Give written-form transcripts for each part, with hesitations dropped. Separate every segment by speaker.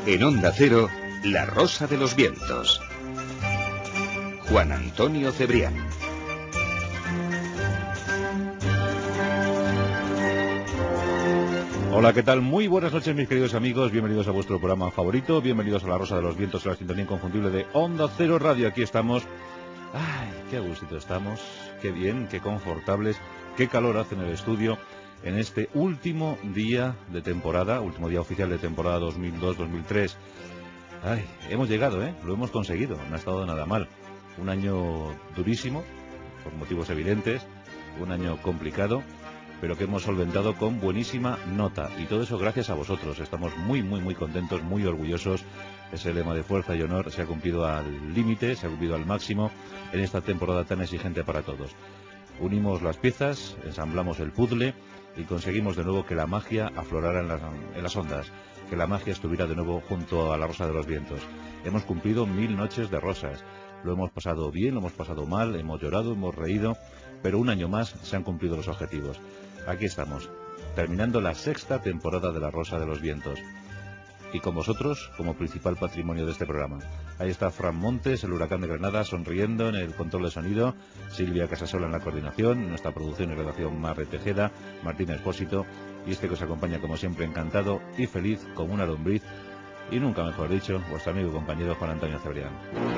Speaker 1: En Onda Cero, La Rosa de los Vientos. Juan Antonio Cebrián.
Speaker 2: Hola, ¿qué tal? Muy buenas noches, mis queridos amigos. Bienvenidos a vuestro programa favorito. Bienvenidos a La Rosa de los Vientos, la sintonía inconfundible de Onda Cero Radio. Aquí estamos. Ay, qué a gustito estamos. Qué bien, qué confortables. Qué calor hace en el estudio en este último día de temporada, último día oficial de temporada 2002-2003. Ay, hemos llegado, lo hemos conseguido. No ha estado nada mal. Un año durísimo, por motivos evidentes. Un año complicado, pero que hemos solventado con buenísima nota. Y todo eso gracias a vosotros. Estamos muy contentos, muy orgullosos. Ese lema de fuerza y honor se ha cumplido al límite, se ha cumplido al máximo en esta temporada tan exigente para todos. Unimos las piezas, ensamblamos el puzzle y conseguimos de nuevo que la magia aflorara en las ondas, que la magia estuviera de nuevo junto a la Rosa de los Vientos. Hemos cumplido 1000 noches de rosas. Lo hemos pasado bien, lo hemos pasado mal, hemos llorado, hemos reído, pero un año más se han cumplido los objetivos. Aquí estamos, terminando la 6ª temporada de La Rosa de los Vientos. Y con vosotros como principal patrimonio de este programa. Ahí está Fran Montes, el huracán de Granada, sonriendo en el control de sonido, Silvia Casasola en la coordinación, nuestra producción y redacción Mar Tejeda, Martín Expósito, y este que os acompaña como siempre encantado y feliz como una lombriz, y nunca mejor dicho, vuestro amigo y compañero Juan Antonio Cebrián.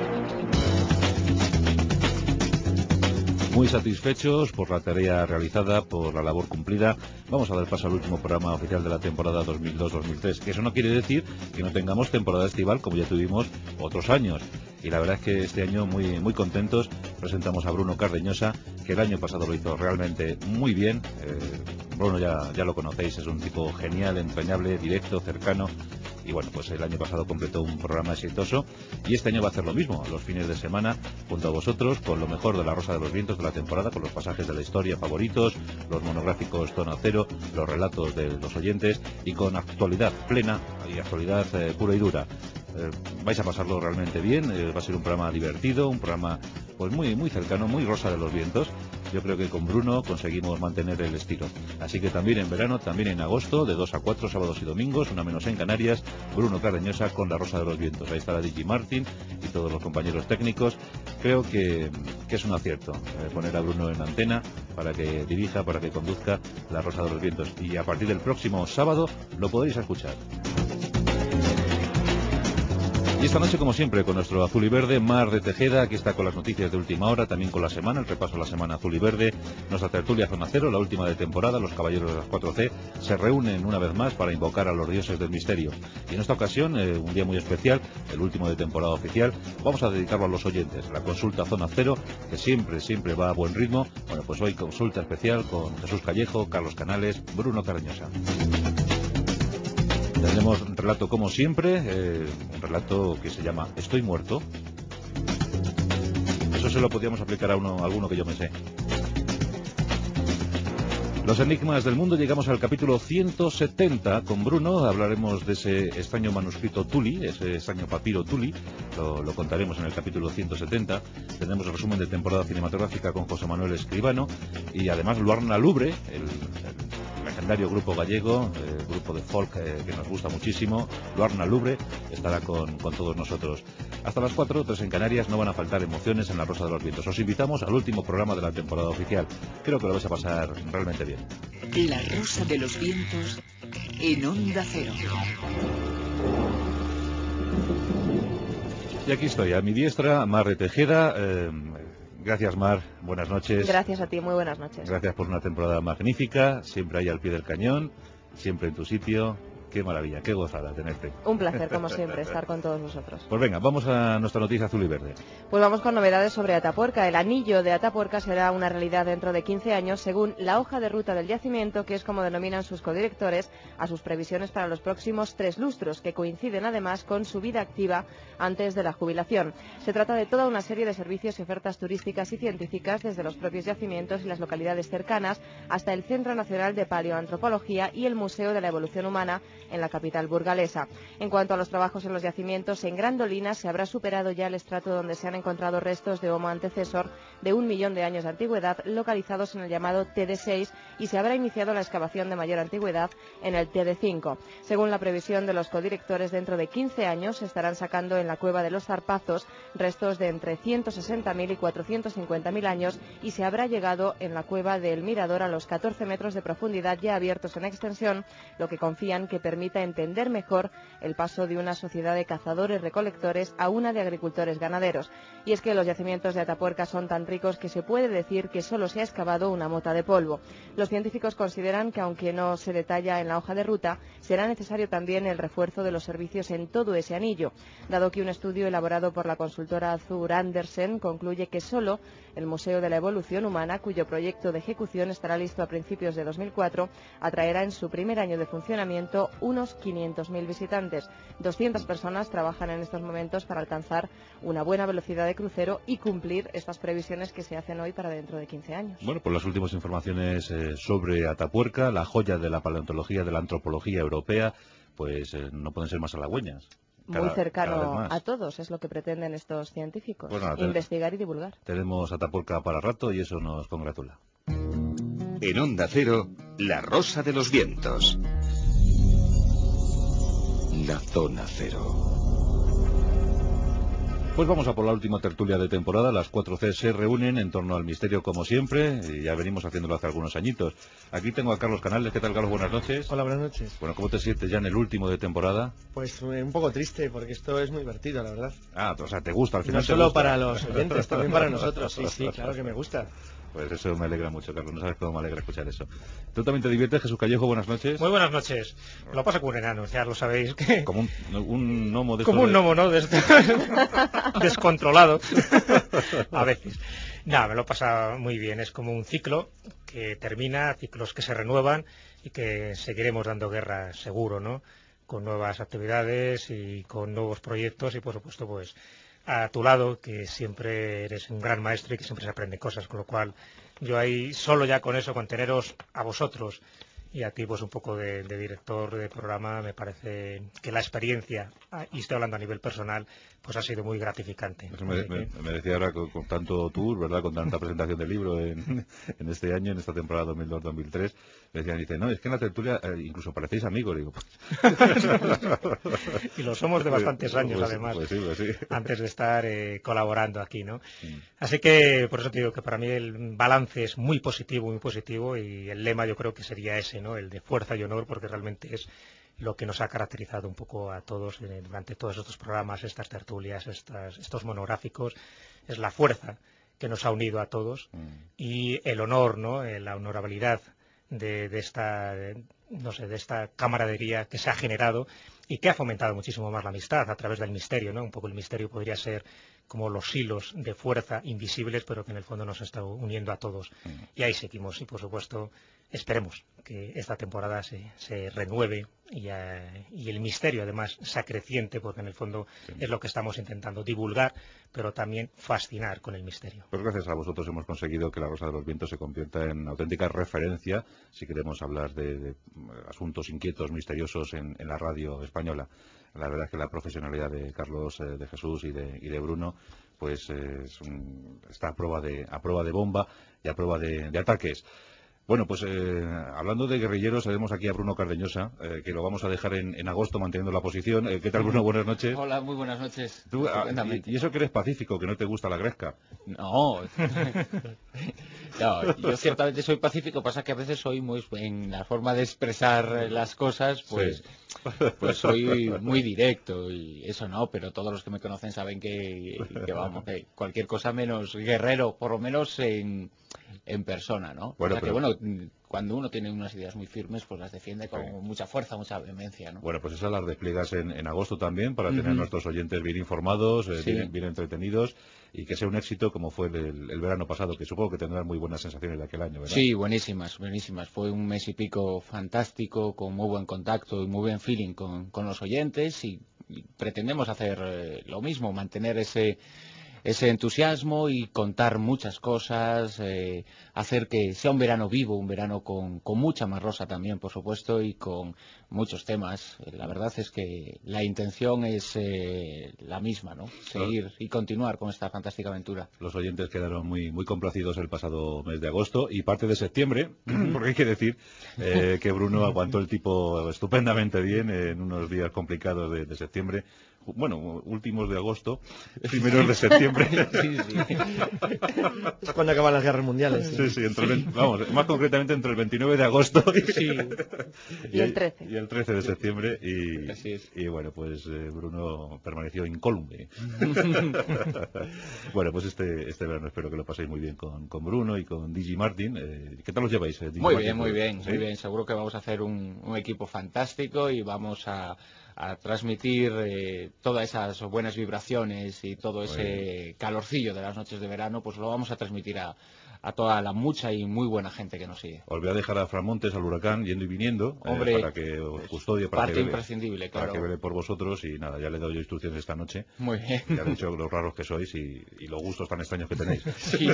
Speaker 2: Muy satisfechos por la tarea realizada, por la labor cumplida. Vamos a dar paso al último programa oficial de la temporada 2002-2003, que eso no quiere decir que no tengamos temporada estival como ya tuvimos otros años. Y la verdad es que este año muy contentos. Presentamos a Bruno Cardeñosa, que el año pasado lo hizo realmente muy bien. Bruno ya lo conocéis, es un tipo genial, entrañable, directo, cercano. Y bueno, pues el año pasado completó un programa exitoso y este año va a hacer lo mismo, los fines de semana, junto a vosotros, con lo mejor de La Rosa de los Vientos de la temporada, con los pasajes de la historia favoritos, los monográficos Tono Cero, los relatos de los oyentes y con actualidad plena y actualidad pura y dura. Vais a pasarlo realmente bien, va a ser un programa divertido, un programa pues muy cercano, muy Rosa de los Vientos. Yo creo que con Bruno conseguimos mantener el estilo. Así que también en verano, también en agosto, de 2 a 4, sábados y domingos, una menos en Canarias, Bruno Cardeñosa con La Rosa de los Vientos. Ahí estará Digi Martin y todos los compañeros técnicos. Creo que es un acierto poner a Bruno en antena para que dirija, para que conduzca La Rosa de los Vientos. Y a partir del próximo sábado lo podréis escuchar. Y esta noche, como siempre, con nuestro azul y verde, Mar de Tejeda, aquí está con las noticias de última hora, también con la semana, el repaso de la semana azul y verde, nuestra tertulia Zona Cero, la última de temporada, los caballeros de las 4C, se reúnen una vez más para invocar a los dioses del misterio. Y en esta ocasión, un día muy especial, el último de temporada oficial, vamos a dedicarlo a los oyentes, la consulta Zona Cero, que siempre va a buen ritmo. Bueno, pues hoy consulta especial con Jesús Callejo, Carlos Canales, Bruno Cardeñosa. Tendremos un relato como siempre, un relato que se llama Estoy muerto. Eso se lo podríamos aplicar a alguno que yo me sé. Los enigmas del mundo, llegamos al capítulo 170 con Bruno. Hablaremos de ese extraño manuscrito Tuli, ese extraño papiro Tuli. Lo contaremos en el capítulo 170. Tendremos el resumen de temporada cinematográfica con José Manuel Escribano. Y además Luarna Lubre, el legendario grupo gallego, grupo de folk que nos gusta muchísimo. Luarna Lubre estará con todos nosotros. Hasta las 4, 3 en Canarias, no van a faltar emociones en La Rosa de los Vientos. Os invitamos al último programa de la temporada oficial. Creo que lo vais a pasar realmente bien.
Speaker 3: La Rosa de los Vientos en Onda Cero.
Speaker 2: Y aquí estoy, a mi diestra, Mar de Tejeda. Gracias, Mar, buenas noches.
Speaker 4: Gracias a ti, muy buenas noches.
Speaker 2: Gracias por una temporada magnífica, siempre ahí al pie del cañón, siempre en tu sitio. Qué maravilla, qué gozada tenerte.
Speaker 4: Un placer, como siempre, estar con todos vosotros.
Speaker 2: Pues venga, vamos a nuestra noticia azul y verde.
Speaker 4: Pues vamos con novedades sobre Atapuerca. El anillo de Atapuerca será una realidad dentro de 15 años, según la hoja de ruta del yacimiento, que es como denominan sus codirectores a sus previsiones para los próximos 3 lustros, que coinciden además con su vida activa antes de la jubilación. Se trata de toda una serie de servicios y ofertas turísticas y científicas, desde los propios yacimientos y las localidades cercanas hasta el Centro Nacional de Paleoantropología y el Museo de la Evolución Humana, en la capital burgalesa. En cuanto a los trabajos en los yacimientos, en Grandolina se habrá superado ya el estrato donde se han encontrado restos de Homo antecesor de 1 millón de años de antigüedad localizados en el llamado TD6 y se habrá iniciado la excavación de mayor antigüedad en el TD5. Según la previsión de los codirectores, dentro de 15 años se estarán sacando en la cueva de los Zarpazos restos de entre 160.000 y 450.000 años y se habrá llegado en la cueva del Mirador a los 14 metros de profundidad ya abiertos en extensión, lo que confían que permita entender mejor el paso de una sociedad de cazadores-recolectores a una de agricultores-ganaderos. Y es que los yacimientos de Atapuerca son tan ricos que se puede decir que solo se ha excavado una mota de polvo. Los científicos consideran que, aunque no se detalla en la hoja de ruta, será necesario también el refuerzo de los servicios en todo ese anillo, dado que un estudio elaborado por la consultora Azur Andersen concluye que solo el Museo de la Evolución Humana, cuyo proyecto de ejecución estará listo a principios de 2004, atraerá en su primer año de funcionamiento unos 500.000 visitantes. 200 personas trabajan en estos momentos para alcanzar una buena velocidad de crucero y cumplir estas previsiones que se hacen hoy para dentro de 15 años.
Speaker 2: Bueno, pues las últimas informaciones sobre Atapuerca, la joya de la paleontología, de la antropología europea, pues no pueden ser más halagüeñas.
Speaker 4: Muy cercano a todos, es lo que pretenden estos científicos, investigar y divulgar.
Speaker 2: Tenemos Atapuerca para rato y eso nos congratula.
Speaker 1: En Onda Cero, La Rosa de los Vientos. La Zona Cero.
Speaker 2: Pues vamos a por la última tertulia de temporada. Las 4C se reúnen en torno al misterio como siempre y ya venimos haciéndolo hace algunos añitos. Aquí tengo a Carlos Canales. ¿Qué tal, Carlos? Buenas noches.
Speaker 5: Hola, buenas noches.
Speaker 2: Bueno, ¿cómo te sientes ya en el último de temporada?
Speaker 5: Pues un poco triste porque esto es muy divertido, la verdad.
Speaker 2: Ah, o sea, ¿te gusta? Al final
Speaker 5: no solo
Speaker 2: gusta.
Speaker 5: Para los oyentes, también para nosotros. Sí, claro que me gusta.
Speaker 2: Pues eso me alegra mucho, Carlos. No sabes cómo me alegra escuchar eso. ¿Tú también te diviertes, Jesús Callejo? Buenas noches.
Speaker 6: Muy buenas noches. Lo paso como un enano, ya lo sabéis.
Speaker 2: Como un gnomo de
Speaker 6: como un gnomo, ¿no? Descontrolado. A veces. Nada, me lo pasa muy bien. Es como un ciclo que termina, ciclos que se renuevan y que seguiremos dando guerra seguro, ¿no? Con nuevas actividades y con nuevos proyectos y, por supuesto, pues a tu lado, que siempre eres un gran maestro y que siempre se aprende cosas, con lo cual yo ahí solo ya con eso, con teneros a vosotros y a ti pues un poco de director de programa, me parece que la experiencia, y estoy hablando a nivel personal, pues ha sido muy gratificante.
Speaker 2: Eso me decía ahora con tanto tour, ¿verdad? Con tanta presentación del libro en este año, en esta temporada 2002-2003, me decían, dice, no, es que en la tertulia incluso parecéis amigos, digo. Pues...
Speaker 6: y lo somos de bastantes años,
Speaker 2: pues,
Speaker 6: además,
Speaker 2: pues sí.
Speaker 6: antes de estar colaborando aquí, ¿no? Así que, por eso te digo que para mí el balance es muy positivo, y el lema yo creo que sería ese, ¿no? El de fuerza y honor, porque realmente es lo que nos ha caracterizado un poco a todos durante todos estos programas, estas tertulias, estos monográficos, es la fuerza que nos ha unido a todos y el honor, ¿no? La honorabilidad de esta camaradería que se ha generado y que ha fomentado muchísimo más la amistad a través del misterio, ¿no? Un poco el misterio podría ser como los hilos de fuerza invisibles, pero que en el fondo nos está uniendo a todos. Y ahí seguimos y, por supuesto, esperemos que esta temporada se renueve y el misterio, además, se acreciente, porque en el fondo es lo que estamos intentando divulgar, pero también fascinar con el misterio.
Speaker 2: Pues gracias a vosotros hemos conseguido que La Rosa de los Vientos se convierta en auténtica referencia si queremos hablar de asuntos inquietos, misteriosos en la radio española. La verdad es que la profesionalidad de Carlos, de Jesús y de Bruno pues está a prueba de bomba y a prueba de ataques. Bueno, pues hablando de guerrilleros, tenemos aquí a Bruno Cardeñosa, que lo vamos a dejar en agosto manteniendo la posición. ¿Qué tal, Bruno? Buenas noches.
Speaker 7: Hola, muy buenas noches.
Speaker 2: ¿Tú, y eso que eres pacífico, que no te gusta la gresca?
Speaker 7: No. No, yo ciertamente soy pacífico, pasa que a veces soy muy, en la forma de expresar las cosas, pues, sí. Pues soy muy directo y eso no, pero todos los que me conocen saben que vamos, que cualquier cosa menos guerrero, por lo menos en persona, ¿no? Bueno, pero... que bueno, cuando uno tiene unas ideas muy firmes, pues las defiende con mucha fuerza, mucha vehemencia, ¿no?
Speaker 2: Bueno, pues esas las despliegas en agosto también, para tener a nuestros oyentes bien informados, sí. bien entretenidos, y que sea un éxito como fue el verano pasado, que supongo que tendrán muy buenas sensaciones de aquel año, ¿verdad?
Speaker 7: Sí, buenísimas. Fue un mes y pico fantástico, con muy buen contacto y muy buen feeling con los oyentes, y pretendemos hacer lo mismo, mantener ese entusiasmo y contar muchas cosas, hacer que sea un verano vivo, un verano con mucha más rosa también, por supuesto, y con muchos temas. La verdad es que la intención es la misma, ¿no? Seguir y continuar con esta fantástica aventura.
Speaker 2: Los oyentes quedaron muy complacidos el pasado mes de agosto y parte de septiembre, porque hay que decir que Bruno aguantó el tipo estupendamente bien en unos días complicados de septiembre. Bueno, últimos de agosto, primeros de septiembre.
Speaker 5: Sí. Es cuando acaban las guerras mundiales.
Speaker 2: Sí, vamos, más concretamente entre el 29 de agosto
Speaker 4: y el 13.
Speaker 2: Y el 13 de septiembre. Y bueno, pues Bruno permaneció incólume. Bueno, pues este verano espero que lo paséis muy bien con Bruno y con Digi Martin. ¿Qué tal los lleváis?
Speaker 7: Muy bien. Seguro que vamos a hacer un equipo fantástico y vamos a transmitir todas esas buenas vibraciones y todo ese calorcillo de las noches de verano, pues lo vamos a transmitir a toda la mucha y muy buena gente que nos sigue.
Speaker 2: Os voy a dejar a Fran Montes, al Huracán, yendo y viniendo, para que os custodie, para que vele por vosotros, y nada, ya le doy yo instrucciones esta noche.
Speaker 7: Muy bien.
Speaker 2: Ya han dicho los raros que sois y los gustos tan extraños que tenéis.
Speaker 7: Sí.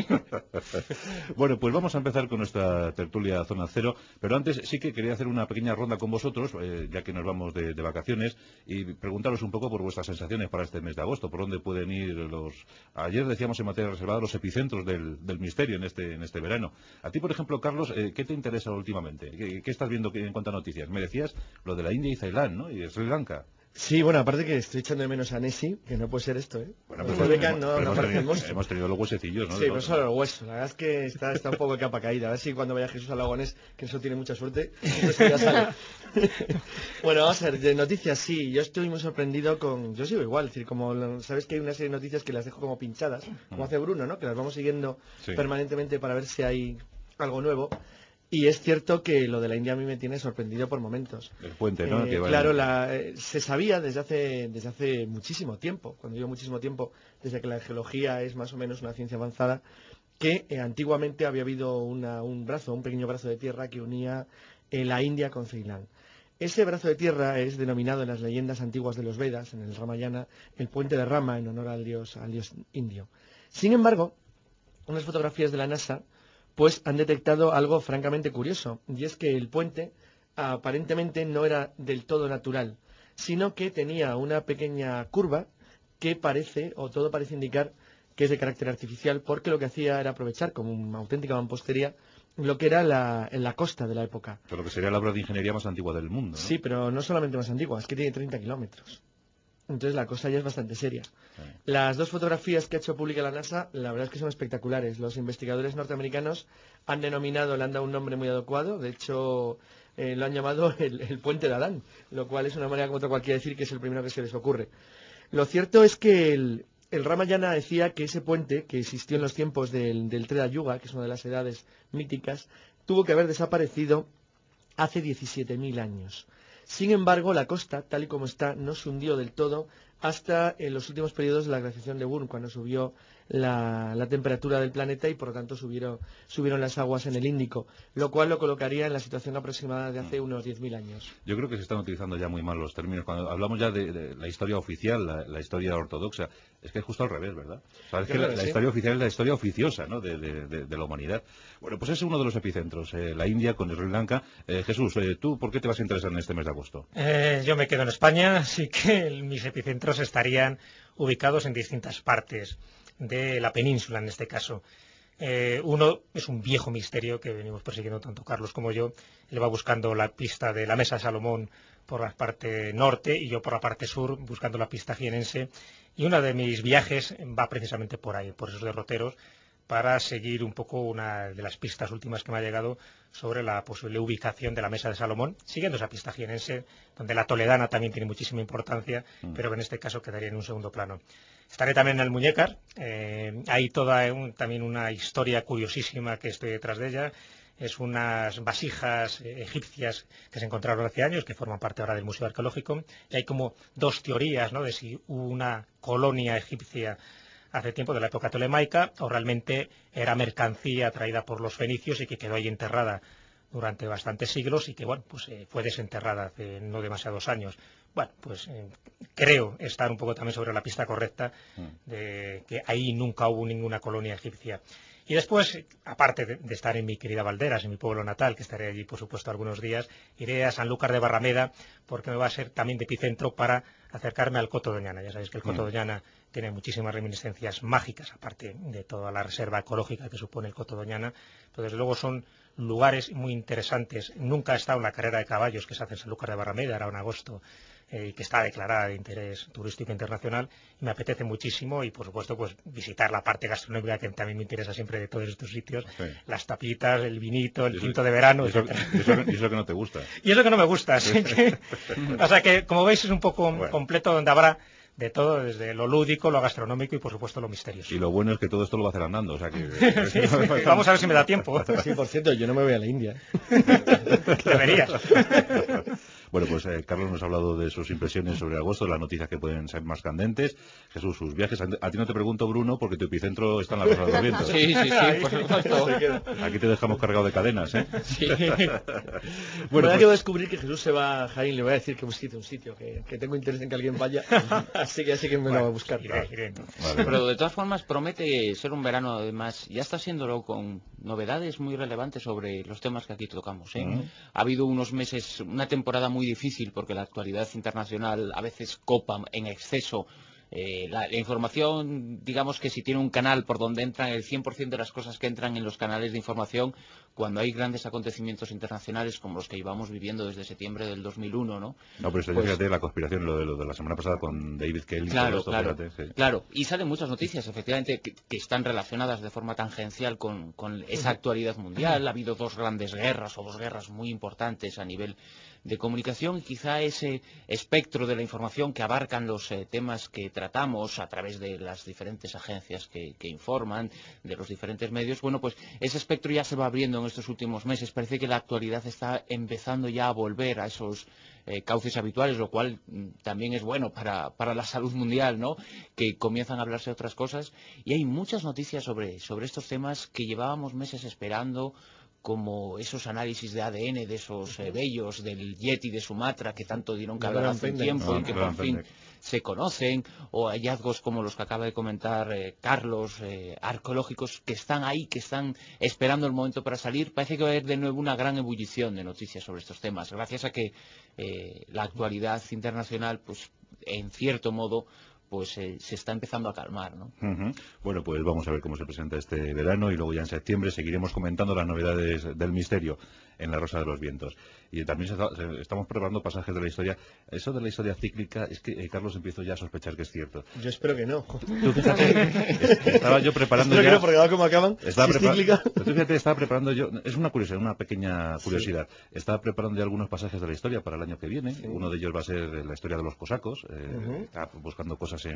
Speaker 2: Bueno, pues vamos a empezar con nuestra tertulia Zona Cero, pero antes sí que quería hacer una pequeña ronda con vosotros, ya que nos vamos de vacaciones, y preguntaros un poco por vuestras sensaciones para este mes de agosto, por dónde pueden ir ayer decíamos en materia reservada, los epicentros del misterio en este verano. A ti, por ejemplo, Carlos, ¿qué te interesa últimamente? ¿Qué estás viendo en cuanto a noticias? Me decías lo de la India y Ceilán, ¿no? Y de Sri Lanka.
Speaker 5: Sí, bueno, aparte que estoy echando de menos a Nessie, que no puede ser esto, ¿eh?
Speaker 2: Bueno, pues hemos tenido los huesecillos, ¿no?
Speaker 5: Sí, pero solo los huesos. La verdad es que está un poco de capa caída. A ver si cuando vaya Jesús al Lagonés, que eso tiene mucha suerte, pues ya sale. Bueno, vamos a ver, de noticias sí. Yo estoy muy sorprendido yo sigo igual. Es decir, como sabes que hay una serie de noticias que las dejo como pinchadas, como hace Bruno, ¿no? Que las vamos siguiendo permanentemente para ver si hay algo nuevo. Y es cierto que lo de la India a mí me tiene sorprendido por momentos.
Speaker 2: El puente, ¿no?
Speaker 5: Claro, se sabía desde hace muchísimo tiempo, cuando digo muchísimo tiempo, desde que la geología es más o menos una ciencia avanzada, que antiguamente había habido un pequeño brazo de tierra que unía la India con Ceilán. Ese brazo de tierra es denominado en las leyendas antiguas de los Vedas, en el Ramayana, el puente de Rama, en honor al dios indio. Sin embargo, unas fotografías de la NASA pues han detectado algo francamente curioso, y es que el puente aparentemente no era del todo natural, sino que tenía una pequeña curva que todo parece indicar que es de carácter artificial, porque lo que hacía era aprovechar como una auténtica mampostería lo que era la costa de la época.
Speaker 2: Pero lo que sería la obra de ingeniería más antigua del mundo, ¿no?
Speaker 5: Sí, pero no solamente más antigua, es que tiene 30 kilómetros. Entonces la cosa ya es bastante seria. Las dos fotografías que ha hecho pública la NASA, la verdad es que son espectaculares. Los investigadores norteamericanos le han dado un nombre muy adecuado. De hecho, lo han llamado el puente de Adán, lo cual es una manera como otra cualquiera decir que es el primero que se les ocurre. Lo cierto es que el Ramayana decía que ese puente, que existió en los tiempos del Treta Yuga, que es una de las edades míticas, tuvo que haber desaparecido hace 17.000 años. Sin embargo, la costa, tal y como está, no se hundió del todo hasta en los últimos periodos de la glaciación de Burn, cuando subió la temperatura del planeta y por lo tanto subieron las aguas en el Índico, lo cual lo colocaría en la situación aproximada de hace unos 10.000 años.
Speaker 2: Yo creo que se están utilizando ya muy mal los términos. Cuando hablamos ya de la historia oficial, la historia ortodoxa, es que es justo al revés, ¿verdad? Sabes que la historia oficial es la historia oficiosa, ¿no? de la humanidad. Bueno, pues es uno de los epicentros, la India con Sri Lanka. Jesús, ¿tú por qué te vas a interesar en este mes de agosto?
Speaker 6: Yo me quedo en España, así que mis epicentros estarían ubicados en distintas partes de la península, en este caso. Uno es un viejo misterio que venimos persiguiendo tanto Carlos como yo. Él va buscando la pista de la Mesa de Salomón por la parte norte y yo por la parte sur buscando la pista jienense. Y uno de mis viajes va precisamente por ahí, por esos derroteros, para seguir un poco una de las pistas últimas que me ha llegado sobre la posible ubicación de la Mesa de Salomón, siguiendo esa pista jienense, donde la toledana también tiene muchísima importancia, pero que en este caso quedaría en un segundo plano. Estaré también en el Muñécar, hay también una historia curiosísima que estoy detrás de ella. Es unas vasijas egipcias que se encontraron hace años, que forman parte ahora del Museo Arqueológico, y hay como dos teorías, ¿no?, de si hubo una colonia egipcia hace tiempo de la época tolemaica o realmente era mercancía traída por los fenicios y que quedó ahí enterrada durante bastantes siglos y que, bueno, pues fue desenterrada hace no demasiados años. Bueno, pues creo estar un poco también sobre la pista correcta de que ahí nunca hubo ninguna colonia egipcia. Y después, aparte de estar en mi querida Valderas, en mi pueblo natal, que estaré allí, por supuesto, algunos días, iré a Sanlúcar de Barrameda, porque me va a ser también de epicentro para acercarme al Coto Doñana. Ya sabéis que el Coto Doñana tiene muchísimas reminiscencias mágicas, aparte de toda la reserva ecológica que supone el Coto Doñana. Pero, desde luego, son lugares muy interesantes. Nunca he estado en la carrera de caballos que se hace en Sanlúcar de Barrameda, ahora en agosto, que está declarada de interés turístico internacional, y me apetece muchísimo, y por supuesto pues visitar la parte gastronómica que también me interesa siempre de todos estos sitios, las tapitas, el vinito, el tinto de verano, etc.
Speaker 2: Y eso que no te gusta.
Speaker 6: Y eso que no me gusta, así que, o sea que, como veis, es un poco completo, donde habrá de todo, desde lo lúdico, lo gastronómico y por supuesto lo misterioso.
Speaker 2: Y lo bueno es que todo esto lo va a hacer andando, o sea que...
Speaker 6: Sí, vamos a ver si me da tiempo.
Speaker 5: Sí, por cierto, yo no me voy a la India.
Speaker 6: Deberías.
Speaker 2: Bueno, pues Carlos nos ha hablado de sus impresiones sobre agosto, las noticias que pueden ser más candentes. Jesús, sus viajes. A ti no te pregunto, Bruno, porque tu epicentro está en la Rosa de los Vientos.
Speaker 7: Sí, por supuesto.
Speaker 2: Aquí te dejamos cargado de cadenas, ¿eh?
Speaker 7: Sí.
Speaker 5: Bueno, pues... que descubrir que Jesús se va a Jaén, le voy a decir que busque un sitio, que tengo interés en que alguien vaya, así que me lo va a buscar.
Speaker 6: Iré.
Speaker 7: Vale. Pero de todas formas promete ser un verano, además, ya está siéndolo, con novedades muy relevantes sobre los temas que aquí tocamos, ¿eh? Ha habido unos meses, una temporada muy difícil, porque la actualidad internacional a veces copa en exceso. La información, digamos que si tiene un canal por donde entran el 100% de las cosas que entran en los canales de información, cuando hay grandes acontecimientos internacionales como los que llevamos viviendo desde septiembre del 2001, ¿no?
Speaker 2: No, pero esto, pues, fíjate, la conspiración, lo de la semana pasada con David Kelly.
Speaker 7: Claro,
Speaker 2: todo esto, fíjate, sí.
Speaker 7: Claro, y salen muchas noticias, efectivamente, que están relacionadas de forma tangencial con esa actualidad mundial. Ha habido dos grandes guerras, o dos guerras muy importantes a nivel de comunicación, y quizá ese espectro de la información que abarcan los temas que tratamos a través de las diferentes agencias que informan, de los diferentes medios, bueno, pues ese espectro ya se va abriendo en estos últimos meses. Parece que la actualidad está empezando ya a volver a esos cauces habituales, lo cual también es bueno para la salud mundial, ¿no? Que comienzan a hablarse de otras cosas, y hay muchas noticias sobre estos temas que llevábamos meses esperando, como esos análisis de ADN de esos vellos del Yeti de Sumatra que tanto dieron que hablar hace un tiempo y que por fin se conocen, o hallazgos como los que acaba de comentar Carlos, arqueológicos que están ahí, que están esperando el momento para salir. Parece que va a haber de nuevo una gran ebullición de noticias sobre estos temas, gracias a que la actualidad internacional, pues en cierto modo, pues se está empezando a calmar, ¿no?
Speaker 2: Bueno, pues vamos a ver cómo se presenta este verano, y luego ya en septiembre seguiremos comentando las novedades del misterio en la Rosa de los Vientos. Y también estamos preparando pasajes de la historia. Eso de la historia cíclica, es que, Carlos, empiezo ya a sospechar que es cierto.
Speaker 5: Yo espero que no.
Speaker 2: Tú fíjate, estaba yo preparando
Speaker 5: espero
Speaker 2: ya...
Speaker 5: que no, porque va como acaban, cíclica.
Speaker 2: Tú fíjate, estaba preparando yo... Es una curiosidad, una pequeña curiosidad. Sí. Estaba preparando ya algunos pasajes de la historia para el año que viene. Sí. Uno de ellos va a ser la historia de los cosacos. Está buscando cosas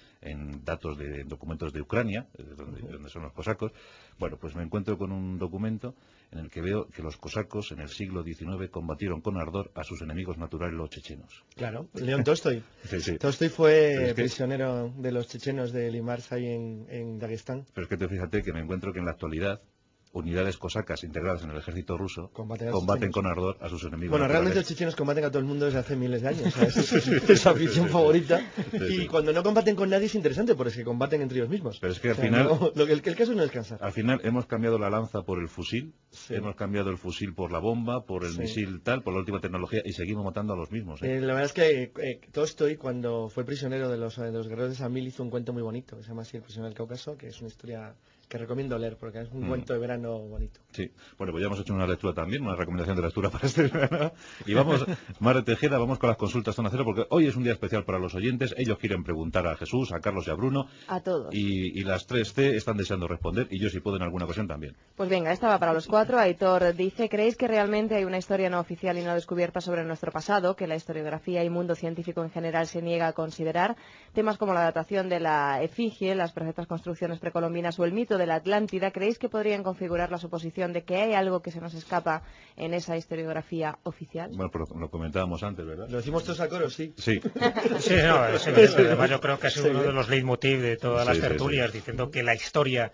Speaker 2: en datos de documentos de Ucrania, donde son los cosacos. Bueno, pues me encuentro con un documento en el que veo que los cosacos en el siglo XIX combatieron con ardor a sus enemigos naturales, los chechenos.
Speaker 5: Claro, León Tolstoy.
Speaker 2: Sí.
Speaker 5: Tolstoy fue prisionero de los chechenos de Limarsa ahí en Dagestán.
Speaker 2: Pero es que te fíjate que me encuentro que en la actualidad unidades cosacas integradas en el ejército ruso combaten con ardor a sus enemigos.
Speaker 5: Bueno, realmente los chechenos combaten a todo el mundo desde hace miles de años. Es su afición favorita. Y cuando no combaten con nadie es interesante, porque es que combaten entre ellos mismos.
Speaker 2: Pero es que al final...
Speaker 5: el caso no es descansar.
Speaker 2: Al final hemos cambiado la lanza por el fusil, hemos cambiado el fusil por la bomba, por el misil tal, por la última tecnología, y seguimos matando a los mismos.
Speaker 5: La verdad es que Tolstoy, cuando fue prisionero de los guerreros de San Mil, hizo un cuento muy bonito, que se llama así El prisionero del Cáucaso, que es una historia que recomiendo leer, porque es un cuento de verano bonito.
Speaker 2: Sí, bueno, pues ya hemos hecho una lectura también, una recomendación de lectura para este verano. Y vamos, Mare Tejeda, vamos con las consultas Zona Cero, porque hoy es un día especial para los oyentes. Ellos quieren preguntar a Jesús, a Carlos y a Bruno.
Speaker 4: A todos.
Speaker 2: Y las 3C están deseando responder, y yo, si puedo, en alguna ocasión también.
Speaker 4: Pues venga, esta va para los 4. Aitor dice: ¿creéis que realmente hay una historia no oficial y no descubierta sobre nuestro pasado, que la historiografía y mundo científico en general se niega a considerar? Temas como la datación de la efigie, las perfectas construcciones precolombinas o el mito de la Atlántida, ¿creéis que podrían configurar la suposición de que hay algo que se nos escapa en esa historiografía oficial?
Speaker 2: Bueno, pero lo comentábamos antes, ¿verdad?
Speaker 5: Lo decimos todos a coro, sí.
Speaker 2: Sí.
Speaker 6: Sí, además yo creo que es uno de los leitmotiv de todas las tertulias, diciendo que la historia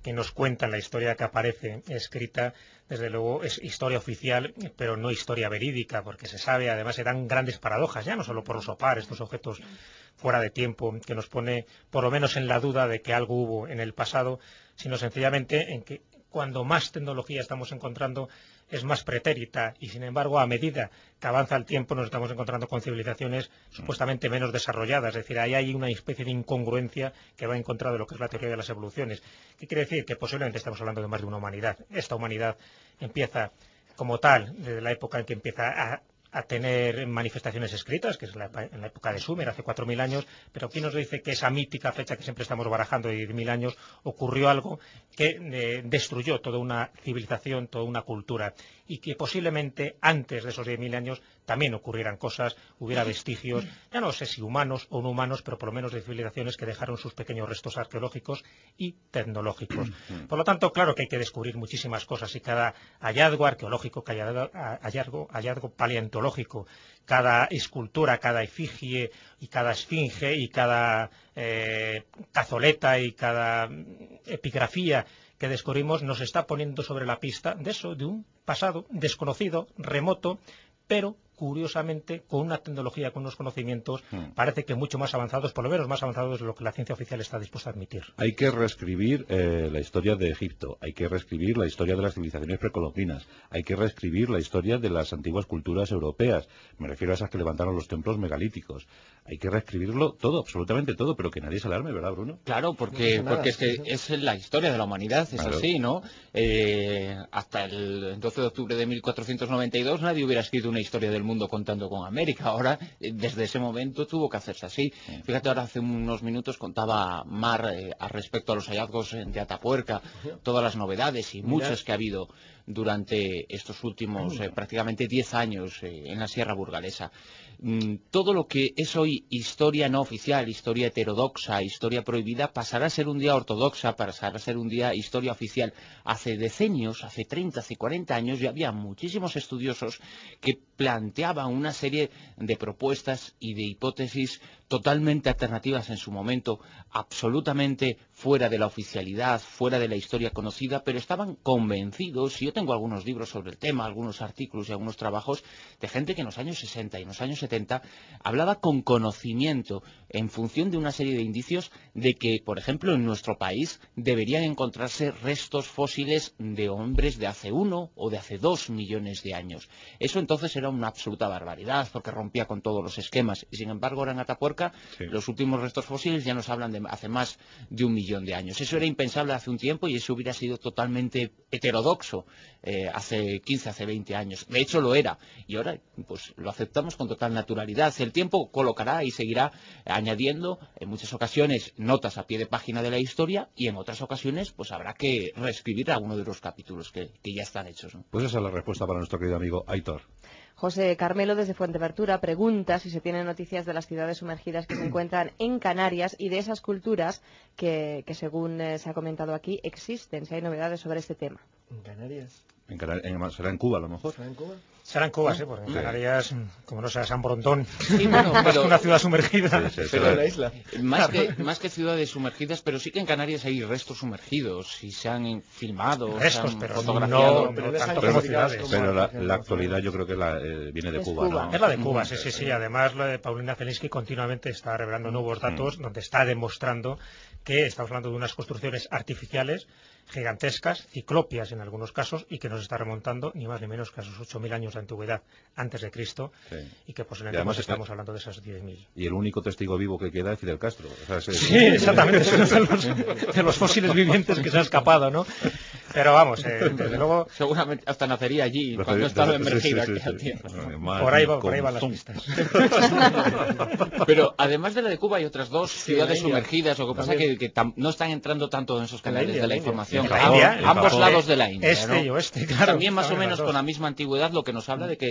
Speaker 6: que nos cuentan, la historia que aparece escrita, desde luego es historia oficial, pero no historia verídica, porque se sabe, además se dan grandes paradojas, ya no solo por los OPAR, estos objetos fuera de tiempo, que nos pone por lo menos en la duda de que algo hubo en el pasado, sino sencillamente en que cuando más tecnología estamos encontrando es más pretérita y, sin embargo, a medida que avanza el tiempo nos estamos encontrando con civilizaciones supuestamente menos desarrolladas. Es decir, ahí hay una especie de incongruencia que va en contra de lo que es la teoría de las evoluciones. ¿Qué quiere decir? Que posiblemente estamos hablando de más de una humanidad. Esta humanidad empieza como tal, desde la época en que empieza a tener manifestaciones escritas, que es en la época de Sumer, hace 4.000 años, pero aquí nos dice que esa mítica fecha que siempre estamos barajando de 10.000 años, ocurrió algo que destruyó toda una civilización, toda una cultura, y que posiblemente antes de esos 10.000 años también ocurrieran cosas, hubiera vestigios, ya no sé si humanos o no humanos, pero por lo menos de civilizaciones que dejaron sus pequeños restos arqueológicos y tecnológicos. Por lo tanto, claro que hay que descubrir muchísimas cosas, y cada hallazgo arqueológico, cada hallazgo paleontológico, cada escultura, cada efigie y cada esfinge y cada cazoleta y cada epigrafía que descubrimos nos está poniendo sobre la pista de eso, de un pasado desconocido, remoto, pero curiosamente con una tecnología, con unos conocimientos, parece que mucho más avanzados, por lo menos más avanzados de lo que la ciencia oficial está dispuesta a admitir.
Speaker 2: Hay que reescribir la historia de Egipto, hay que reescribir la historia de las civilizaciones precolombinas, hay que reescribir la historia de las antiguas culturas europeas, me refiero a esas que levantaron los templos megalíticos. Hay que reescribirlo todo, absolutamente todo, pero que nadie se alarme, ¿verdad, Bruno?
Speaker 7: Claro, porque es que es la historia de la humanidad, es
Speaker 2: claro.
Speaker 7: Así, ¿no? Hasta el 12 de octubre de 1492 nadie hubiera escrito una historia del mundo contando con América. Ahora, desde ese momento tuvo que hacerse así. Fíjate, ahora hace unos minutos contaba Mar al respecto a los hallazgos de Atapuerca, todas las novedades y muchas que ha habido durante estos últimos prácticamente 10 años en la Sierra Burgalesa. Todo lo que es hoy historia no oficial, historia heterodoxa, historia prohibida, pasará a ser un día ortodoxa, pasará a ser un día historia oficial. Hace decenios, hace 30, hace 40 años, ya había muchísimos estudiosos que planteaban una serie de propuestas y de hipótesis totalmente alternativas en su momento, absolutamente fuera de la oficialidad, fuera de la historia conocida, pero estaban convencidos, y yo tengo algunos libros sobre el tema, algunos artículos y algunos trabajos de gente que en los años 60 y en los años 70 hablaba con conocimiento en función de una serie de indicios de que, por ejemplo, en nuestro país deberían encontrarse restos fósiles de hombres de hace 1 o de hace 2 millones de años. Eso entonces era una absoluta barbaridad porque rompía con todos los esquemas, y sin embargo ahora en Atapuerca los últimos restos fósiles ya nos hablan de hace más de 1 millón de años. Eso era impensable hace un tiempo y eso hubiera sido totalmente heterodoxo hace 15, hace 20 años. De hecho lo era, y ahora pues lo aceptamos con total naturalidad. El tiempo colocará y seguirá añadiendo en muchas ocasiones notas a pie de página de la historia, y en otras ocasiones pues habrá que reescribir alguno de los capítulos que ya están hechos, ¿no?
Speaker 2: Pues esa es la respuesta para nuestro querido amigo Aitor.
Speaker 4: José Carmelo, desde Fuenteventura, pregunta si se tienen noticias de las ciudades sumergidas que se encuentran en Canarias y de esas culturas que según se ha comentado aquí, existen, si hay novedades sobre este tema.
Speaker 5: ¿En Canarias?
Speaker 2: ¿Será en Cuba a lo mejor?
Speaker 5: ¿Será en Cuba?
Speaker 6: Será en Cuba, sí, porque en Canarias, como no sea San Brontón,
Speaker 7: sí, bueno, pero,
Speaker 6: una ciudad sumergida.
Speaker 2: Sí,
Speaker 7: pero
Speaker 5: la isla.
Speaker 7: Más que ciudades sumergidas, pero sí que en Canarias hay restos sumergidos y se han filmado,
Speaker 6: restos,
Speaker 7: se han
Speaker 6: pero
Speaker 7: fotografiado.
Speaker 6: no tanto como ciudades.
Speaker 2: Pero la actualidad yo creo que viene de Cuba, ¿no?
Speaker 6: Es la de Cuba, sí. Además, lo de Paulina Zelinsky continuamente está revelando nuevos datos donde está demostrando que estamos hablando de unas construcciones artificiales gigantescas, ciclopias en algunos casos, y que nos está remontando ni más ni menos que a esos 8.000 años de antigüedad antes de Cristo, y que posiblemente pues estamos hablando de esas 10.000.
Speaker 2: Y el único testigo vivo que queda es Fidel Castro. O sea,
Speaker 6: sí, exactamente, es uno de los fósiles vivientes que se ha escapado, ¿no? Pero vamos, desde luego...
Speaker 7: Seguramente hasta nacería allí cuando estaba emergida.
Speaker 6: Por ahí van las pistas.
Speaker 7: Pero además de la de Cuba hay otras dos ciudades sumergidas, lo que pasa es que no están entrando tanto en esos canales de la información.
Speaker 6: India,
Speaker 7: ambos lados de la India,
Speaker 6: este y oeste, claro.
Speaker 7: También más o menos con la misma antigüedad, lo que nos habla de que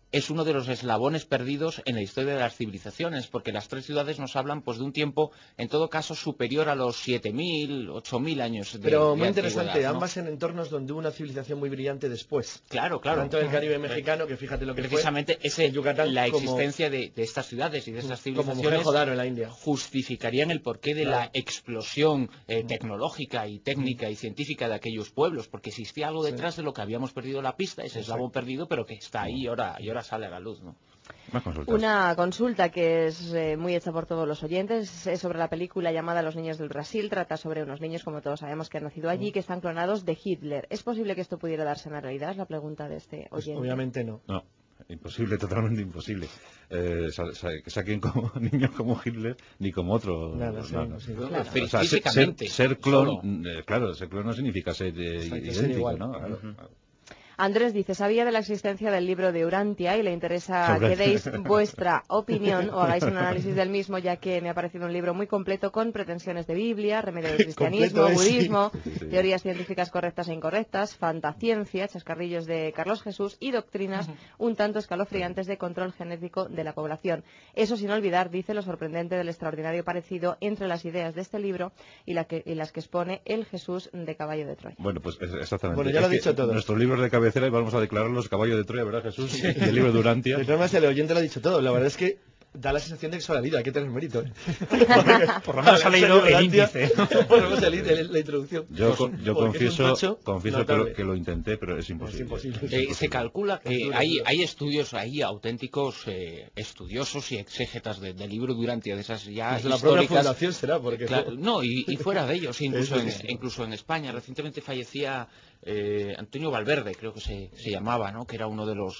Speaker 7: es uno de los eslabones perdidos en la historia de las civilizaciones, porque las tres ciudades nos hablan pues de un tiempo, en todo caso, superior a los 7.000, 8.000 años de
Speaker 5: Pero muy interesante,
Speaker 7: ¿no?
Speaker 5: ambas en entornos donde hubo una civilización muy brillante después.
Speaker 7: Claro, claro.
Speaker 5: Tanto en el Caribe mexicano, que fíjate lo que
Speaker 7: precisamente
Speaker 5: fue, Yucatán,
Speaker 7: la existencia de estas ciudades y de estas civilizaciones
Speaker 5: como Mohenjo-Daro en la India
Speaker 7: justificarían el porqué de la explosión tecnológica y técnica y científica de aquellos pueblos, porque existía algo detrás de lo que habíamos perdido la pista, ese eslabón perdido, pero que está ahí y ahora sale a la luz, ¿no?
Speaker 4: Una consulta que es muy hecha por todos los oyentes es sobre la película llamada Los niños del Brasil. Trata sobre unos niños, como todos sabemos, que han nacido allí, que están clonados de Hitler. ¿Es posible que esto pudiera darse en la realidad? Es la pregunta de este oyente.
Speaker 5: Pues obviamente no.
Speaker 2: No, imposible, totalmente imposible. Que saquen como niños como Hitler ni como otro.
Speaker 5: Nada,
Speaker 2: no.
Speaker 7: Claro.
Speaker 2: O sea, ser clon, claro, ser clon no significa ser idéntico, ¿no? Claro.
Speaker 4: Andrés dice, sabía de la existencia del libro de Urantia y le interesa que deis vuestra opinión o hagáis un análisis del mismo, ya que me ha parecido un libro muy completo con pretensiones de Biblia, remedio del cristianismo, budismo, teorías científicas correctas e incorrectas, fantaciencia, chascarrillos de Carlos Jesús y doctrinas un tanto escalofriantes de control genético de la población. Eso sin olvidar, dice, lo sorprendente del extraordinario parecido entre las ideas de este libro y las que expone el Jesús de Caballo de Troya.
Speaker 2: Bueno, pues exactamente.
Speaker 5: Bueno, ya lo he dicho todo.
Speaker 2: Nuestros libros de cabecera y vamos a declarar los Caballos de Troya, ¿verdad, Jesús? Y el libro de Urantia.
Speaker 5: De todas maneras, el oyente lo ha dicho todo. La verdad es que da la sensación de que eso ha leído, hay que tener mérito.
Speaker 6: Por lo menos ha leído el índice.
Speaker 5: Por lo menos la introducción.
Speaker 2: Yo confieso que lo intenté, pero es imposible.
Speaker 7: Se calcula que hay estudios, hay auténticos estudiosos y exégetas del libro de Urantia, de esas ya
Speaker 5: desde
Speaker 7: históricas.
Speaker 5: La propia fundación será, porque...
Speaker 7: Claro, no, y fuera de ellos, incluso en España. Recientemente fallecía Antonio Valverde, creo que se llamaba, ¿no? Que era uno de los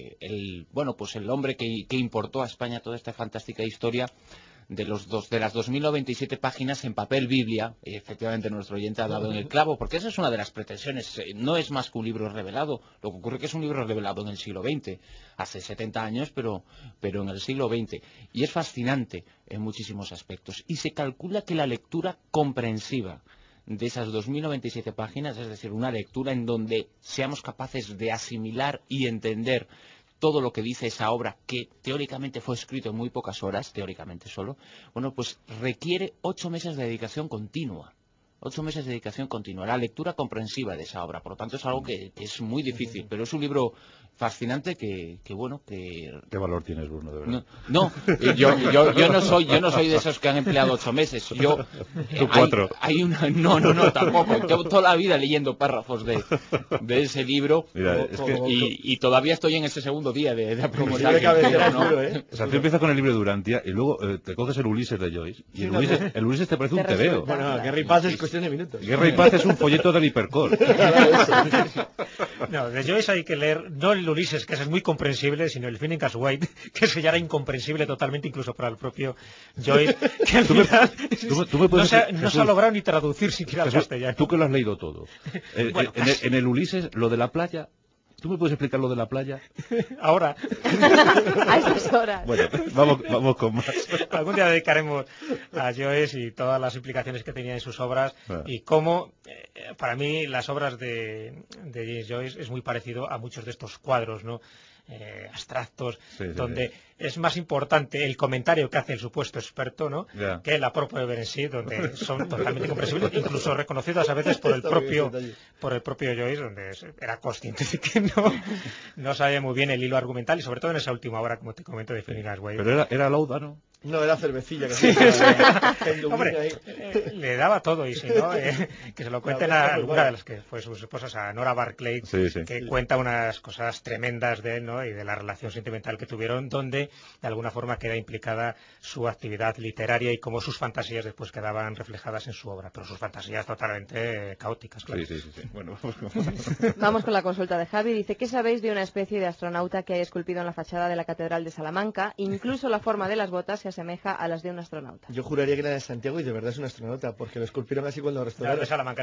Speaker 7: el hombre que importó a España toda esta fantástica historia de las 2097 páginas en papel Biblia. Y efectivamente nuestro oyente ha dado en el clavo, porque esa es una de las pretensiones. No es más que un libro revelado. Lo que ocurre es que es un libro revelado en el siglo XX, hace 70 años, pero en el siglo XX. Y es fascinante en muchísimos aspectos. Y se calcula que la lectura comprensiva de esas 2097 páginas, es decir, una lectura en donde seamos capaces de asimilar y entender todo lo que dice esa obra, que teóricamente fue escrito en muy pocas horas, teóricamente solo, bueno, pues requiere 8 meses de dedicación continua. 8 meses de dedicación continua, la lectura comprensiva de esa obra. Por lo tanto, es algo que es muy difícil, pero es un libro fascinante que...
Speaker 2: ¿Qué valor tienes, Bruno, de verdad?
Speaker 7: No, yo no soy de esos que han empleado 8 meses.
Speaker 2: Tú 4.
Speaker 7: No, tampoco. Llevo toda la vida leyendo párrafos de ese libro.
Speaker 2: Mira,
Speaker 7: y todavía estoy en ese segundo día de aprendizaje.
Speaker 2: O sea, tú empiezas con el libro de Urantia y luego te coges el Ulises de Joyce y el Ulises te parece un tebeo.
Speaker 5: Bueno, Guerra y Paz es cuestión de minutos.
Speaker 2: Guerra y Paz es un folleto del hipercore.
Speaker 6: No, de Joyce hay que leer no el Ulises, que es muy comprensible, sino el Phineas White, que eso ya era incomprensible totalmente incluso para el propio Joyce, que al final no se ha logrado ni traducir siquiera al castellano.
Speaker 2: Tú que lo has leído todo. En el Ulises, lo de la playa... ¿Tú me puedes explicar lo de la playa?
Speaker 6: Ahora.
Speaker 4: A estas horas.
Speaker 2: Bueno, vamos con más.
Speaker 6: Algún día dedicaremos a Joyce y todas las implicaciones que tenía en sus obras y cómo, para mí, las obras de James Joyce es muy parecido a muchos de estos cuadros, ¿no? Abstractos, donde es más importante el comentario que hace el supuesto experto, ¿no? Que la propia obra en sí, donde son totalmente comprensibles, incluso reconocidas a veces por el propio Joyce, donde era consciente de que no sabía muy bien el hilo argumental, y sobre todo en esa última obra, como te comento, de Phineas White.
Speaker 2: Pero era lauda, ¿no?
Speaker 5: No, era cervecilla.
Speaker 6: Hombre, le daba todo, y si no, que se lo cuenten a alguna de las que fue sus esposas, a Nora Barclay, que cuenta unas cosas tremendas de él, ¿no? Y de la relación sentimental que tuvieron, donde de alguna forma queda implicada su actividad literaria y cómo sus fantasías después quedaban reflejadas en su obra, pero sus fantasías totalmente caóticas, claro.
Speaker 2: Sí. Bueno,
Speaker 4: vamos con la consulta de Javi. Dice, ¿qué sabéis de una especie de astronauta que hay esculpido en la fachada de la Catedral de Salamanca? Incluso la forma de las botas se asemeja a las de un astronauta.
Speaker 5: Yo juraría que era de Santiago y de verdad es un astronauta, porque lo esculpieron así cuando lo restauraron.
Speaker 6: De Salamanca,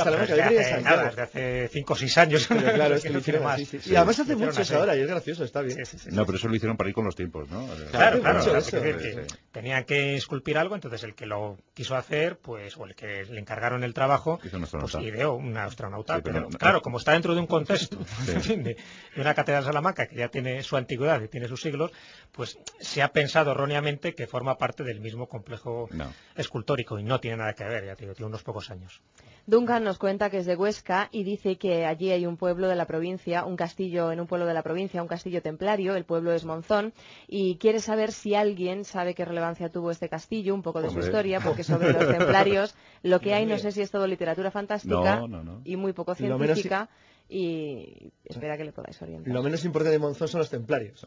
Speaker 6: desde hace 5 o 6 años.
Speaker 5: Pero claro, es que lo hicieron
Speaker 6: más.
Speaker 5: así, sí. Y además hace muchos ahora, y es gracioso, está bien.
Speaker 2: No, pero eso lo hicieron para ir con los tiempos, ¿no?
Speaker 6: Claro. Tenían que esculpir algo, entonces el que lo quiso hacer, pues, o el que le encargaron el trabajo, pues ideó un astronauta. Pero claro, como está dentro de un contexto de una catedral de Salamanca que ya tiene su antigüedad y tiene sus siglos, pues se ha pensado erróneamente que forma parte del mismo complejo escultórico y no tiene nada que ver, ya te digo, tiene unos pocos años.
Speaker 4: Duncan nos cuenta que es de Huesca y dice que allí hay un pueblo de la provincia, un castillo en un pueblo de la provincia, un castillo templario, el pueblo es Monzón, y quiere saber si alguien sabe qué relevancia tuvo este castillo, un poco de su historia, porque sobre los templarios lo que hay no sé si es todo literatura fantástica y muy poco científica. Y espera que le podáis orientar.
Speaker 5: Lo menos importante de Monzón son los templarios.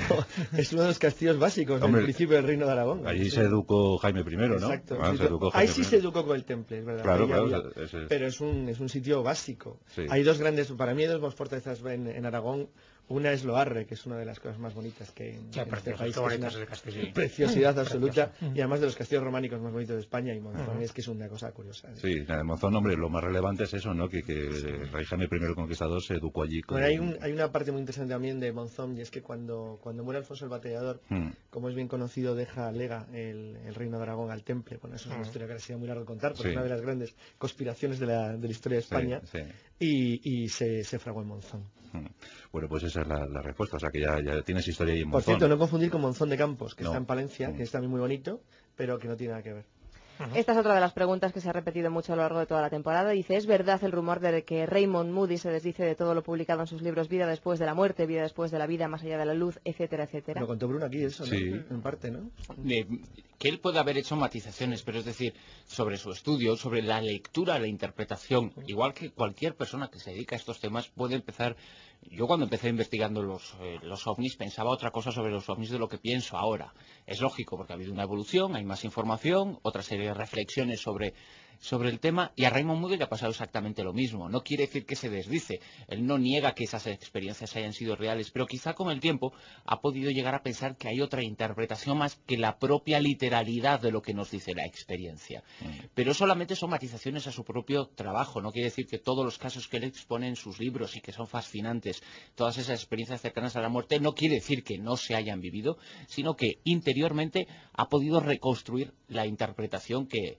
Speaker 5: Es uno de los castillos básicos del principio del Reino de Aragón.
Speaker 2: Allí se educó Jaime I, ¿no?
Speaker 5: Exacto. Ahí sí se educó con el temple, es verdad.
Speaker 2: Claro.
Speaker 5: Pero es un sitio básico.
Speaker 2: Sí.
Speaker 5: Hay dos grandes, para mí hay dos fortalezas en Aragón. Una es Loarre, que es una de las cosas más bonitas que en este país, que es una preciosidad absoluta, y además de los castillos románicos más bonitos de España, y Monzón es que es una cosa curiosa.
Speaker 2: Sí, de Monzón, hombre, lo más relevante es eso, ¿no? Que el rey Jaime I el Conquistador se educó allí.
Speaker 5: Bueno, hay una parte muy interesante también de Monzón, y es que cuando muere Alfonso el Batallador, como es bien conocido, lega el reino de Aragón al temple. Bueno, eso es una historia que ahora sería muy largo de contar, porque es una de las grandes conspiraciones de la historia de España, y se fraguó en Monzón.
Speaker 2: Bueno, pues esa es la respuesta, o sea que ya tienes historia ahí en
Speaker 5: Monzón. Por cierto, no confundir con Monzón de Campos, que está en Palencia, que es también muy bonito, pero que no tiene nada que ver.
Speaker 4: Esta es otra de las preguntas que se ha repetido mucho a lo largo de toda la temporada. Dice, ¿es verdad el rumor de que Raymond Moody se desdice de todo lo publicado en sus libros Vida después de la muerte, Vida después de la vida, Más allá de la luz, etcétera, etcétera?
Speaker 5: Lo contó Bruno aquí, eso, ¿no?
Speaker 2: Sí.
Speaker 5: En parte, ¿no?
Speaker 7: Que él puede haber hecho matizaciones, pero es decir, sobre su estudio, sobre la lectura, la interpretación, igual que cualquier persona que se dedica a estos temas puede empezar. Yo cuando empecé investigando los ovnis pensaba otra cosa sobre los ovnis de lo que pienso ahora. Es lógico, porque ha habido una evolución, hay más información, otra serie de reflexiones sobre el tema, y a Raymond Moody le ha pasado exactamente lo mismo. No quiere decir que se desdice, él no niega que esas experiencias hayan sido reales, pero quizá con el tiempo ha podido llegar a pensar que hay otra interpretación más que la propia literalidad de lo que nos dice la experiencia. Pero solamente son matizaciones a su propio trabajo, no quiere decir que todos los casos que él expone en sus libros y que son fascinantes, todas esas experiencias cercanas a la muerte, no quiere decir que no se hayan vivido, sino que interiormente ha podido reconstruir la interpretación que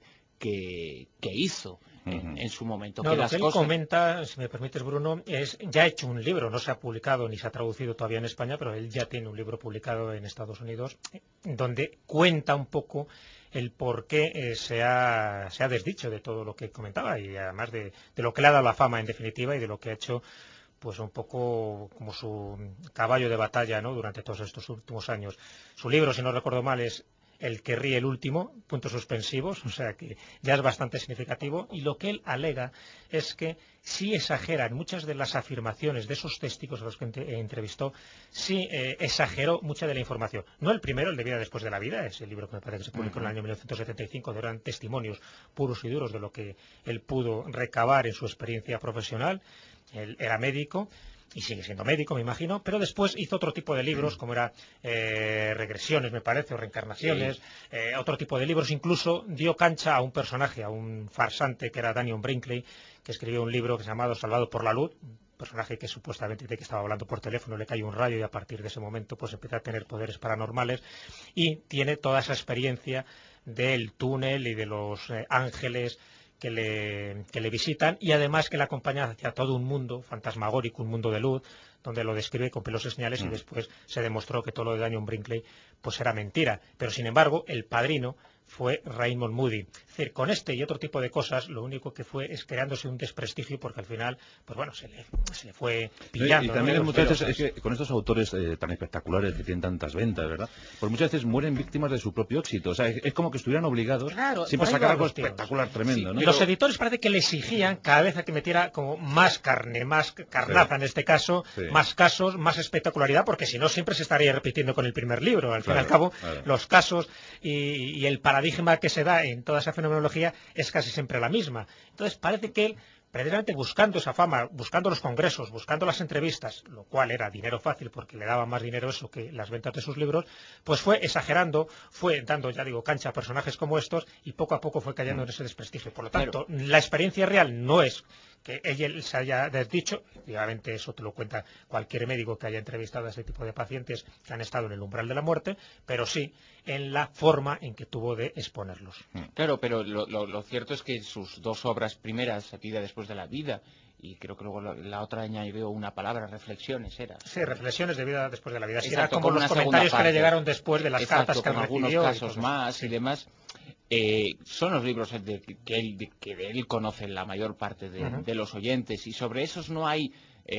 Speaker 7: hizo en su momento.
Speaker 6: No, lo que él comenta, si me permites, Bruno, ya ha hecho un libro, no se ha publicado ni se ha traducido todavía en España, pero él ya tiene un libro publicado en Estados Unidos, donde cuenta un poco el por qué se ha desdicho de todo lo que comentaba, y además de lo que le ha dado la fama, en definitiva, y de lo que ha hecho pues un poco como su caballo de batalla, ¿no?, durante todos estos últimos años. Su libro, si no recuerdo mal, es El que ríe el último, puntos suspensivos, o sea que ya es bastante significativo, y lo que él alega es que sí exageran muchas de las afirmaciones de esos testigos a los que entrevistó, sí exageró mucha de la información. No el primero, el de Vida después de la vida, es el libro que me parece que se publicó en el año 1975, donde eran testimonios puros y duros de lo que él pudo recabar en su experiencia profesional. Él era médico y sigue siendo médico, me imagino, pero después hizo otro tipo de libros, como era regresiones, me parece, o reencarnaciones, otro tipo de libros. Incluso dio cancha a un personaje, a un farsante que era Daniel Brinkley, que escribió un libro que se llamaba Salvado por la Luz, un personaje que supuestamente de que estaba hablando por teléfono, le cayó un rayo y a partir de ese momento pues empezó a tener poderes paranormales, y tiene toda esa experiencia del túnel y de los ángeles que le visitan, y además que le acompaña hacia todo un mundo fantasmagórico, un mundo de luz, donde lo describe con pelos y señales, y después se demostró que todo lo de Daniel Brinkley pues era mentira. Pero sin embargo, el padrino fue Raymond Moody. Es decir, con este y otro tipo de cosas, lo único que fue es creándose un desprestigio, porque al final, pues bueno, se le fue pillando.
Speaker 2: Y también muchas veces es que con estos autores tan espectaculares que tienen tantas ventas, ¿verdad? Pues muchas veces mueren víctimas de su propio éxito. O sea, es como que estuvieran obligados siempre a sacar algo espectacular, tremendo, ¿no?
Speaker 6: Los editores parece que le exigían cada vez a que metiera como más carne, más carnaza en este caso, más casos, más espectacularidad, porque si no siempre se estaría repitiendo con el primer libro. Al fin y al cabo, los casos y el paradigma que se da en toda esa fenomenología es casi siempre la misma. Entonces parece que él precisamente buscando esa fama, buscando los congresos, buscando las entrevistas, lo cual era dinero fácil porque le daba más dinero eso que las ventas de sus libros, pues fue exagerando, fue dando, ya digo, cancha a personajes como estos y poco a poco fue cayendo en ese desprestigio. Por lo tanto, la experiencia real no es que ella se haya desdicho, obviamente eso te lo cuenta cualquier médico que haya entrevistado a ese tipo de pacientes que han estado en el umbral de la muerte, pero sí en la forma en que tuvo de exponerlos.
Speaker 7: Claro, pero lo cierto es que sus dos obras primeras, Vida después de la vida, y creo que luego la otra añadió una palabra, Reflexiones, era.
Speaker 6: Sí, Reflexiones de vida después de la vida.
Speaker 7: Exacto,
Speaker 6: era como los comentarios que le llegaron después de las cartas que
Speaker 7: con algunos
Speaker 6: recibió
Speaker 7: casos más y demás. Son los libros que él conoce la mayor parte de los oyentes, y sobre esos no hay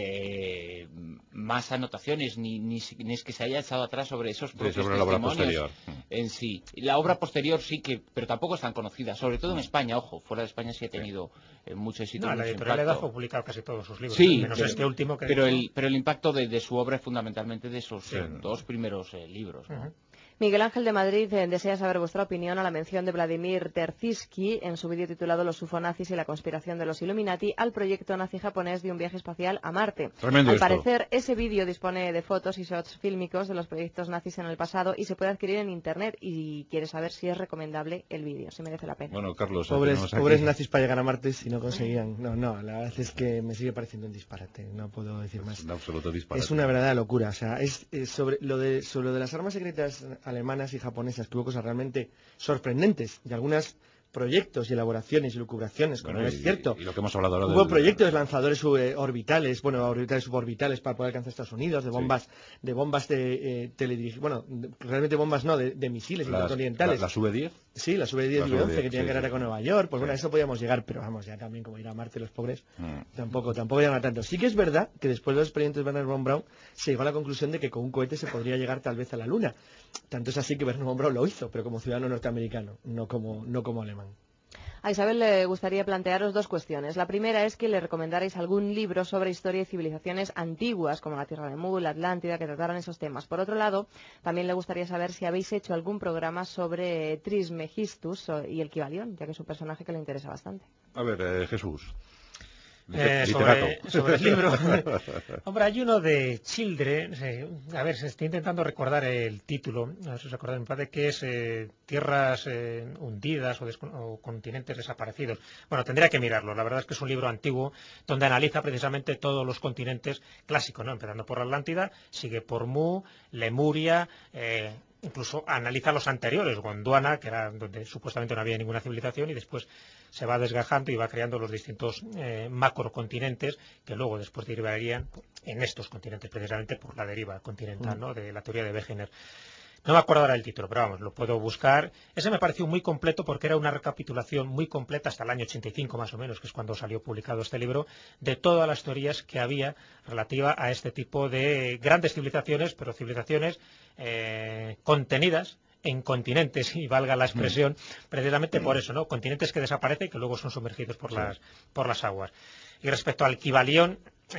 Speaker 7: más anotaciones ni es que se haya echado atrás sobre esos propios
Speaker 2: sobre la obra
Speaker 7: testimonios
Speaker 2: posterior
Speaker 7: en sí. La obra posterior sí que, pero tampoco es tan conocida, sobre todo en España. Ojo, fuera de España sí ha tenido mucho éxito.
Speaker 6: No, la editorial Edad ha publicado casi todos sus libros,
Speaker 7: sí,
Speaker 6: menos este último que
Speaker 7: pero el impacto de su obra es fundamentalmente de esos dos primeros libros, ¿no?
Speaker 4: Miguel Ángel de Madrid desea saber vuestra opinión a la mención de Vladimir Terziski en su vídeo titulado Los ufonazis y la conspiración de los Illuminati al proyecto nazi japonés de un viaje espacial a Marte.
Speaker 2: Tremendo
Speaker 4: Al
Speaker 2: esto.
Speaker 4: parecer, ese vídeo dispone de fotos y shots fílmicos de los proyectos nazis en el pasado y se puede adquirir en Internet, y quiere saber si es recomendable el vídeo, si merece la pena.
Speaker 2: Bueno, Carlos,
Speaker 5: pobres nazis para llegar a Marte si no conseguían. No, la verdad es que me sigue pareciendo un disparate, no puedo decir más.
Speaker 2: Es un absoluto disparate.
Speaker 5: Es una verdadera locura. O sea, sobre lo de las armas secretas alemanas y japonesas, que hubo cosas realmente sorprendentes y algunos proyectos y elaboraciones y lucubraciones, como es cierto.
Speaker 2: Y lo que hemos hablado ahora
Speaker 5: Hubo proyectos de lanzadores orbitales, orbitales suborbitales para poder alcanzar Estados Unidos, de bombas, teledirigidas, realmente bombas no, de misiles intercontinentales.
Speaker 2: ¿Las V-10?
Speaker 5: Sí, las V-10 y V-11 que tenían que ir con Nueva York. Pues bueno, a eso podíamos llegar, pero vamos, ya también como ir a Marte los pobres, tampoco llegan a tanto. Sí que es verdad que después de los experimentos de Wernher von Braun se llegó a la conclusión de que con un cohete se podría llegar tal vez a la Luna. Tanto es así que Wernher von Braun lo hizo, pero como ciudadano norteamericano, no como alemán.
Speaker 4: A Isabel le gustaría plantearos dos cuestiones. La primera es que le recomendarais algún libro sobre historia y civilizaciones antiguas, como la Tierra de Mu, la Atlántida, que trataran esos temas. Por otro lado, también le gustaría saber si habéis hecho algún programa sobre Trismegistus y el Kybalión, ya que es un personaje que le interesa bastante.
Speaker 2: A ver, Jesús.
Speaker 6: Sobre el libro. Hombre, hay uno de Children, a ver, se estoy intentando recordar el título, a ver si os acordáis, me parece que es Tierras hundidas o continentes desaparecidos. Bueno, tendría que mirarlo, la verdad es que es un libro antiguo donde analiza precisamente todos los continentes clásicos, ¿no? Empezando por la Atlántida, sigue por Mu, Lemuria, incluso analiza los anteriores, Gondwana, que era donde supuestamente no había ninguna civilización, y después se va desgajando y va creando los distintos macrocontinentes que luego después derivarían en estos continentes, precisamente por la deriva continental, ¿no?, de la teoría de Wegener. No me acuerdo ahora del título, pero vamos, lo puedo buscar. Ese me pareció muy completo porque era una recapitulación muy completa hasta el año 85 más o menos, que es cuando salió publicado este libro, de todas las teorías que había relativa a este tipo de grandes civilizaciones, pero civilizaciones contenidas en continentes, y valga la expresión, precisamente por eso, ¿no? Continentes que desaparecen y que luego son sumergidos por las aguas. Y respecto al Kybalión,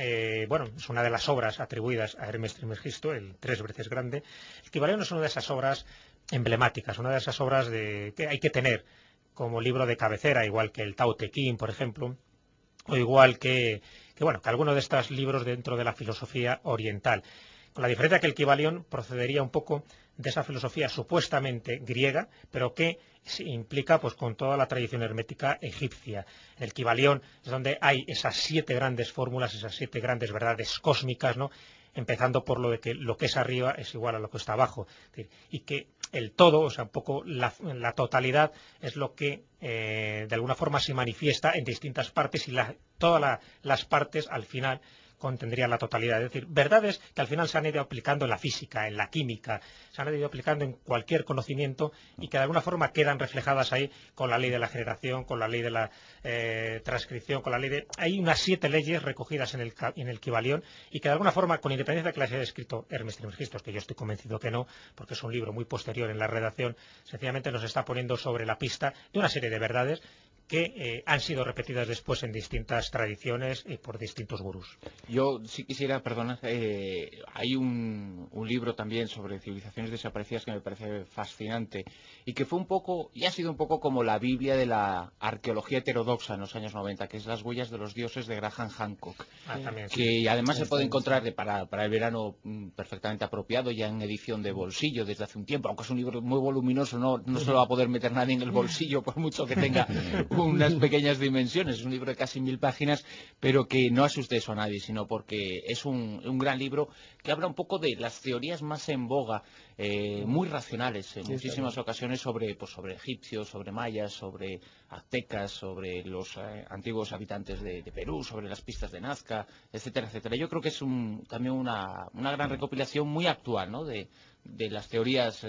Speaker 6: es una de las obras atribuidas a Hermes Trismegisto, el 3 veces grande. El Kybalión es una de esas obras emblemáticas, una de esas obras que hay que tener como libro de cabecera, igual que el Tao Te Ching, por ejemplo, o igual que alguno de estos libros dentro de la filosofía oriental. Con la diferencia que el Kybalión procedería un poco de esa filosofía supuestamente griega, pero que implica pues con toda la tradición hermética egipcia. En el Kybalión es donde hay esas 7 grandes fórmulas, esas 7 grandes verdades cósmicas, ¿no?, empezando por lo de que lo que es arriba es igual a lo que está abajo, y que el todo, o sea, un poco la totalidad, es lo que de alguna forma se manifiesta en distintas partes, y todas las partes al final contendrían la totalidad. Es decir, verdades que al final se han ido aplicando en la física, en la química, se han ido aplicando en cualquier conocimiento, y que de alguna forma quedan reflejadas ahí con la ley de la generación, con la ley de la transcripción, con la ley de... Hay unas 7 leyes recogidas en el Kybalión, y que de alguna forma, con independencia de que las haya escrito Hermes Trismegisto, que yo estoy convencido que no, porque es un libro muy posterior en la redacción, sencillamente nos está poniendo sobre la pista de una serie de verdades que han sido repetidas después en distintas tradiciones y por distintos gurús.
Speaker 7: Yo sí quisiera, perdona, hay un libro también sobre civilizaciones desaparecidas que me parece fascinante y que fue un poco, y ha sido un poco como la Biblia de la arqueología heterodoxa en los años 90, que es Las huellas de los dioses de Graham Hancock,
Speaker 6: También, sí.
Speaker 7: que además se puede encontrar para el verano perfectamente apropiado, ya en edición de bolsillo desde hace un tiempo, aunque es un libro muy voluminoso, no se lo va a poder meter nadie en el bolsillo por mucho que tenga unas pequeñas dimensiones. Es un libro de casi 1000 páginas, pero que no asuste eso a nadie, sino porque es un gran libro que habla un poco de las teorías más en boga, muy racionales en muchísimas ocasiones sobre egipcios, sobre mayas, sobre aztecas, sobre los antiguos habitantes de Perú, sobre las pistas de Nazca, etcétera, etcétera. Yo creo que es también una gran recopilación muy actual, ¿no?, de las teorías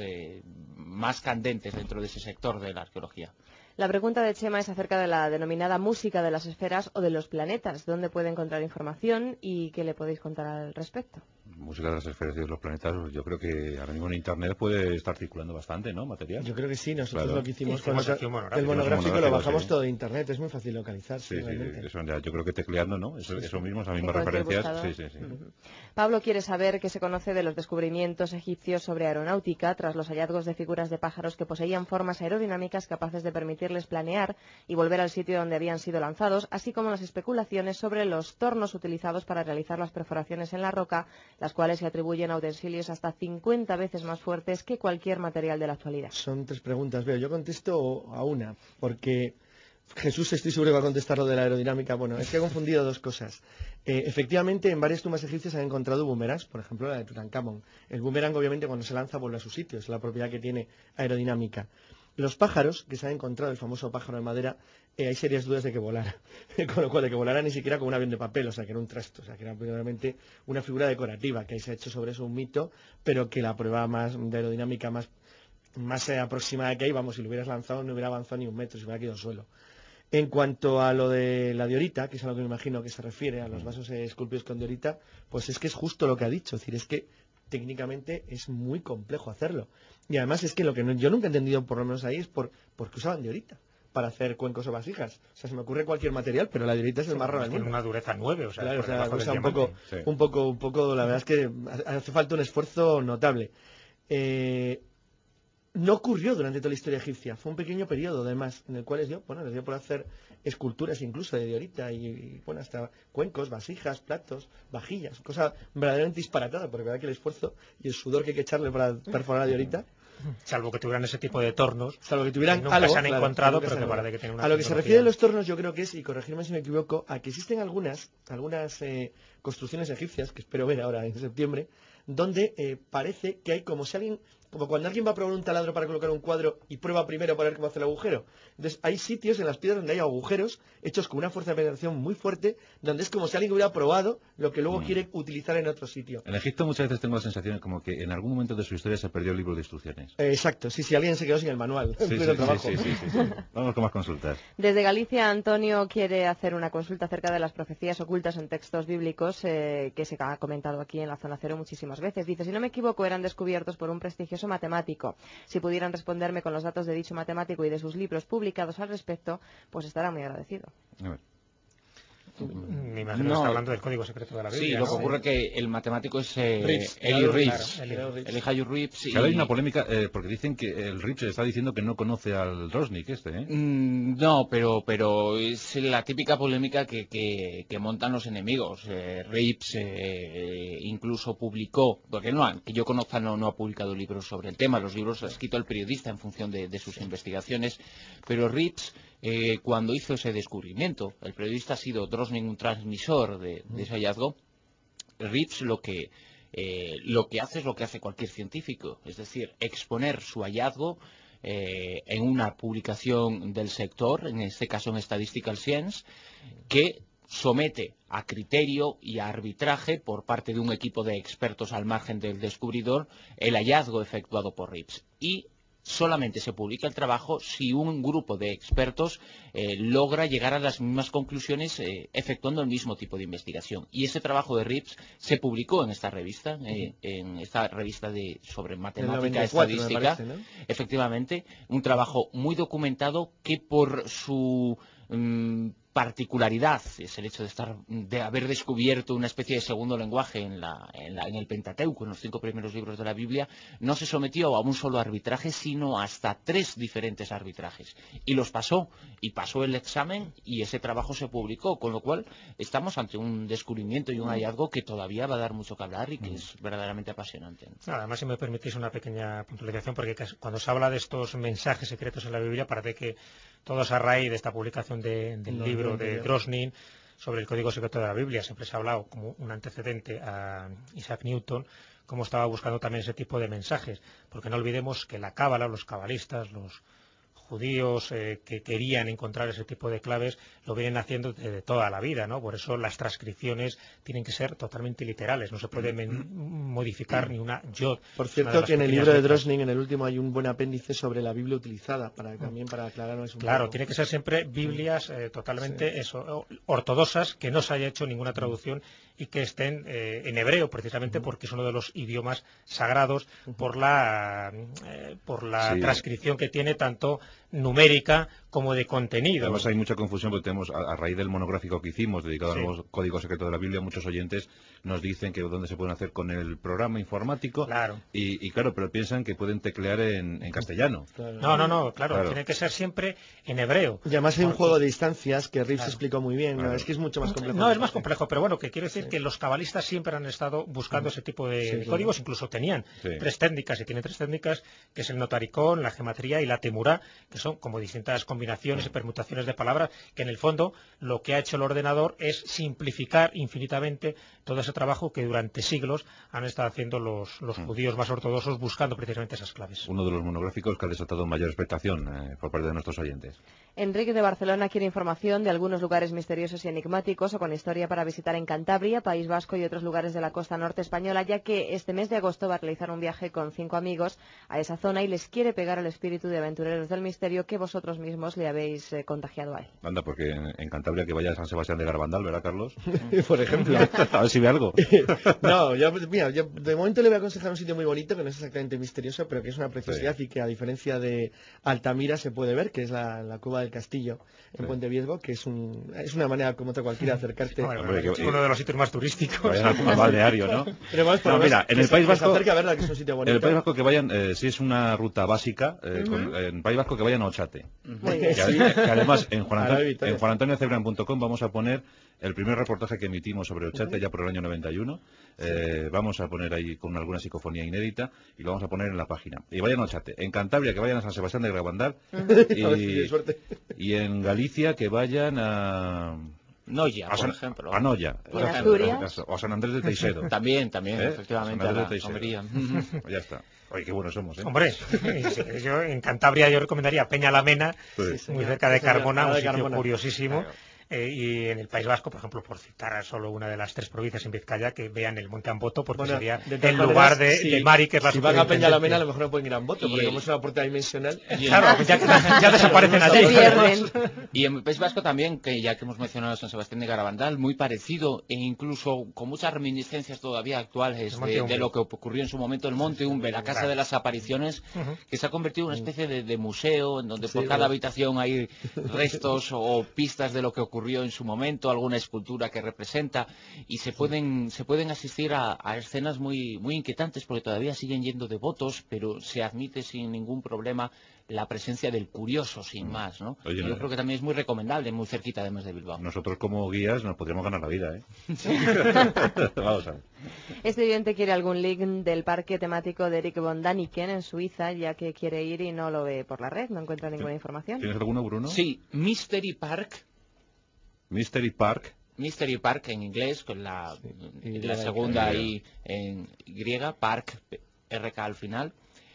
Speaker 7: más candentes dentro de ese sector de la arqueología.
Speaker 4: La pregunta de Chema es acerca de la denominada música de las esferas o de los planetas. ¿Dónde puede encontrar información y qué le podéis contar al respecto?
Speaker 2: Música de las esferas y de los planetas, yo creo que ahora mismo en Internet puede estar circulando bastante, ¿no? Material.
Speaker 5: Yo creo que sí, nosotros
Speaker 2: Claro.
Speaker 5: lo que hicimos
Speaker 6: Sí,
Speaker 5: con el monográfico lo bajamos
Speaker 2: sí.
Speaker 5: todo de Internet, es muy fácil localizar.
Speaker 2: Sí,
Speaker 5: realmente.
Speaker 2: eso ya, yo creo que tecleando, ¿no? Eso mismo, esas mismas
Speaker 4: En cualquier
Speaker 2: referencias.
Speaker 4: buscador.
Speaker 2: Sí.
Speaker 4: Pablo quiere saber qué se conoce de los descubrimientos egipcios sobre aeronáutica tras los hallazgos de figuras de pájaros que poseían formas aerodinámicas capaces de permitirles planear y volver al sitio donde habían sido lanzados, así como las especulaciones sobre los tornos utilizados para realizar las perforaciones en la roca, las cuales se atribuyen a utensilios hasta 50 veces más fuertes que cualquier material de la actualidad.
Speaker 5: Son 3 preguntas, veo. Yo contesto a una, porque Jesús estoy seguro que va a contestar lo de la aerodinámica. Bueno, es que he confundido 2 cosas. Efectivamente, en varias tumbas egipcias se han encontrado boomerangs, por ejemplo la de Tutankamón. El boomerang, obviamente, cuando se lanza vuelve a su sitio, es la propiedad que tiene aerodinámica. Los pájaros que se han encontrado, el famoso pájaro de madera, hay serias dudas de que volara, con lo cual de que volara ni siquiera con un avión de papel, o sea que era un trasto, o sea que era probablemente una figura decorativa, que ahí se ha hecho sobre eso un mito, pero que la prueba más de aerodinámica más aproximada que hay, vamos, si lo hubieras lanzado no hubiera avanzado ni un metro, se hubiera quedado al suelo. En cuanto a lo de la diorita, que es a lo que me imagino que se refiere, a los vasos esculpidos con diorita, pues es que es justo lo que ha dicho, es decir, es que técnicamente es muy complejo hacerlo. Y además es que lo que yo nunca he entendido, por lo menos ahí, es por qué usaban diorita para hacer cuencos o vasijas. O sea, se me ocurre cualquier material, pero la diorita es el más raro del mundo.
Speaker 6: Tiene una dureza 9, o sea,
Speaker 5: claro,
Speaker 6: por debajo del
Speaker 5: un
Speaker 6: diamante.
Speaker 5: poco, la verdad es que hace falta un esfuerzo notable. No ocurrió durante toda la historia egipcia, fue un pequeño periodo además, en el cual les dio por hacer esculturas incluso de diorita y bueno, hasta cuencos, vasijas, platos, vajillas, cosa verdaderamente disparatada, porque la verdad que el esfuerzo y el sudor que hay que echarle para perforar la diorita.
Speaker 6: Salvo que tuvieran ese tipo de tornos,
Speaker 5: salvo que tuvieran
Speaker 6: nunca
Speaker 5: algo,
Speaker 6: se han encontrado, pero que parece que tienen una
Speaker 5: a lo que se
Speaker 6: tecnología.
Speaker 5: refiere a los tornos, yo creo que es, y corregirme si me equivoco, a que existen algunas construcciones egipcias, que espero ver ahora en septiembre, donde parece que hay como cuando alguien va a probar un taladro para colocar un cuadro y prueba primero para ver cómo hace el agujero. Entonces hay sitios en las piedras donde hay agujeros hechos con una fuerza de penetración muy fuerte, donde es como si alguien hubiera probado lo que luego quiere utilizar en otro sitio.
Speaker 2: En Egipto muchas veces tengo la sensación como que en algún momento de su historia se perdió el libro de instrucciones.
Speaker 5: Exacto, sí, alguien se quedó sin el manual.
Speaker 2: Sí. Vamos con más consultas.
Speaker 4: Desde Galicia, Antonio quiere hacer una consulta acerca de las profecías ocultas en textos bíblicos que se ha comentado aquí en la Zona Cero muchísimas veces. Dice, si no me equivoco, eran descubiertos por un prestigioso matemático. Si pudieran responderme con los datos de dicho matemático y de sus libros publicados al respecto, pues estará muy agradecido.
Speaker 2: A ver.
Speaker 6: Me imagino que está hablando del código secreto de la Biblia.
Speaker 7: Sí, lo que ocurre es que el matemático es
Speaker 5: Eli
Speaker 7: Rips.
Speaker 5: Eli
Speaker 7: Rips.
Speaker 2: Ahora hay una polémica porque dicen que el Rips está diciendo que no conoce al Drosnik
Speaker 7: No, pero es la típica polémica que montan los enemigos. Rips incluso publicó, porque que yo conozca no ha publicado libros sobre el tema, los libros los ha escrito el periodista en función de sus investigaciones, pero Rips cuando hizo ese descubrimiento, el periodista ha sido Drosnik un transmisor de ese hallazgo. Rips lo que hace es lo que hace cualquier científico, es decir, exponer su hallazgo en una publicación del sector, en este caso en Statistical Science, que somete a criterio y a arbitraje por parte de un equipo de expertos al margen del descubridor el hallazgo efectuado por Rips. Y solamente se publica el trabajo si un grupo de expertos logra llegar a las mismas conclusiones efectuando el mismo tipo de investigación. Y ese trabajo de Rips se publicó en esta revista, sobre matemática estadística, parece, ¿no? Efectivamente, un trabajo muy documentado que por su particularidad es el hecho de haber descubierto una especie de segundo lenguaje en el Pentateuco, en los 5 primeros libros de la Biblia, no se sometió a un solo arbitraje, sino hasta 3 diferentes arbitrajes. Y los pasó, y pasó el examen, y ese trabajo se publicó, con lo cual estamos ante un descubrimiento y un hallazgo que todavía va a dar mucho que hablar y que es verdaderamente apasionante.
Speaker 6: Además, si me permitís una pequeña puntualización, porque cuando se habla de estos mensajes secretos en la Biblia, parece que todo es a raíz de esta publicación del libro de Drosnin sobre el código secreto de la Biblia. Siempre se ha hablado como un antecedente a Isaac Newton, cómo estaba buscando también ese tipo de mensajes, porque no olvidemos que la cábala, los cabalistas, los judíos que querían encontrar ese tipo de claves lo vienen haciendo desde toda la vida, ¿no? Por eso las transcripciones tienen que ser totalmente literales, no se puede modificar ni una yod.
Speaker 5: Por cierto, que en el libro de Drosnin, en el último, hay un buen apéndice sobre la Biblia utilizada, también para aclararnos un poco.
Speaker 6: Claro, tiene que ser siempre Biblias totalmente ortodoxas, que no se haya hecho ninguna traducción y que estén en hebreo, precisamente porque es uno de los idiomas sagrados por la transcripción que tiene, tanto numérica como de contenido.
Speaker 2: Además hay mucha confusión porque tenemos, a raíz del monográfico que hicimos dedicado al código secreto de la Biblia, muchos oyentes nos dicen que dónde se pueden hacer con el programa informático.
Speaker 6: Claro.
Speaker 2: Y claro, pero piensan que pueden teclear en castellano.
Speaker 6: Claro. Claro, tiene que ser siempre en hebreo.
Speaker 5: Y además hay un juego de distancias que Rips explicó muy bien, ¿no? Es que es mucho más complejo.
Speaker 6: No, es más complejo, pero bueno, que quiero decir que los cabalistas siempre han estado buscando ese tipo de códigos, incluso tenían 3 técnicas, y tienen 3 técnicas, que es el notaricón, la gematría y la temurá, que son como distintas combinaciones y permutaciones de palabras, que en el fondo lo que ha hecho el ordenador es simplificar infinitamente todo ese trabajo que durante siglos han estado haciendo los judíos más ortodoxos buscando precisamente esas claves.
Speaker 2: Uno de los monográficos que ha desatado mayor expectación por parte de nuestros oyentes.
Speaker 4: Enrique de Barcelona quiere información de algunos lugares misteriosos y enigmáticos o con historia para visitar en Cantabria, País Vasco y otros lugares de la costa norte española, ya que este mes de agosto va a realizar un viaje con 5 amigos a esa zona y les quiere pegar al espíritu de aventureros del misterio que vosotros mismos le habéis contagiado a él.
Speaker 2: Anda, porque en Cantabria que vaya a San Sebastián de Garabandal, ¿verdad, Carlos?
Speaker 5: Por ejemplo.
Speaker 2: A ver si ve algo.
Speaker 5: No, yo de momento le voy a aconsejar un sitio muy bonito, que no es exactamente misterioso, pero que es una preciosidad y que a diferencia de Altamira se puede ver, que es la Cueva del Castillo en Puente Viesgo, que es una manera como otra cualquiera de acercarte.
Speaker 6: Es uno de los sitios más turísticos.
Speaker 2: Vayan al balneario, ¿no?
Speaker 5: Pero más
Speaker 2: mira, en el País Vasco,
Speaker 5: verla, que es un sitio bonito.
Speaker 2: En el País Vasco que vayan, si es una ruta básica, en el País Vasco que vayan a Ochate. Que además en juanantoniocebrián.com vamos a poner el primer reportaje que emitimos sobre Ochate ya por el año 91. Vamos a poner ahí con alguna psicofonía inédita y lo vamos a poner en la página. Y vayan a Ochate. En Cantabria que vayan a San Sebastián de Garabandal. Y en Galicia que vayan a
Speaker 7: Noya, por ejemplo.
Speaker 2: A Noya.
Speaker 4: ¿Y en Asturias?
Speaker 2: O a San Andrés de Teixedo.
Speaker 7: También, efectivamente, a la Almería.
Speaker 2: Ya está. Oye, qué buenos somos, ¿eh?
Speaker 6: Hombre, yo en Cantabria yo recomendaría Peña La Mena, muy cerca de Carmona, un sitio curiosísimo. Claro. Y en el País Vasco, por ejemplo, por citar solo una de las 3 provincias en Vizcaya, que vean el Monte Amboto, porque sería el lugar de Mari, que es la
Speaker 5: si van a Peña La Mena, a lo mejor no pueden ir a Amboto, porque como es una puerta dimensional.
Speaker 6: Claro, ya desaparecen allí.
Speaker 7: Y en el País Vasco también, que ya que hemos mencionado San Sebastián de Garabandal, muy parecido e incluso con muchas reminiscencias todavía actuales de lo que ocurrió en su momento el Monte Umbe, la Casa de las Apariciones, que se ha convertido en una especie de museo, en donde por cada habitación hay restos o pistas de lo que ocurrió en su momento, alguna escultura que representa, y se pueden asistir a escenas muy, muy inquietantes, porque todavía siguen yendo devotos, pero se admite sin ningún problema la presencia del curioso, sin más, ¿no?
Speaker 2: Oye,
Speaker 7: yo creo que también es muy recomendable, muy cerquita además de Bilbao.
Speaker 2: Nosotros como guías nos podríamos ganar la vida, ¿eh? Vamos a ver.
Speaker 4: Este oyente quiere algún link del parque temático de Eric von Daniken en Suiza, ya que quiere ir y no lo ve por la red, no encuentra ninguna información.
Speaker 2: ¿Tienes alguno, Bruno?
Speaker 7: Sí, Mystery Park en inglés, con la segunda I en Y, Park, RK al final,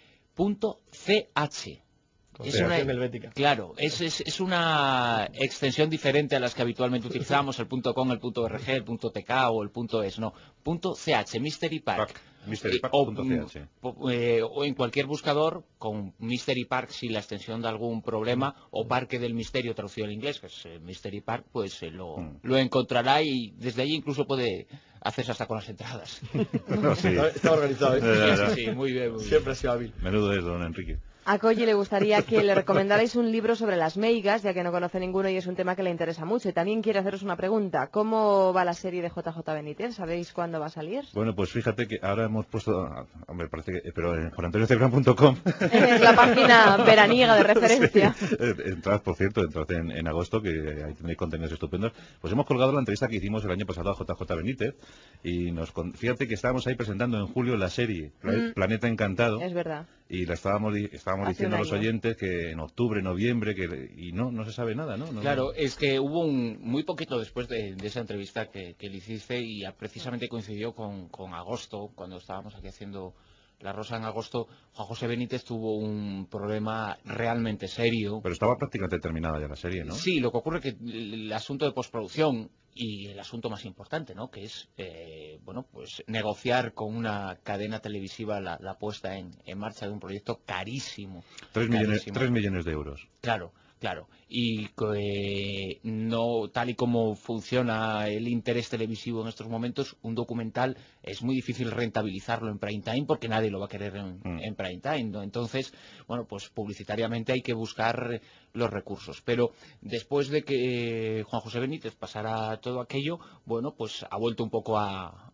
Speaker 7: .ch. Claro, es una extensión diferente a las que habitualmente utilizamos, el .com, el .org, el .tk o el .es, no, .ch, Mystery Park.
Speaker 2: mysterypark.ch.
Speaker 7: O en cualquier buscador con Mystery Park sin la extensión de algún problema, o Parque del Misterio traducido al inglés, que es Mystery Park, pues lo encontrará, y desde allí incluso puede hacerse hasta con las entradas.
Speaker 5: Sí. Está organizado, ¿eh?
Speaker 7: Sí, muy bien, muy bien.
Speaker 5: Siempre ha sido hábil.
Speaker 2: Menudo es, don Enrique.
Speaker 4: A Colli le gustaría que le recomendarais un libro sobre las meigas, ya que no conoce ninguno y es un tema que le interesa mucho. Y también quiere haceros una pregunta. ¿Cómo va la serie de JJ Benítez? ¿Sabéis cuándo va a salir?
Speaker 2: Bueno, pues fíjate que ahora hemos puesto, me parece que, pero en juanantoniocebran.com.
Speaker 4: La página veraniega de referencia.
Speaker 2: Sí. Entrad, por cierto, entrad en agosto, que ahí tenéis contenidos estupendos. Pues hemos colgado la entrevista que hicimos el año pasado a JJ Benítez, y fíjate que estábamos ahí presentando en julio la serie Planeta Encantado.
Speaker 4: Es verdad.
Speaker 2: Y la estábamos diciendo a los oyentes que en octubre, noviembre, y no se sabe nada, ¿no?
Speaker 7: Claro, es que hubo muy poquito después de esa entrevista que le hiciste, y precisamente coincidió con agosto, cuando estábamos aquí haciendo La Rosa en agosto. Juan José Benítez tuvo un problema realmente serio.
Speaker 2: Pero estaba prácticamente terminada ya la serie, ¿no?
Speaker 7: Sí, lo que ocurre es que el asunto de postproducción, y el asunto más importante, ¿no?, que es pues negociar con una cadena televisiva la puesta en marcha de un proyecto carísimo.
Speaker 2: 3 millones de euros.
Speaker 7: Claro. Y no, tal y como funciona el interés televisivo en estos momentos, un documental es muy difícil rentabilizarlo en prime time, porque nadie lo va a querer en prime time, ¿no? Entonces, bueno, pues publicitariamente hay que buscar los recursos. Pero después de que Juan José Benítez pasara todo aquello, bueno, pues ha vuelto un poco a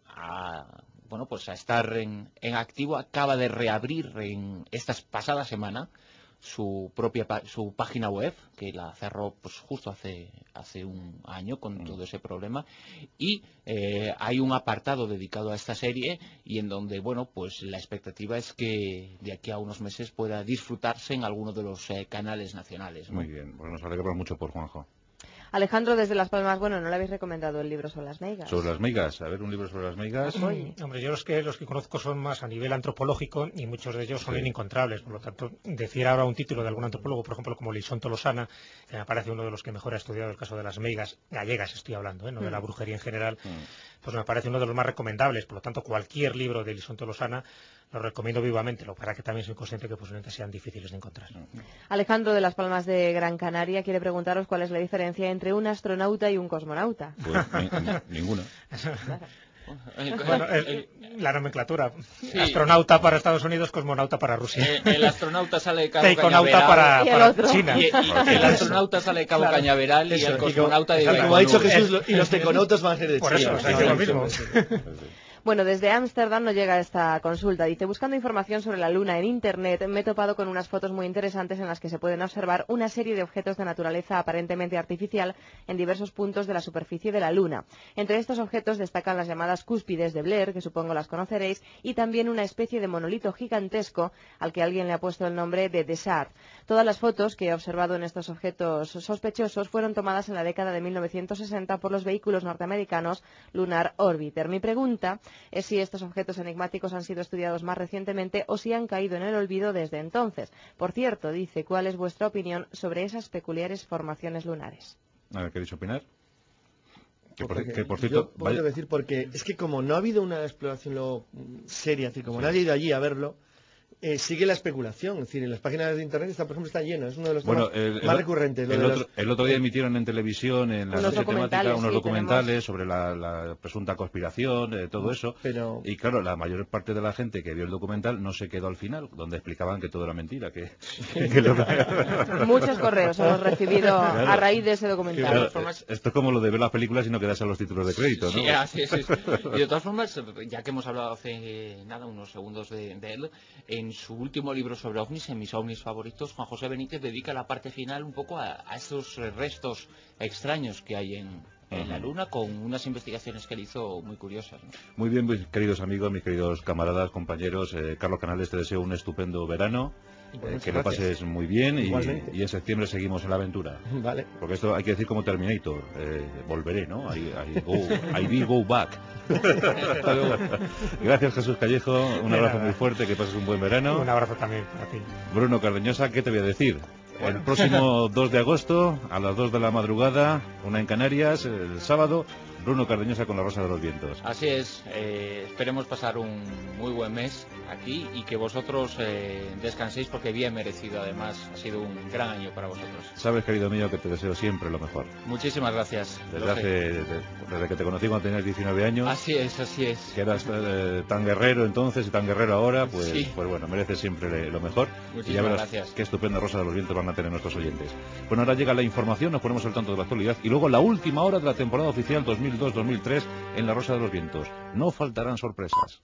Speaker 7: estar en activo. Acaba de reabrir en esta pasada semana su página web, que la cerró pues justo hace un año con todo ese problema, y hay un apartado dedicado a esta serie, y en donde, bueno, pues la expectativa es que de aquí a unos meses pueda disfrutarse en alguno de los canales nacionales, ¿no?
Speaker 2: Muy bien, pues nos alegramos mucho por Juanjo.
Speaker 4: Alejandro, desde Las Palmas, bueno, ¿no le habéis recomendado el libro sobre las meigas?
Speaker 2: Sobre las meigas, a ver, un libro sobre las meigas.
Speaker 6: Hombre, yo los que conozco son más a nivel antropológico, y muchos de ellos son inencontrables. Por lo tanto, decir ahora un título de algún antropólogo, por ejemplo, como Lisón Tolosana, que me parece uno de los que mejor ha estudiado el caso de las meigas gallegas, estoy hablando, no de la brujería en general, pues me parece uno de los más recomendables. Por lo tanto, cualquier libro de Lisón Tolosana lo recomiendo vivamente, lo para que también soy consciente que posiblemente sean difíciles de encontrar.
Speaker 4: Alejandro, de Las Palmas de Gran Canaria, quiere preguntaros cuál es la diferencia entre un astronauta y un cosmonauta.
Speaker 2: Pues ninguna.
Speaker 6: Bueno, la nomenclatura. Sí. Astronauta para Estados Unidos, cosmonauta para Rusia.
Speaker 7: El astronauta sale de Cabo
Speaker 6: Cañaveral para China.
Speaker 7: El astronauta sale de Cabo Cañaveral, y el cosmonauta de
Speaker 5: Como ha dicho Jesús, y los teconautas van a ser de China.
Speaker 6: Por eso, es lo mismo.
Speaker 4: Bueno, desde Ámsterdam nos llega esta consulta. Dice, buscando información sobre la Luna en Internet, me he topado con unas fotos muy interesantes en las que se pueden observar una serie de objetos de naturaleza aparentemente artificial en diversos puntos de la superficie de la Luna. Entre estos objetos destacan las llamadas cúspides de Blair, que supongo las conoceréis, y también una especie de monolito gigantesco al que alguien le ha puesto el nombre de Desart. Todas las fotos que he observado en estos objetos sospechosos fueron tomadas en la década de 1960 por los vehículos norteamericanos Lunar Orbiter. Mi pregunta es si estos objetos enigmáticos han sido estudiados más recientemente o si han caído en el olvido desde entonces. Por cierto, dice, ¿cuál es vuestra opinión sobre esas peculiares formaciones lunares?
Speaker 2: A ver, ¿queréis opinar?
Speaker 5: Que por cierto, yo puedo decir, porque es que como no ha habido una exploración seria, es decir, como nadie ha ido allí a verlo, sigue la especulación. Es decir, en las páginas de internet por ejemplo, está lleno, es uno de los temas más recurrentes.
Speaker 2: El otro día emitieron en televisión, en la noche temática, unos documentales sobre la presunta conspiración, todo eso. Y claro, la mayor parte de la gente que vio el documental no se quedó al final, donde explicaban que todo era mentira.
Speaker 4: Muchos correos hemos recibido a raíz de ese documental.
Speaker 2: Claro, esto es como lo de ver las películas y no quedarse a los títulos de crédito, ¿no?
Speaker 7: Sí. Y de todas formas, ya que hemos hablado hace unos segundos de él, en su último libro sobre ovnis, en mis ovnis favoritos, Juan José Benítez dedica la parte final un poco a estos restos extraños que hay en la Luna, con unas investigaciones que él hizo muy curiosas, ¿no?
Speaker 2: Muy bien, mis queridos amigos, mis queridos camaradas, compañeros, Carlos Canales, te deseo un estupendo verano. Que lo pases muy bien, y en septiembre seguimos en la aventura.
Speaker 5: Vale.
Speaker 2: Porque esto hay que decir como Terminator, volveré, ¿no? I will go back. Gracias, Jesús Callejo, un abrazo muy fuerte, que pases un buen verano.
Speaker 6: Un abrazo también para ti.
Speaker 2: Bruno Cardeñosa, ¿qué te voy a decir? El próximo 2 de agosto, a las 2 de la madrugada, una en Canarias, el sábado, Bruno Cardeñosa con La Rosa de los Vientos.
Speaker 7: Así es, esperemos pasar un muy buen mes aquí y que vosotros descanséis porque bien merecido, además ha sido un gran año para vosotros.
Speaker 2: Sabes, querido mío, que te deseo siempre lo mejor.
Speaker 7: Muchísimas gracias.
Speaker 2: Desde que te conocí cuando tenías 19 años.
Speaker 7: Así es.
Speaker 2: Que eras tan guerrero entonces y tan guerrero ahora, pues,
Speaker 7: sí.
Speaker 2: Pues bueno, mereces siempre lo mejor.
Speaker 7: Muchísimas
Speaker 2: y ya verás
Speaker 7: gracias.
Speaker 2: Qué estupenda Rosa de los Vientos van a tener nuestros oyentes. Bueno, ahora llega la información, nos ponemos al tanto de la actualidad y luego la última hora de la temporada oficial 2002-2003 en La Rosa de los Vientos. No faltarán sorpresas.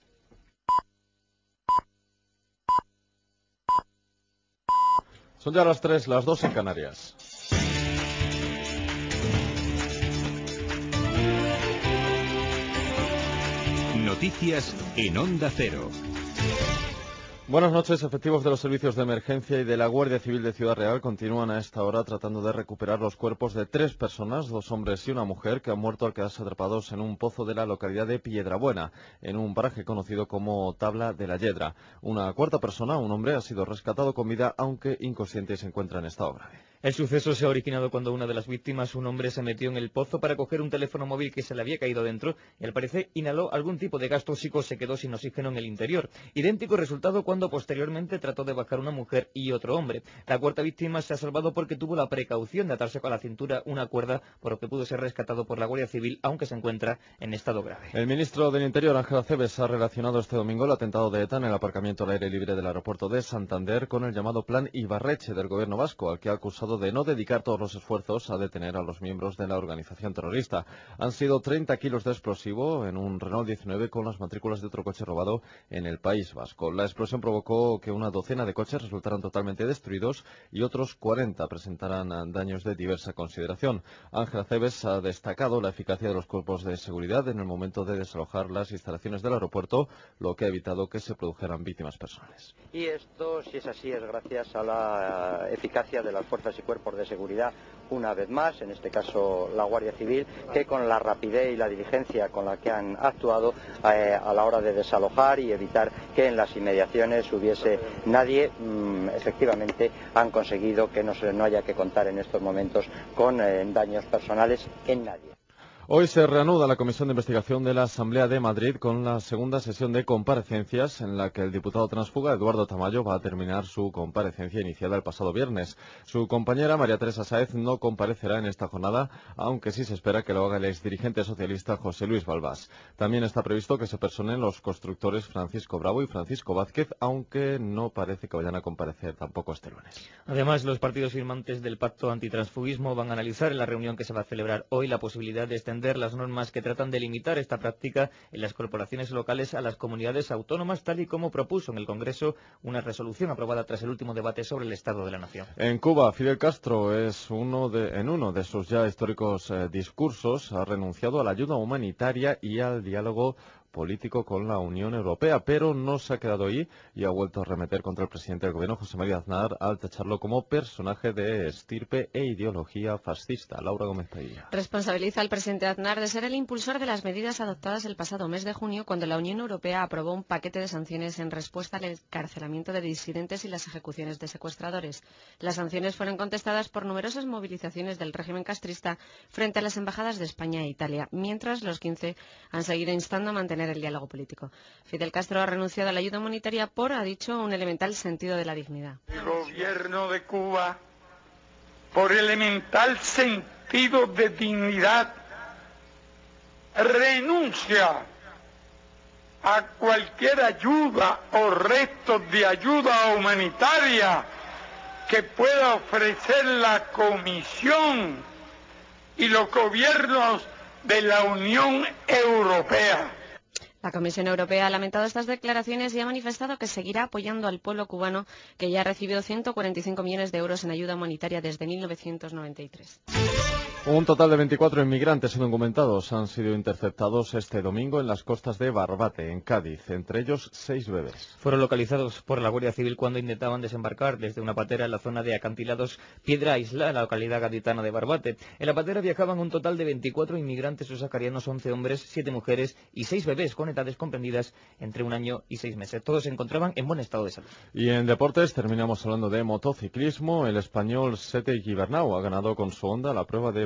Speaker 8: Son ya las 3, las 2 en Canarias.
Speaker 1: Noticias en Onda Cero.
Speaker 8: Buenas noches. Efectivos de los servicios de emergencia y de la Guardia Civil de Ciudad Real continúan a esta hora tratando de recuperar los cuerpos de 3 personas, 2 hombres y una mujer, que han muerto al quedarse atrapados en un pozo de la localidad de Piedrabuena, en un paraje conocido como Tabla de la Yedra. Una cuarta persona, un hombre, ha sido rescatado con vida, aunque inconsciente y se encuentra en estado grave.
Speaker 9: El suceso se ha originado cuando una de las víctimas, un hombre, se metió en el pozo para coger un teléfono móvil que se le había caído dentro y al parecer inhaló algún tipo de gas tóxico, se quedó sin oxígeno en el interior. Idéntico resultado cuando posteriormente trató de bajar una mujer y otro hombre. La cuarta víctima se ha salvado porque tuvo la precaución de atarse con la cintura una cuerda, por lo que pudo ser rescatado por la Guardia Civil, aunque se encuentra en estado grave.
Speaker 8: El ministro del Interior, Ángel Acebes, ha relacionado este domingo el atentado de ETA en el aparcamiento al aire libre del aeropuerto de Santander con el llamado Plan Ibarretxe del gobierno vasco, al que ha acusado de no dedicar todos los esfuerzos a detener a los miembros de la organización terrorista. Han sido 30 kilos de explosivo en un Renault 19 con las matrículas de otro coche robado en el País Vasco. La explosión provocó que una docena de coches resultaran totalmente destruidos y otros 40 presentaran daños de diversa consideración. Ángel Acebes ha destacado la eficacia de los cuerpos de seguridad en el momento de desalojar las instalaciones del aeropuerto, lo que ha evitado que se produjeran víctimas personales.
Speaker 10: Y esto, si es así, es gracias a la eficacia de las fuerzas y cuerpos de seguridad, una vez más, en este caso la Guardia Civil, que con la rapidez y la diligencia con la que han actuado a la hora de desalojar y evitar que en las inmediaciones hubiese nadie, efectivamente han conseguido que no haya que contar en estos momentos con daños personales en nadie.
Speaker 8: Hoy se reanuda la Comisión de Investigación de la Asamblea de Madrid con la segunda sesión de comparecencias en la que el diputado tránsfuga Eduardo Tamayo va a terminar su comparecencia iniciada el pasado viernes. Su compañera María Teresa Sáez no comparecerá en esta jornada, aunque sí se espera que lo haga el exdirigente socialista José Luis Balbás. También está previsto que se personen los constructores Francisco Bravo y Francisco Vázquez, aunque no parece que vayan a comparecer tampoco este lunes.
Speaker 9: Además, los partidos firmantes del Pacto Antitransfugismo van a analizar en la reunión que se va a celebrar hoy la posibilidad de extender las normas que tratan de limitar esta práctica en las corporaciones locales a las comunidades autónomas, tal y como propuso en el Congreso una resolución aprobada tras el último debate sobre el Estado de la Nación.
Speaker 8: En Cuba, Fidel Castro en uno de sus ya históricos discursos ha renunciado a la ayuda humanitaria y al diálogo político con la Unión Europea, pero no se ha quedado ahí y ha vuelto a arremeter contra el presidente del gobierno, José María Aznar, al tacharlo como personaje de estirpe e ideología fascista. Laura Gómez Padilla.
Speaker 11: Responsabiliza al presidente Aznar de ser el impulsor de las medidas adoptadas el pasado mes de junio, cuando la Unión Europea aprobó un paquete de sanciones en respuesta al encarcelamiento de disidentes y las ejecuciones de secuestradores. Las sanciones fueron contestadas por numerosas movilizaciones del régimen castrista frente a las embajadas de España e Italia, mientras los 15 han seguido instando a mantener el diálogo político. Fidel Castro ha renunciado a la ayuda humanitaria por, ha dicho, un elemental sentido de la dignidad.
Speaker 12: El gobierno de Cuba, por elemental sentido de dignidad, renuncia a cualquier ayuda o resto de ayuda humanitaria que pueda ofrecer la Comisión y los gobiernos de la Unión Europea.
Speaker 11: La Comisión Europea ha lamentado estas declaraciones y ha manifestado que seguirá apoyando al pueblo cubano, que ya ha recibido 145 millones de euros en ayuda humanitaria desde 1993.
Speaker 8: Un total de 24 inmigrantes indocumentados han sido interceptados este domingo en las costas de Barbate, en Cádiz, entre ellos 6 bebés.
Speaker 9: Fueron localizados por la Guardia Civil cuando intentaban desembarcar desde una patera en la zona de acantilados Piedra Isla, en la localidad gaditana de Barbate. En la patera viajaban un total de 24 inmigrantes subsaharianos, 11 hombres, 7 mujeres y 6 bebés con edades comprendidas entre 1 año y 6 meses. Todos se encontraban en buen estado de salud.
Speaker 8: Y en deportes terminamos hablando de motociclismo. El español Sete Gibernau ha ganado con su Honda la prueba de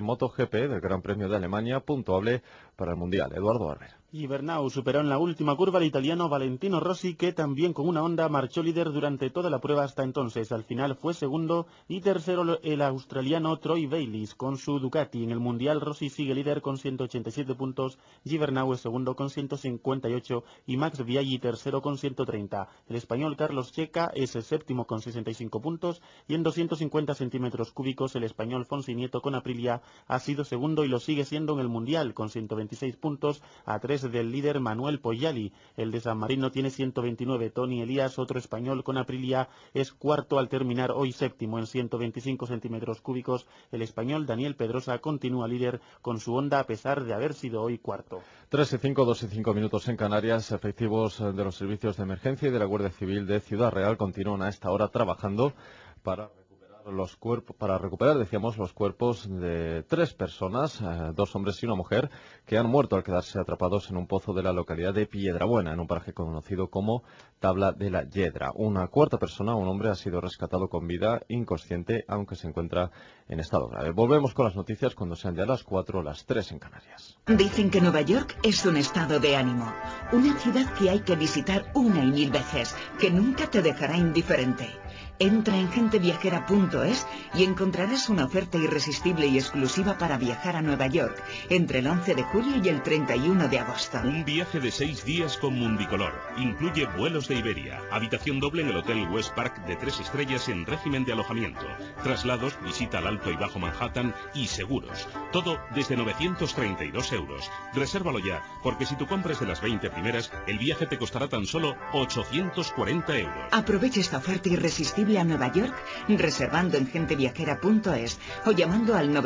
Speaker 8: MotoGP del Gran Premio de Alemania, puntuable para el Mundial. Eduardo Barber.
Speaker 13: Y Bernau superó en la última curva al italiano Valentino Rossi, que también con una Honda marchó líder durante toda la prueba hasta entonces. Al final fue segundo y tercero el australiano Troy Bayliss con su Ducati. En el Mundial Rossi sigue líder con 187 puntos, y Bernau es segundo con 158 y Max Biaggi tercero con 130. El español Carlos Checa es el séptimo con 65 puntos y en 250 centímetros cúbicos el español Fonsi Nieto con Aprilia ha sido segundo y lo sigue siendo en el Mundial con 126 puntos a 3 del líder Manuel Poyali. El de San Marino tiene 129. Tony Elías, otro español con Aprilia, es cuarto al terminar hoy séptimo en 125 centímetros cúbicos. El español Daniel Pedrosa continúa líder con su Honda a pesar de haber sido hoy cuarto.
Speaker 8: 3:05, 2:05 minutos en Canarias. Efectivos de los servicios de emergencia y de la Guardia Civil de Ciudad Real continúan a esta hora trabajando para recuperar, decíamos, los cuerpos de 3 personas, 2 hombres y una mujer, que han muerto al quedarse atrapados en un pozo de la localidad de Piedrabuena, en un paraje conocido como Tabla de la Yedra. Una cuarta persona, un hombre, ha sido rescatado con vida, inconsciente, aunque se encuentra en estado grave. Volvemos con las noticias cuando sean ya las 4, las 3 en Canarias.
Speaker 3: Dicen que Nueva York es un estado de ánimo, una ciudad que hay que visitar una y 1000 veces, que nunca te dejará indiferente. Entra en genteviajera.es y encontrarás una oferta irresistible y exclusiva para viajar a Nueva York entre el 11 de julio y el 31 de agosto.
Speaker 14: Un viaje de 6 días con Mundicolor. Incluye vuelos de Iberia, habitación doble en el Hotel West Park de 3 estrellas en régimen de alojamiento, traslados, visita al Alto y Bajo Manhattan y seguros. Todo desde 932 euros. Resérvalo ya, porque si tu compras de las 20 primeras, el viaje te costará tan solo 840 euros.
Speaker 3: Aprovecha esta oferta irresistible a Nueva York reservando en genteviajera.es o llamando al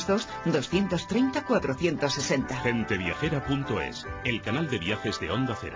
Speaker 3: 902-230-460.
Speaker 14: Genteviajera.es, el canal de viajes de Onda Cero.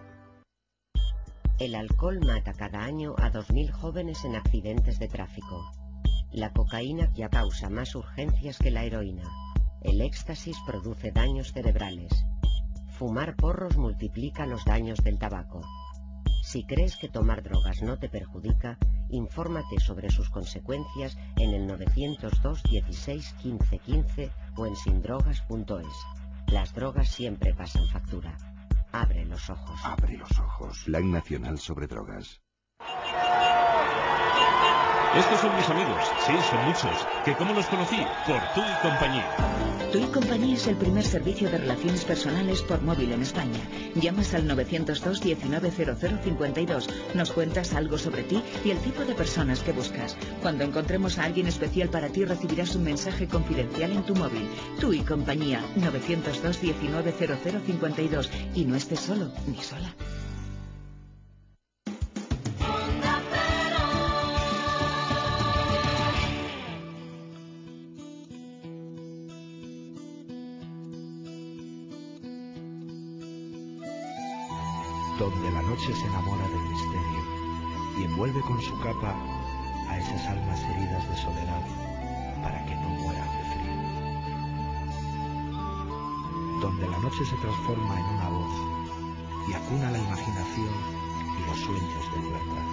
Speaker 15: El alcohol mata cada año a 2.000 jóvenes en accidentes de tráfico. La cocaína ya causa más urgencias que la heroína. El éxtasis produce daños cerebrales. Fumar porros multiplica los daños del tabaco. Si crees que tomar drogas no te perjudica, infórmate sobre sus consecuencias en el 902 16 15 15 o en sindrogas.es. Las drogas siempre pasan factura. Abre los ojos.
Speaker 1: Abre los ojos. Plan Nacional sobre Drogas.
Speaker 14: Estos son mis amigos, sí, son muchos. ¿Que cómo los conocí? Por Tú y Compañía.
Speaker 3: Tú y Compañía es el primer servicio de relaciones personales por móvil en España. Llamas al 902 190052, nos cuentas algo sobre ti y el tipo de personas que buscas. Cuando encontremos a alguien especial para ti recibirás un mensaje confidencial en tu móvil. Tú y Compañía, 902 190052, y no estés solo ni sola.
Speaker 16: Donde la noche se enamora del misterio y envuelve con su capa a esas almas heridas de soledad para que no mueran de frío. Donde la noche se transforma en una voz y acuna la imaginación y los sueños de libertad.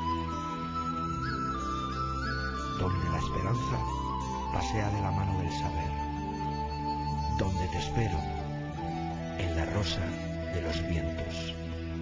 Speaker 16: Donde la esperanza pasea de la mano del saber. Donde te espero, en la rosa de los vientos.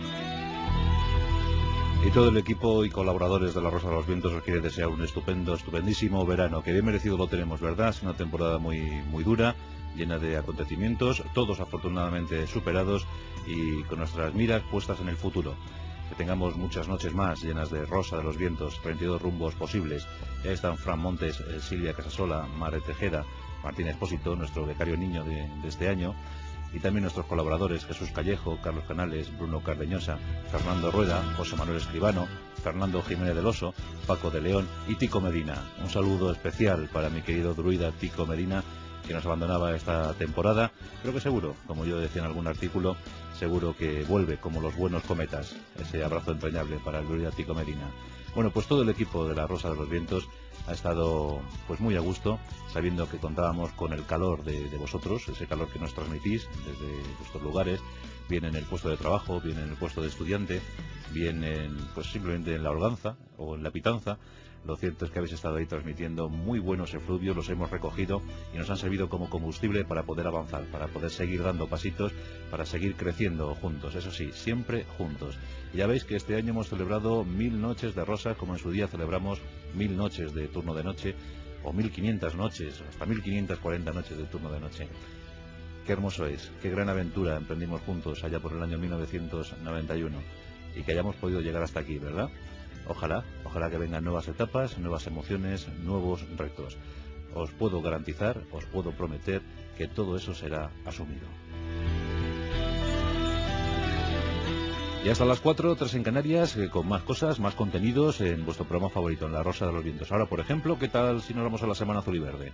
Speaker 2: Y todo el equipo y colaboradores de La Rosa de los Vientos os quiere desear un estupendísimo verano, que bien merecido lo tenemos, ¿verdad? Es una temporada muy dura, llena de acontecimientos, todos afortunadamente superados y con nuestras miras puestas en el futuro. Que tengamos muchas noches más llenas de Rosa de los Vientos, 32 rumbos posibles. Ya están Fran Montes, Silvia Casasola, Mare Tejeda, Martín Expósito, nuestro becario niño de este año, y también nuestros colaboradores Jesús Callejo, Carlos Canales, Bruno Cardeñosa, Fernando Rueda, José Manuel Escribano, Fernando Jiménez del Oso, Paco de León y Tico Medina. Un saludo especial para mi querido druida Tico Medina, que nos abandonaba esta temporada, pero que seguro, como yo decía en algún artículo, seguro que vuelve como los buenos cometas. Ese abrazo entrañable para el druida Tico Medina. Bueno, pues todo el equipo de La Rosa de los Vientos ha estado pues muy a gusto, sabiendo que contábamos con el calor de vosotros, ese calor que nos transmitís desde vuestros lugares, bien en el puesto de trabajo, bien en el puesto de estudiante, bien pues simplemente en la holganza o en la pitanza. Lo cierto es que habéis estado ahí transmitiendo muy buenos efluvios, los hemos recogido y nos han servido como combustible para poder avanzar, para poder seguir dando pasitos, para seguir creciendo juntos, eso sí, siempre juntos. Ya veis que este año hemos celebrado 1000 noches de rosas, como en su día celebramos 1000 noches de turno de noche, o 1500 noches, hasta 1540 noches de turno de noche. Qué hermoso es, qué gran aventura emprendimos juntos allá por el año 1991 y que hayamos podido llegar hasta aquí, ¿verdad? Ojalá que vengan nuevas etapas, nuevas emociones, nuevos retos. Os puedo garantizar, os puedo prometer que todo eso será asumido. Ya hasta las 4, 3 en Canarias, con más cosas, más contenidos en vuestro programa favorito, en La Rosa de los Vientos. Ahora, por ejemplo, ¿qué tal si nos vamos a la Semana Azul y Verde?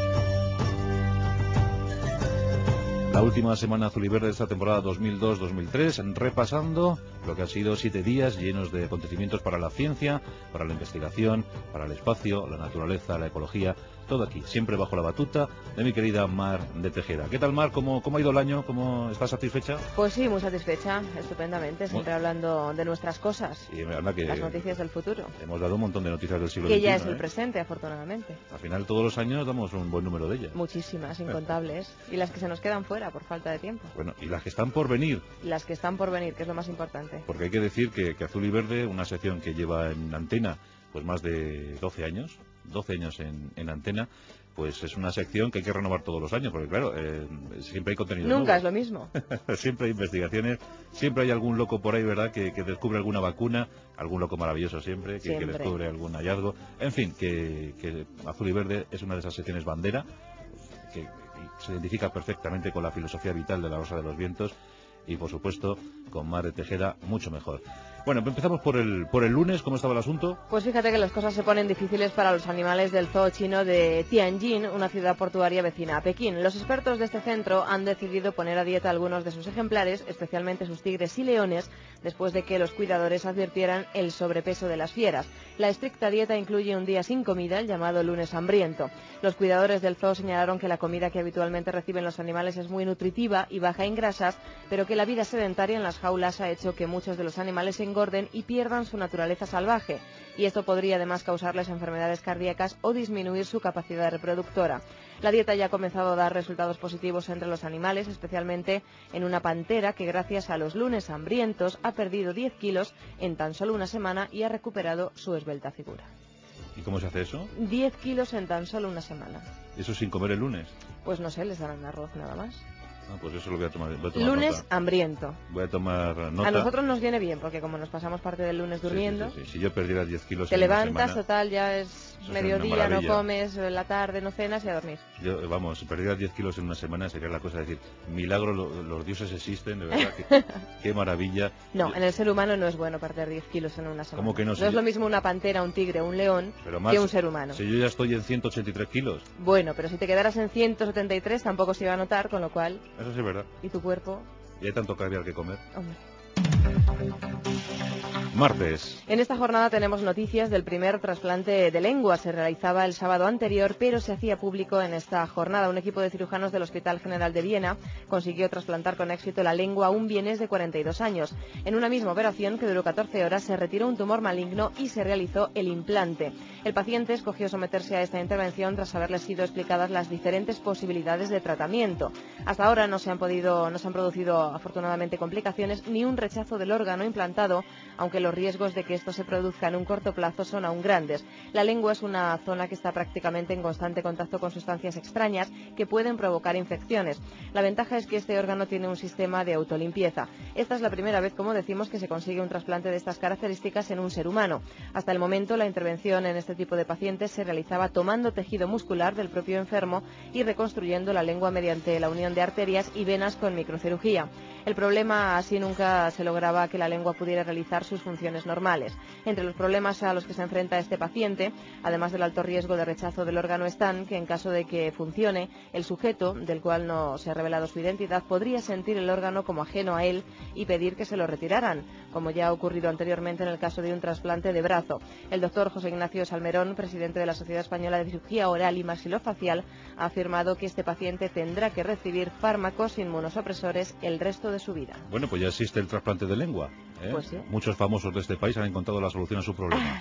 Speaker 2: La última Semana Azul y Verde de esta temporada 2002-2003, repasando lo que han sido 7 días llenos de acontecimientos para la ciencia, para la investigación, para el espacio, la naturaleza, la ecología, todo aquí, siempre bajo la batuta de mi querida Mar de Tejeda. ¿Qué tal, Mar? ¿Cómo ha ido el año? ¿Cómo estás satisfecha?
Speaker 4: Pues sí, muy satisfecha, estupendamente, siempre hablando de nuestras cosas,
Speaker 2: y verdad que
Speaker 4: las noticias del futuro.
Speaker 2: Hemos dado un montón de noticias del siglo
Speaker 4: XXI.
Speaker 2: Que
Speaker 4: ya es el presente, afortunadamente.
Speaker 2: Al final, todos los años damos un buen número de ellas.
Speaker 4: Muchísimas, incontables. Y las que se nos quedan fuera por falta de tiempo.
Speaker 2: Bueno, y las que están por venir.
Speaker 4: Las que están por venir, que es lo más importante.
Speaker 2: Porque hay que decir que Azul y Verde, una sección que lleva en antena pues más de 12 años en antena, pues es una sección que hay que renovar todos los años, porque claro, siempre hay contenido
Speaker 4: Nunca
Speaker 2: nuevo.
Speaker 4: Es lo mismo.
Speaker 2: Siempre hay investigaciones, siempre hay algún loco por ahí, ¿verdad?, que descubre alguna vacuna, algún loco maravilloso siempre, que descubre algún hallazgo. En fin, que Azul y Verde es una de esas secciones bandera, que se identifica perfectamente con la filosofía vital de La Rosa de los Vientos, y por supuesto con Mar de Tejeda mucho mejor. Bueno, empezamos por el lunes. ¿Cómo estaba el asunto?
Speaker 4: Pues fíjate que las cosas se ponen difíciles para los animales del zoo chino de Tianjin, una ciudad portuaria vecina a Pekín. Los expertos de este centro han decidido poner a dieta a algunos de sus ejemplares, especialmente sus tigres y leones, después de que los cuidadores advirtieran el sobrepeso de las fieras. La estricta dieta incluye un día sin comida, el llamado lunes hambriento. Los cuidadores del zoo señalaron que la comida que habitualmente reciben los animales es muy nutritiva y baja en grasas, pero que la vida sedentaria en las jaulas ha hecho que muchos de los animales engorden y pierdan su naturaleza salvaje, y esto podría además causarles enfermedades cardíacas o disminuir su capacidad reproductora. La dieta ya ha comenzado a dar resultados positivos entre los animales, especialmente en una pantera que gracias a los lunes hambrientos ha perdido 10 kilos en tan solo una semana y ha recuperado su esbelta figura.
Speaker 2: ¿Y cómo se hace eso?
Speaker 4: 10 kilos en tan solo una semana.
Speaker 2: ¿Eso sin comer el lunes?
Speaker 4: Pues no sé, les darán arroz nada más.
Speaker 2: Pues eso lo voy a tomar
Speaker 4: lunes
Speaker 2: nota.
Speaker 4: Hambriento.
Speaker 2: Voy a tomar nota.
Speaker 4: A nosotros nos viene bien, porque como nos pasamos parte del lunes durmiendo...
Speaker 2: Sí. Si yo perdiera 10 kilos
Speaker 4: te
Speaker 2: en
Speaker 4: levantas,
Speaker 2: una semana,
Speaker 4: total, ya es mediodía, no comes, la tarde no cenas y a dormir.
Speaker 2: Yo, si perdiera 10 kilos en una semana sería la cosa de decir, milagro, los dioses existen, de verdad, qué maravilla.
Speaker 4: No, en el ser humano no es bueno perder 10 kilos en una semana.
Speaker 2: ¿Cómo que no?
Speaker 4: No es lo mismo una pantera, un tigre, un león, que un ser humano.
Speaker 2: Si yo ya estoy en 183 kilos.
Speaker 4: Bueno, pero si te quedaras en 173 tampoco se iba a notar, con lo cual...
Speaker 2: Eso sí es verdad.
Speaker 4: ¿Y tu cuerpo?
Speaker 2: Y hay tanto caviar que comer.
Speaker 4: Hombre.
Speaker 2: Martes.
Speaker 4: En esta jornada tenemos noticias del primer trasplante de lengua. Se realizaba el sábado anterior, pero se hacía público en esta jornada. Un equipo de cirujanos del Hospital General de Viena consiguió trasplantar con éxito la lengua a un vienés de 42 años. En una misma operación que duró 14 horas se retiró un tumor maligno y se realizó el implante. El paciente escogió someterse a esta intervención tras haberle sido explicadas las diferentes posibilidades de tratamiento. Hasta ahora no se han producido afortunadamente complicaciones ni un rechazo del órgano implantado, aunque los riesgos de que esto se produzca en un corto plazo son aún grandes. La lengua es una zona que está prácticamente en constante contacto con sustancias extrañas que pueden provocar infecciones. La ventaja es que este órgano tiene un sistema de autolimpieza. Esta es la primera vez, como decimos, que se consigue un trasplante de estas características en un ser humano. Hasta el momento, la intervención en este tipo de pacientes se realizaba tomando tejido muscular del propio enfermo y reconstruyendo la lengua mediante la unión de arterias y venas con microcirugía. El problema así nunca se lograba que la lengua pudiera realizar sus funciones normales. Entre los problemas a los que se enfrenta este paciente, además del alto riesgo de rechazo del órgano, están que en caso de que funcione, el sujeto, del cual no se ha revelado su identidad, podría sentir el órgano como ajeno a él y pedir que se lo retiraran, como ya ha ocurrido anteriormente en el caso de un trasplante de brazo. El doctor José Ignacio Salmerón, presidente de la Sociedad Española de Cirugía Oral y Maxilofacial, ha afirmado que este paciente tendrá que recibir fármacos inmunosupresores el resto de su vida.
Speaker 2: Bueno, pues ya existe el trasplante de lengua, ¿eh?
Speaker 4: Pues sí.
Speaker 2: Muchos famosos de este país han encontrado la solución a su problema.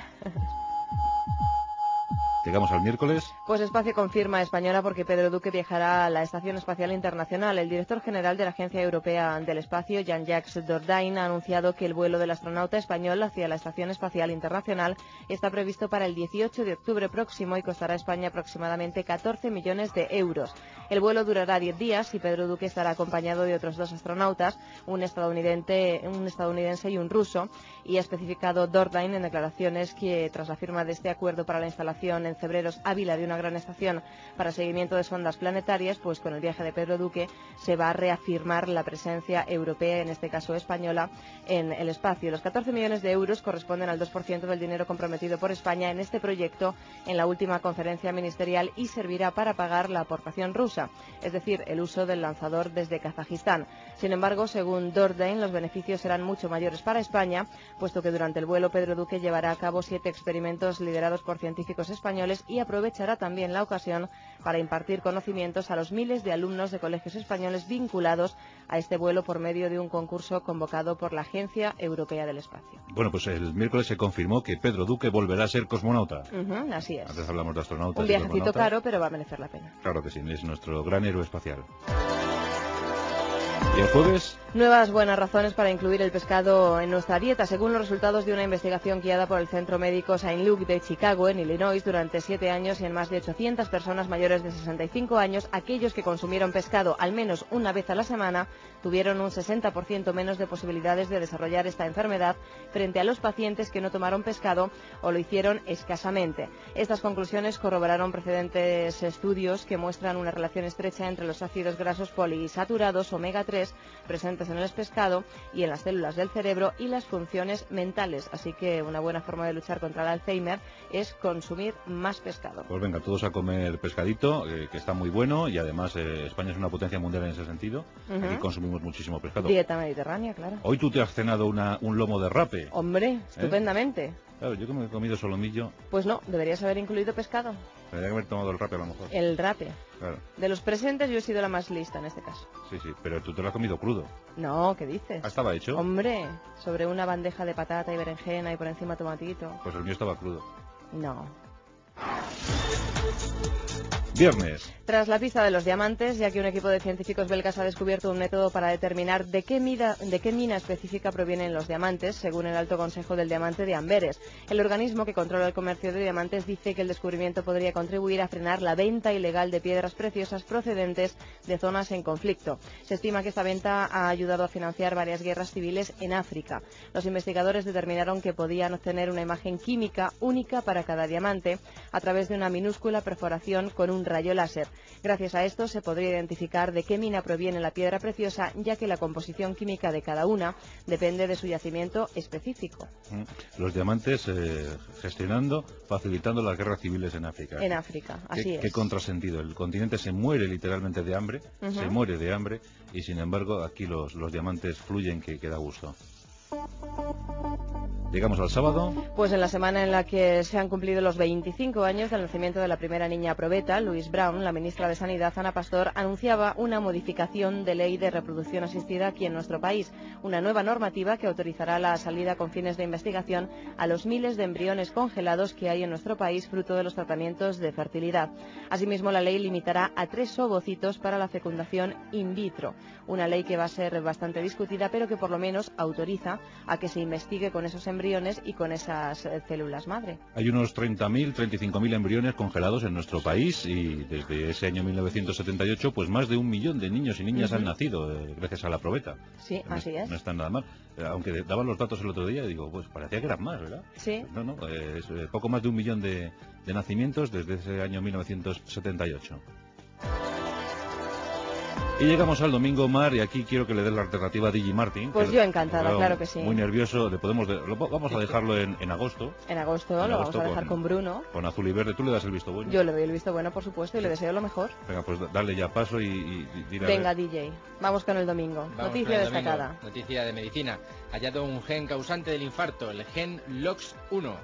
Speaker 2: Llegamos al miércoles.
Speaker 4: Pues Espacio confirma Española porque Pedro Duque viajará a la Estación Espacial Internacional. El director general de la Agencia Europea del Espacio, Jean-Jacques Dordain, ha anunciado que el vuelo del astronauta español hacia la Estación Espacial Internacional está previsto para el 18 de octubre próximo y costará a España aproximadamente 14 millones de euros. El vuelo durará 10 días y Pedro Duque estará acompañado de otros 2 astronautas, un estadounidense y un ruso, y ha especificado Dordain en declaraciones que tras la firma de este acuerdo para la instalación en Cebreros Ávila de una gran estación para seguimiento de sondas planetarias, pues con el viaje de Pedro Duque se va a reafirmar la presencia europea, en este caso española, en el espacio. Los 14 millones de euros corresponden al 2% del dinero comprometido por España en este proyecto en la última conferencia ministerial y servirá para pagar la aportación rusa, es decir, el uso del lanzador desde Kazajistán. Sin embargo, según Dordain, los beneficios serán mucho mayores para España, puesto que durante el vuelo Pedro Duque llevará a cabo 7 experimentos liderados por científicos españoles y aprovechará también la ocasión para impartir conocimientos a los miles de alumnos de colegios españoles vinculados a este vuelo por medio de un concurso convocado por la Agencia Europea del Espacio.
Speaker 2: Bueno, pues el miércoles se confirmó que Pedro Duque volverá a ser cosmonauta.
Speaker 4: Así es.
Speaker 2: Antes hablamos de astronautas.
Speaker 4: Un viajecito caro, pero va a merecer la pena.
Speaker 2: Claro que sí, es nuestro gran héroe espacial. ¿Y el jueves?
Speaker 4: Nuevas buenas razones para incluir el pescado en nuestra dieta. Según los resultados de una investigación guiada por el Centro Médico St. Luke de Chicago, en Illinois, durante 7 años y en más de 800 personas mayores de 65 años, aquellos que consumieron pescado al menos una vez a la semana tuvieron un 60% menos de posibilidades de desarrollar esta enfermedad frente a los pacientes que no tomaron pescado o lo hicieron escasamente. Estas conclusiones corroboraron precedentes estudios que muestran una relación estrecha entre los ácidos grasos poliinsaturados omega 3 presentes en el pescado y en las células del cerebro y las funciones mentales. Así que una buena forma de luchar contra el Alzheimer es consumir más pescado.
Speaker 2: Pues venga, todos a comer pescadito, que está muy bueno, y además España es una potencia mundial en ese sentido. Aquí consumimos muchísimo pescado.
Speaker 4: Dieta mediterránea, claro.
Speaker 2: Hoy tú te has cenado un lomo de rape.
Speaker 4: Hombre, estupendamente.
Speaker 2: Claro, yo que me he comido solomillo.
Speaker 4: Pues no, deberías haber incluido pescado.
Speaker 2: Tendría que haber tomado el rape a lo mejor.
Speaker 4: El rape.
Speaker 2: Claro.
Speaker 4: De los presentes yo he sido la más lista en este caso.
Speaker 2: Sí, pero tú te lo has comido crudo.
Speaker 4: No, ¿qué dices?
Speaker 2: ¿Estaba hecho?
Speaker 4: Hombre, sobre una bandeja de patata y berenjena y por encima tomatito.
Speaker 2: Pues el mío estaba crudo.
Speaker 4: No.
Speaker 2: Viernes.
Speaker 4: Tras la pista de los diamantes, ya que un equipo de científicos belgas ha descubierto un método para determinar de qué mina específica provienen los diamantes, según el Alto Consejo del Diamante de Amberes. El organismo que controla el comercio de diamantes dice que el descubrimiento podría contribuir a frenar la venta ilegal de piedras preciosas procedentes de zonas en conflicto. Se estima que esta venta ha ayudado a financiar varias guerras civiles en África. Los investigadores determinaron que podían obtener una imagen química única para cada diamante a través de una minúscula perforación con un rayo láser. Gracias a esto se podría identificar de qué mina proviene la piedra preciosa, ya que la composición química de cada una depende de su yacimiento específico.
Speaker 2: Los diamantes gestionando, facilitando las guerras civiles en África.
Speaker 4: En África, así es.
Speaker 2: Qué contrasentido. El continente se muere literalmente de hambre, se muere de hambre, y sin embargo aquí los diamantes fluyen, que da gusto. Llegamos al sábado.
Speaker 4: Pues en la semana en la que se han cumplido los 25 años del nacimiento de la primera niña probeta, Louise Brown, la ministra de Sanidad, Ana Pastor, anunciaba una modificación de ley de reproducción asistida aquí en nuestro país, una nueva normativa que autorizará la salida con fines de investigación a los miles de embriones congelados que hay en nuestro país fruto de los tratamientos de fertilidad. Asimismo, la ley limitará a 3 ovocitos para la fecundación in vitro, una ley que va a ser bastante discutida, pero que por lo menos autoriza a que se investigue con esos embriones y con esas células madre.
Speaker 2: Hay unos 30.000, 35.000 embriones congelados en nuestro país y desde ese año 1978 pues más de 1 millón de niños y niñas han nacido gracias a la probeta.
Speaker 4: Sí, así es.
Speaker 2: No están nada mal. Aunque daban los datos el otro día, digo, pues parecía que eran más, ¿verdad?
Speaker 4: Sí.
Speaker 2: No, es poco más de 1 millón de nacimientos desde ese año 1978. Y llegamos al domingo, Mar, y aquí quiero que le des la alternativa a Digi Martin.
Speaker 4: Pues yo encantada, claro que sí.
Speaker 2: Muy nervioso, vamos a dejarlo en agosto.
Speaker 4: En agosto lo vamos a dejar con Bruno.
Speaker 2: Con azul y verde, ¿tú le das el visto bueno?
Speaker 4: Yo le doy el visto bueno, por supuesto, y le deseo lo mejor.
Speaker 2: Venga, pues dale ya paso y dile.
Speaker 4: Venga, DJ, vamos con el domingo. Noticia destacada.
Speaker 17: Noticia de medicina. Hallado un gen causante del infarto, el gen LOX1.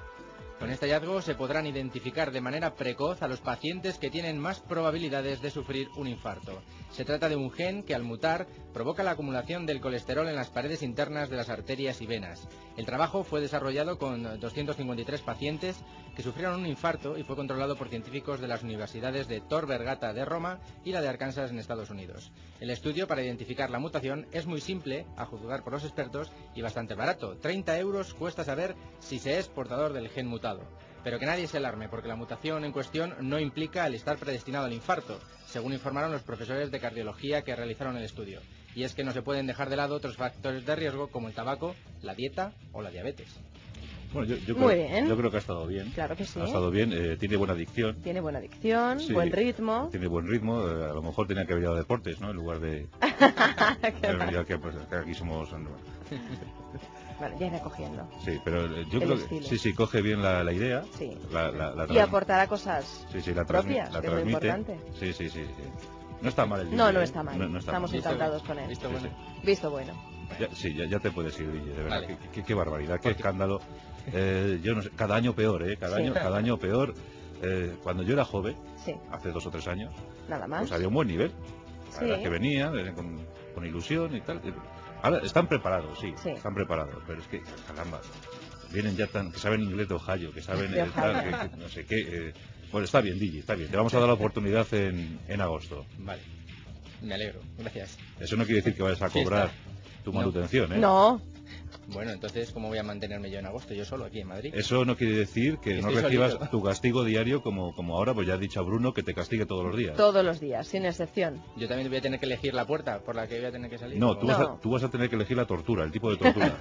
Speaker 17: Con este hallazgo se podrán identificar de manera precoz a los pacientes que tienen más probabilidades de sufrir un infarto. Se trata de un gen que al mutar provoca la acumulación del colesterol en las paredes internas de las arterias y venas. El trabajo fue desarrollado con 253 pacientes que sufrieron un infarto y fue controlado por científicos de las universidades de Tor Vergata de Roma y la de Arkansas en Estados Unidos. El estudio para identificar la mutación es muy simple, a juzgar por los expertos, y bastante barato. 30 euros cuesta saber si se es portador del gen mutado. Pero que nadie se alarme, porque la mutación en cuestión no implica el estar predestinado al infarto, según informaron los profesores de cardiología que realizaron el estudio. Y es que no se pueden dejar de lado otros factores de riesgo como el tabaco, la dieta o la diabetes.
Speaker 2: Bueno, yo creo que ha estado bien.
Speaker 4: Claro que sí.
Speaker 2: Ha estado bien, tiene buena dicción.
Speaker 4: Tiene buena dicción,
Speaker 2: Sí,
Speaker 4: buen ritmo.
Speaker 2: Tiene buen ritmo, a lo mejor tenía que haber ido a deportes, ¿no? En lugar de... ya que aquí somos...
Speaker 4: Bueno, ya irá cogiendo.
Speaker 2: Sí, pero yo creo
Speaker 4: estilo.
Speaker 2: que sí, coge bien la idea.
Speaker 4: Sí.
Speaker 2: Y
Speaker 4: y aportará cosas
Speaker 2: la
Speaker 4: propias,
Speaker 2: la
Speaker 4: que es muy
Speaker 2: transmite.
Speaker 4: importante.
Speaker 2: Sí. No está mal el DJ.
Speaker 4: No está mal.
Speaker 2: No está
Speaker 4: Estamos
Speaker 2: mal.
Speaker 4: encantados con él.
Speaker 17: Visto bueno.
Speaker 4: Visto bueno.
Speaker 2: Ya te puedes ir, DJ, de verdad.
Speaker 17: Vale.
Speaker 2: Qué barbaridad, qué escándalo. Yo no sé, cada año peor, cada año peor. Cuando yo era joven, hace 2 o 3 años,
Speaker 4: nada más.
Speaker 2: pues había un buen nivel. La verdad es que venía con ilusión y tal. Ahora están preparados, sí, están preparados, pero es que, caramba, vienen ya que saben inglés de Ohio, que saben que no sé qué. Bueno, está bien, Digi, está bien. Te vamos a dar la oportunidad en agosto.
Speaker 17: Vale, me alegro, gracias.
Speaker 2: Eso no quiere decir que vayas a cobrar tu manutención, ¿eh?
Speaker 4: No.
Speaker 17: Bueno, entonces, ¿cómo voy a mantenerme yo en agosto, yo solo aquí en Madrid?
Speaker 2: Eso no quiere decir que no recibas tu castigo diario como ahora, pues ya ha dicho a Bruno que te castigue todos los días.
Speaker 4: Todos los días, sin excepción.
Speaker 17: ¿Yo también voy a tener que elegir la puerta por la que voy a tener que salir?
Speaker 2: No, tú vas a tener que elegir la tortura, el tipo de tortura.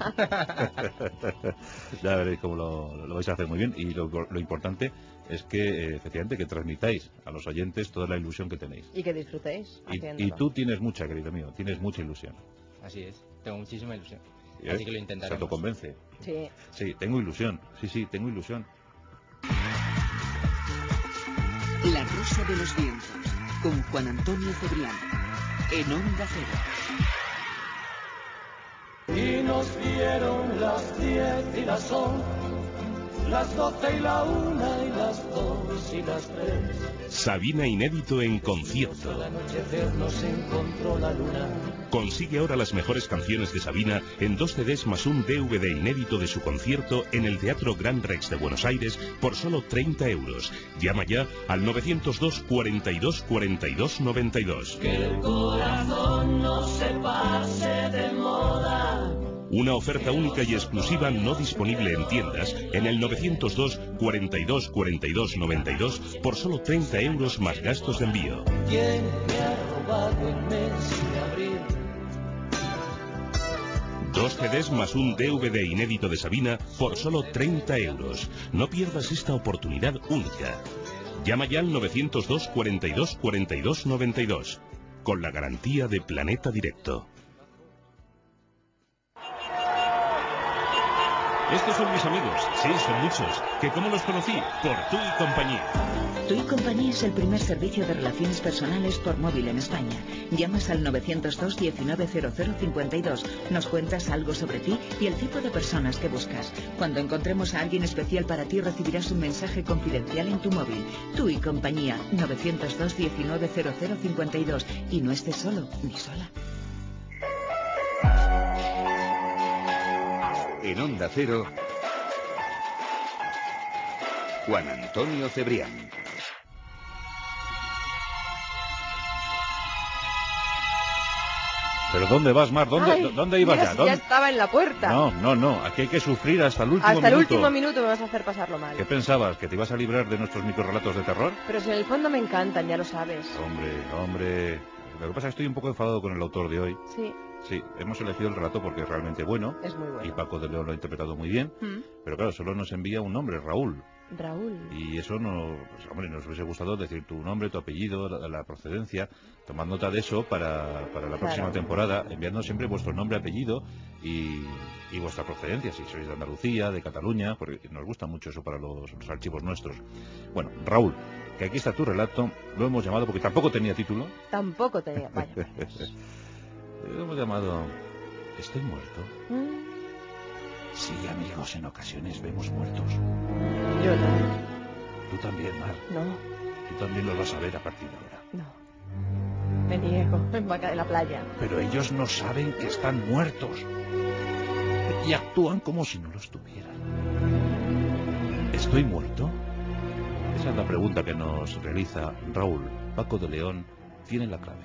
Speaker 2: Ya veréis cómo lo vais a hacer muy bien, y lo importante es que, efectivamente, que transmitáis a los oyentes toda la ilusión que tenéis.
Speaker 4: Y que disfrutéis haciéndolo.
Speaker 2: Y tú tienes mucha, querido mío, tienes mucha ilusión.
Speaker 17: Así es, tengo muchísima ilusión. Así que lo intentaremos.
Speaker 2: Se autoconvence.
Speaker 4: Sí.
Speaker 2: Sí, tengo ilusión. Sí, tengo ilusión.
Speaker 3: La Rosa de los Vientos, con Juan Antonio Cebrián, en Onda Cero.
Speaker 18: Y nos dieron las 10 y las 11, las 12 y la 1 y las 2 y las 3.
Speaker 14: Sabina inédito en concierto.
Speaker 18: Al anochecer nos encontró la luna.
Speaker 14: Consigue ahora las mejores canciones de Sabina en 2 CDs más un DVD inédito de su concierto en el Teatro Gran Rex de Buenos Aires por solo 30 euros. Llama ya al 902 42 42 92.
Speaker 18: Que el corazón no se pase de moda.
Speaker 14: Una oferta única y exclusiva no disponible en tiendas en el 902 42 42 92 por solo 30 euros más gastos de envío.
Speaker 18: ¿Quién me ha robado el mes de abril?
Speaker 14: 2 CDs más un DVD inédito de Sabina por solo 30 euros. No pierdas esta oportunidad única. Llama ya al 902 42 42 92 con la garantía de Planeta Directo. Estos son mis amigos, sí, son muchos. ¿Que cómo los conocí? Por Tú y Compañía.
Speaker 3: Tú y Compañía es el primer servicio de relaciones personales por móvil en España. Llamas al 902 190052, nos cuentas algo sobre ti y el tipo de personas que buscas. Cuando encontremos a alguien especial para ti, recibirás un mensaje confidencial en tu móvil. Tú y Compañía, 902 190052. Y no estés solo, ni sola.
Speaker 1: En Onda Cero, Juan Antonio Cebrián.
Speaker 2: ¿Pero dónde vas, Mar? ¿Dónde ibas
Speaker 4: ya?
Speaker 2: ¿Dónde?
Speaker 4: Ya estaba en la puerta.
Speaker 2: No, aquí hay que sufrir hasta el último minuto.
Speaker 4: Hasta el último minuto me vas a hacer pasarlo mal.
Speaker 2: ¿Qué pensabas? ¿Que te ibas a librar de nuestros microrelatos de terror?
Speaker 4: Pero si en el fondo me encantan, ya lo sabes.
Speaker 2: Hombre. Lo que pasa es que estoy un poco enfadado con el autor de hoy.
Speaker 4: Sí,
Speaker 2: hemos elegido el relato porque es realmente bueno.
Speaker 4: Es muy bueno.
Speaker 2: Y Paco de León lo ha interpretado muy bien. Pero claro, solo nos envía un nombre, Raúl. Y eso nos hubiese gustado decir tu nombre, tu apellido, la procedencia. Tomad nota de eso para la próxima temporada, enviando siempre vuestro nombre, apellido y vuestra procedencia, si sois de Andalucía, de Cataluña, porque nos gusta mucho eso para los archivos nuestros. Bueno, Raúl, que aquí está tu relato, lo hemos llamado porque tampoco tenía título.
Speaker 4: Tampoco tenía, vaya.
Speaker 2: Lo hemos llamado ¿Estoy muerto? Sí, amigos, en ocasiones vemos muertos.
Speaker 4: Yo no.
Speaker 2: Tú también, Mar.
Speaker 4: No.
Speaker 2: Tú también los vas a ver a partir de ahora.
Speaker 4: No. Me niego, en vaca de la playa.
Speaker 2: Pero ellos no saben que están muertos. Y actúan como si no lo estuvieran. ¿Estoy muerto? Esa es la pregunta que nos realiza Raúl. Paco de León tiene la clave.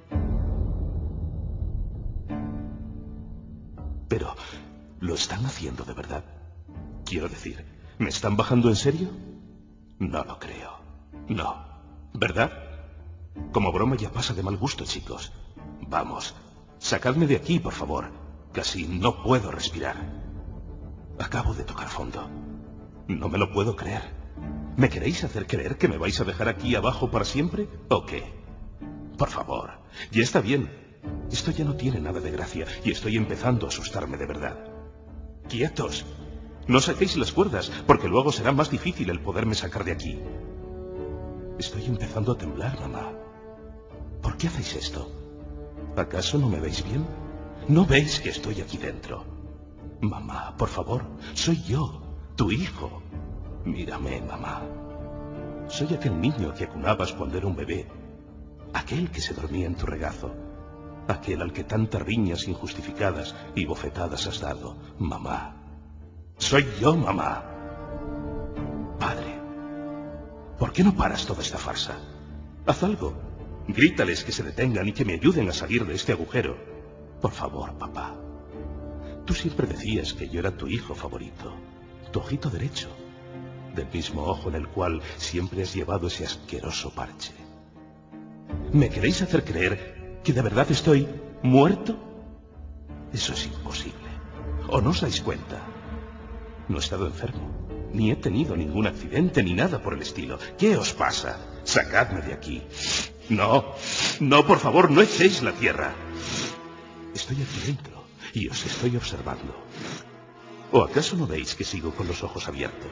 Speaker 19: Pero, ¿lo están haciendo de verdad? Quiero decir, ¿me están bajando en serio? No lo creo. No. ¿Verdad? Como broma ya pasa de mal gusto, chicos. Vamos, sacadme de aquí, por favor. Casi no puedo respirar. Acabo de tocar fondo. No me lo puedo creer. ¿Me queréis hacer creer que me vais a dejar aquí abajo para siempre? ¿O qué? Por favor, ya está bien. Esto ya no tiene nada de gracia y estoy empezando a asustarme de verdad. ¡Quietos! No saquéis las cuerdas, porque luego será más difícil el poderme sacar de aquí. Estoy empezando a temblar, mamá. ¿Por qué hacéis esto? ¿Acaso no me veis bien? ¿No veis que estoy aquí dentro? Mamá, por favor, soy yo, tu hijo. Mírame, mamá. Soy aquel niño que acunabas cuando era un bebé. Aquel que se dormía en tu regazo. Aquel al que tantas riñas injustificadas y bofetadas has dado. Mamá. Soy yo, mamá. Padre, ¿por qué no paras toda esta farsa? Haz algo. Grítales que se detengan y que me ayuden a salir de este agujero. Por favor, papá. Tú siempre decías que yo era tu hijo favorito, tu ojito derecho, del mismo ojo en el cual siempre has llevado ese asqueroso parche. ¿Me queréis hacer creer que de verdad estoy muerto? Eso es imposible. ¿O no os dais cuenta? No he estado enfermo, ni he tenido ningún accidente ni nada por el estilo. ¿Qué os pasa? Sacadme de aquí. No, no, por favor, no echéis la tierra. Estoy aquí dentro y os estoy observando. ¿O acaso no veis que sigo con los ojos abiertos?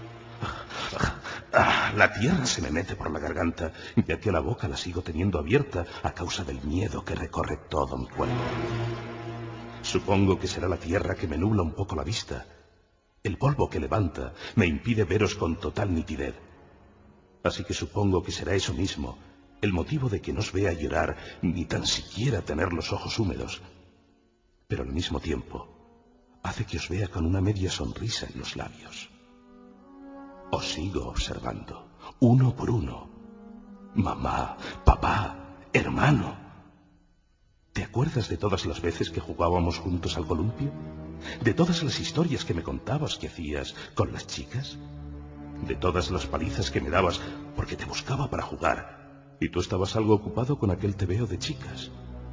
Speaker 19: La tierra se me mete por la garganta, ya que la boca la sigo teniendo abierta a causa del miedo que recorre todo mi cuerpo. Supongo que será la tierra que me nubla un poco la vista. El polvo que levanta me impide veros con total nitidez. Así que supongo que será eso mismo, el motivo de que no os vea llorar, ni tan siquiera tener los ojos húmedos. Pero al mismo tiempo, hace que os vea con una media sonrisa en los labios. Os sigo observando, uno por uno. Mamá, papá, hermano. ¿Te acuerdas de todas las veces que jugábamos juntos al columpio? ¿De todas las historias que me contabas que hacías con las chicas? ¿De todas las palizas que me dabas porque te buscaba para jugar y tú estabas algo ocupado con aquel tebeo de chicas?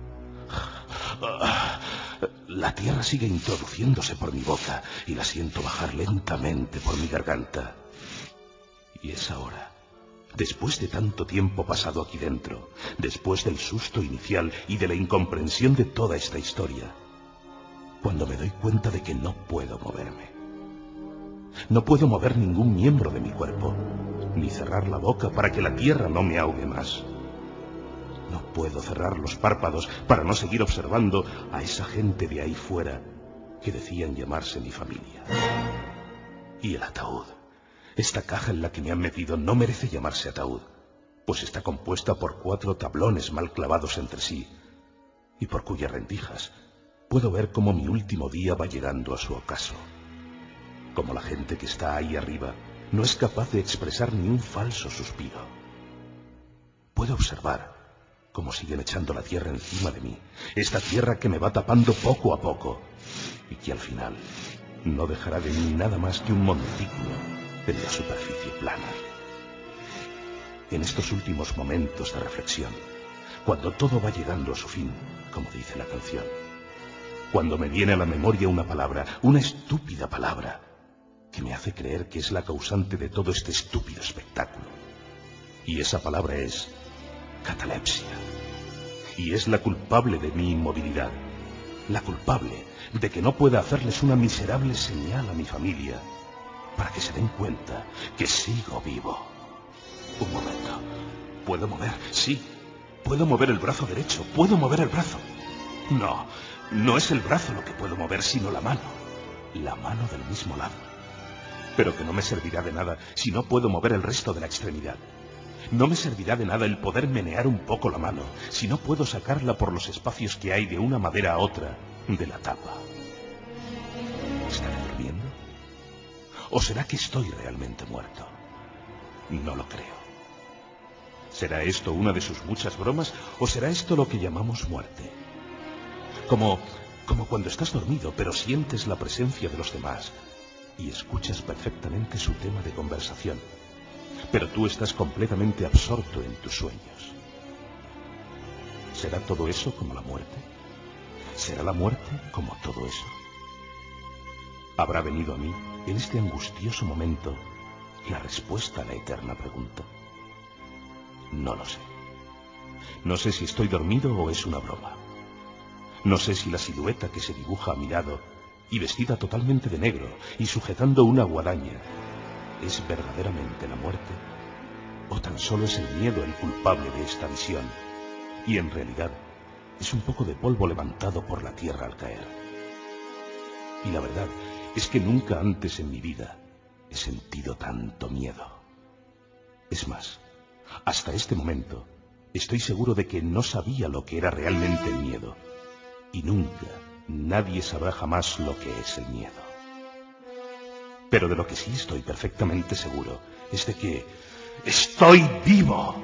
Speaker 19: La tierra sigue introduciéndose por mi boca y la siento bajar lentamente por mi garganta. Y es ahora, después de tanto tiempo pasado aquí dentro, después del susto inicial y de la incomprensión de toda esta historia, cuando me doy cuenta de que no puedo moverme. No puedo mover ningún miembro de mi cuerpo, ni cerrar la boca para que la tierra no me ahogue más. No puedo cerrar los párpados para no seguir observando a esa gente de ahí fuera que decían llamarse mi familia. Y el ataúd, esta caja en la que me han metido, no merece llamarse ataúd, pues está compuesta por 4 tablones mal clavados entre sí, y por cuyas rendijas puedo ver cómo mi último día va llegando a su ocaso. Como la gente que está ahí arriba no es capaz de expresar ni un falso suspiro. Puedo observar cómo siguen echando la tierra encima de mí, esta tierra que me va tapando poco a poco, y que al final no dejará de mí nada más que un montículo en la superficie plana. En estos últimos momentos de reflexión, cuando todo va llegando a su fin, como dice la canción, cuando me viene a la memoria una palabra, una estúpida palabra, que me hace creer que es la causante de todo este estúpido espectáculo. Y esa palabra es catalepsia. Y es la culpable de mi inmovilidad, la culpable de que no pueda hacerles una miserable señal a mi familia para que se den cuenta que sigo vivo. Un momento. ¿Puedo mover? Sí. Puedo mover el brazo derecho. Puedo mover el brazo. No, no es el brazo lo que puedo mover, sino la mano. la mano del mismo lado. Pero que no me servirá de nada si no puedo mover el resto de la extremidad. No me servirá de nada el poder menear un poco la mano si no puedo sacarla por los espacios que hay de una madera a otra de la tapa. ¿Estaré durmiendo? ¿O será que estoy realmente muerto? No lo creo. ¿Será esto una de sus muchas bromas o será esto lo que llamamos muerte? Como cuando estás dormido pero sientes la presencia de los demás y escuchas perfectamente su tema de conversación, pero tú estás completamente absorto en tus sueños. ¿Será todo eso como la muerte? ¿Será la muerte como todo eso? ¿Habrá venido a mí, en este angustioso momento, la respuesta a la eterna pregunta? No lo sé. No sé si estoy dormido o es una broma. No sé si la silueta que se dibuja a mi lado, y vestida totalmente de negro y sujetando una guadaña, es verdaderamente la muerte, o tan solo es el miedo el culpable de esta visión, y en realidad es un poco de polvo levantado por la tierra al caer. Y la verdad es que nunca antes en mi vida he sentido tanto miedo. Es más, hasta este momento estoy seguro de que no sabía lo que era realmente el miedo, y nunca nadie sabrá jamás lo que es el miedo. Pero de lo que sí estoy perfectamente seguro es de que ¡estoy vivo!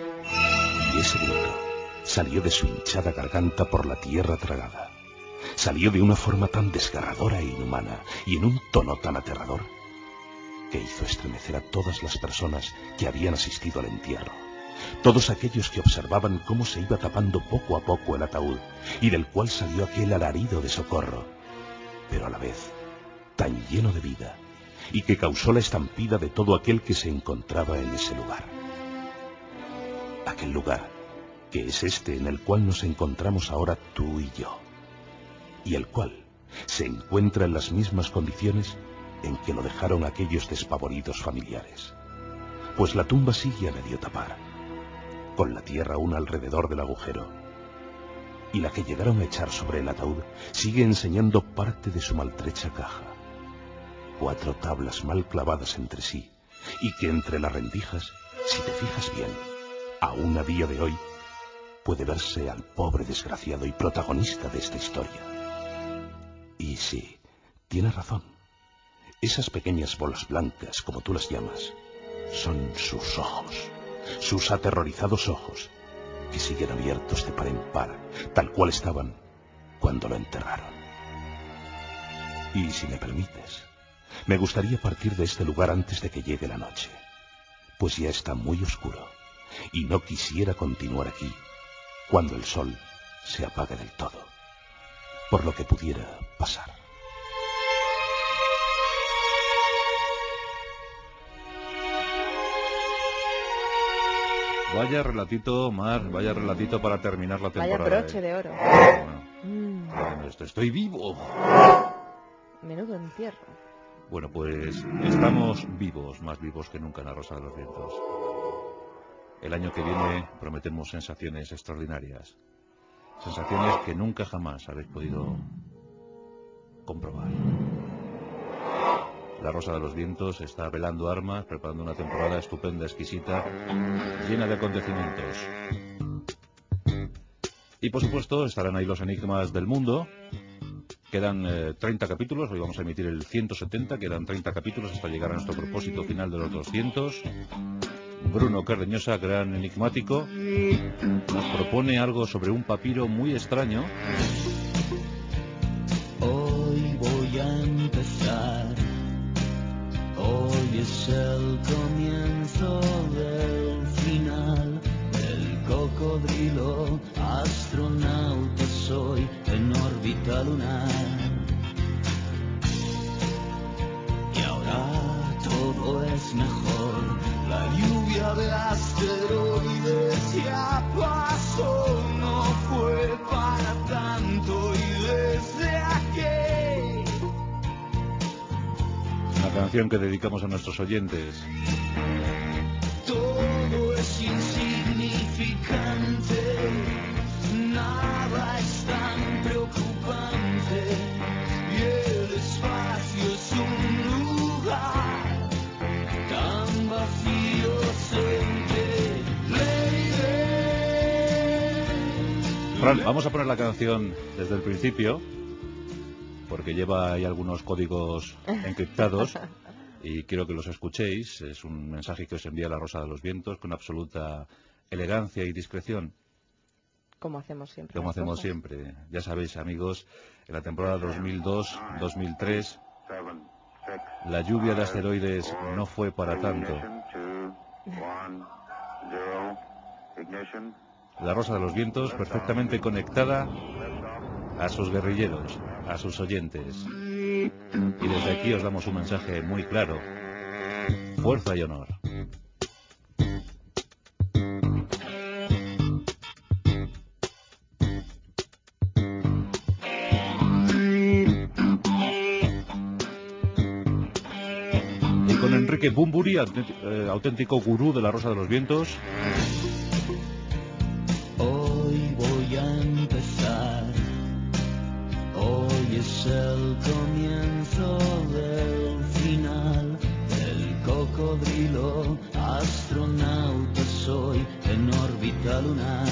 Speaker 19: Y ese grito salió de su hinchada garganta por la tierra tragada. Salió de una forma tan desgarradora e inhumana y en un tono tan aterrador que hizo estremecer a todas las personas que habían asistido al entierro. Todos aquellos que observaban cómo se iba tapando poco a poco el ataúd y del cual salió aquel alarido de socorro, pero a la vez tan lleno de vida y que causó la estampida de todo aquel que se encontraba en ese lugar. Aquel lugar que es este en el cual nos encontramos ahora tú y yo, y el cual se encuentra en las mismas condiciones en que lo dejaron aquellos despavoridos familiares, pues la tumba sigue a medio tapar, con la tierra aún alrededor del agujero, y la que llegaron a echar sobre el ataúd sigue enseñando parte de su maltrecha caja, 4 tablas mal clavadas entre sí, y que entre las rendijas, si te fijas bien, aún a día de hoy, puede verse al pobre desgraciado y protagonista de esta historia. Y sí, tienes razón. Esas pequeñas bolas blancas, como tú las llamas, son sus ojos, sus aterrorizados ojos, que siguen abiertos de par en par, tal cual estaban cuando lo enterraron. Y si me permites, me gustaría partir de este lugar antes de que llegue la noche, pues ya está muy oscuro, y no quisiera continuar aquí cuando el sol se apague del todo, por lo que pudiera pasar.
Speaker 2: Vaya relatito, Mar, vaya relatito para terminar la temporada.
Speaker 4: Vaya broche de oro.
Speaker 2: Bueno, estoy vivo.
Speaker 4: Menudo entierro.
Speaker 2: Bueno, pues estamos vivos, más vivos que nunca en La Rosa de los Vientos. El año que viene prometemos sensaciones extraordinarias. Sensaciones que nunca jamás habéis podido comprobar. La Rosa de los Vientos está velando armas, preparando una temporada estupenda, exquisita, llena de acontecimientos. Y por supuesto estarán ahí los enigmas del mundo. Quedan 30 capítulos, hoy vamos a emitir el 170, quedan 30 capítulos hasta llegar a nuestro propósito final de los 200. Bruno Cardeñosa, gran enigmático, nos propone algo sobre un papiro muy extraño.
Speaker 18: Hoy voy a empezar. Hoy es el comienzo del final. El cocodrilo astronauta soy en órbita lunar. Y ahora todo es mejor. La lluvia de asteroides ya pasó. No fue para tanto y desde aquí.
Speaker 2: Una canción que dedicamos a nuestros oyentes.
Speaker 18: Todo es insignificante, nada es tan preocupante y el espacio
Speaker 2: Ferran, vamos a poner la canción desde el principio, porque lleva ahí algunos códigos encriptados y quiero que los escuchéis. Es un mensaje que os envía la Rosa de los Vientos con absoluta elegancia y discreción.
Speaker 4: Como hacemos siempre.
Speaker 2: Como hacemos siempre. Ya sabéis, amigos, en la temporada 2002-2003, la lluvia de asteroides no fue para tanto. La Rosa de los Vientos perfectamente conectada a sus guerrilleros, a sus oyentes. Y desde aquí os damos un mensaje muy claro. Fuerza y honor. Y con Enrique Bunbury, auténtico gurú de la Rosa de los Vientos.
Speaker 18: Hoy voy a empezar. Hoy es el comienzo del final. El cocodrilo astronauta soy en órbita lunar.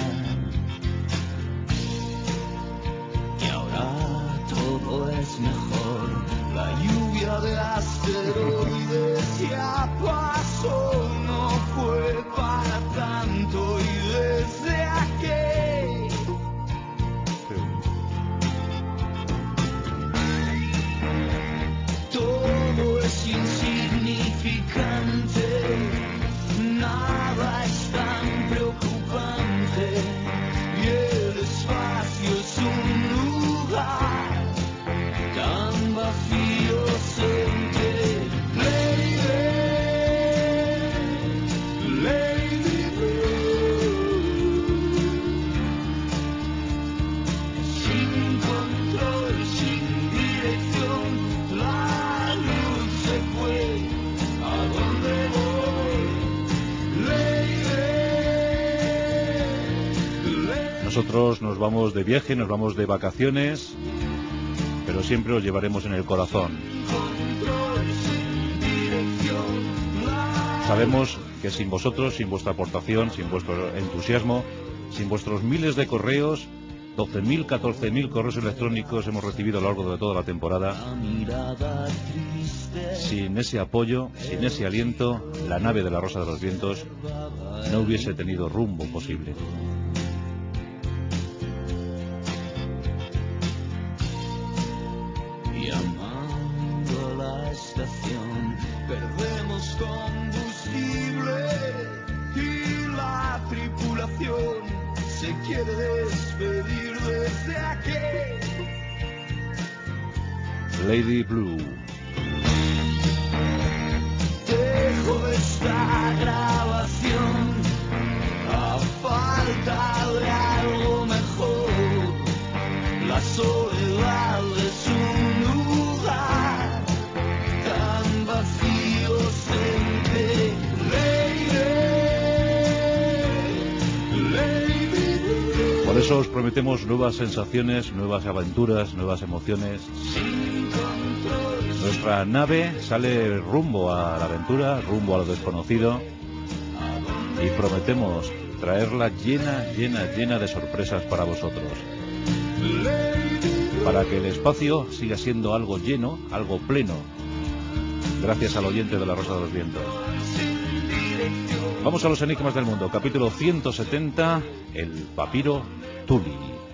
Speaker 18: Y ahora todo es mejor. La lluvia de asteroides ya pasó. No fue para tanto y desde aquí todo es insignificante, nada es tan preocupante y el espacio es un lugar tan vacío sentir. Lady Blue, sin control, sin dirección, la luz se fue. ¿A dónde voy? Lady.
Speaker 2: Nosotros nos vamos de viaje, nos vamos de vacaciones, pero siempre os llevaremos en el corazón. Sabemos que sin vosotros, sin vuestra aportación, sin vuestro entusiasmo, sin vuestros miles de correos, 12.000, 14.000 correos electrónicos hemos recibido a lo largo de toda la temporada, sin ese apoyo, sin ese aliento, la nave de la Rosa de los Vientos no hubiese tenido rumbo posible.
Speaker 18: Llamando a la estación, perdemos combustible y la tripulación se quiere despedir desde aquí.
Speaker 2: Lady Blue.
Speaker 18: Dejo esta grabación a falta de algo mejor. La soledad es un lugar tan vacío sentir. Lady Blue.
Speaker 2: Por eso os prometemos nuevas sensaciones, nuevas aventuras, nuevas emociones. Nuestra nave sale rumbo a la aventura, rumbo a lo desconocido, y prometemos traerla llena de sorpresas para vosotros. Para que el espacio siga siendo algo lleno, algo pleno, gracias al oyente de la Rosa de los Vientos. Vamos a los enigmas del mundo, capítulo 170, el papiro Thule.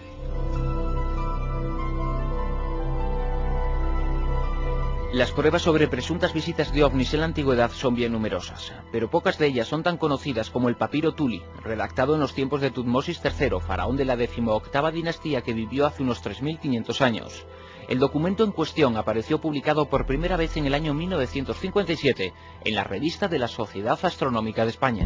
Speaker 20: Las pruebas sobre presuntas visitas de ovnis en la antigüedad son bien numerosas, pero pocas de ellas son tan conocidas como el papiro Thule, redactado en los tiempos de Tutmosis III, faraón de la 18ª dinastía que vivió hace unos 3.500 años. El documento en cuestión apareció publicado por primera vez en el año 1957 en la revista de la Sociedad Astronómica de España.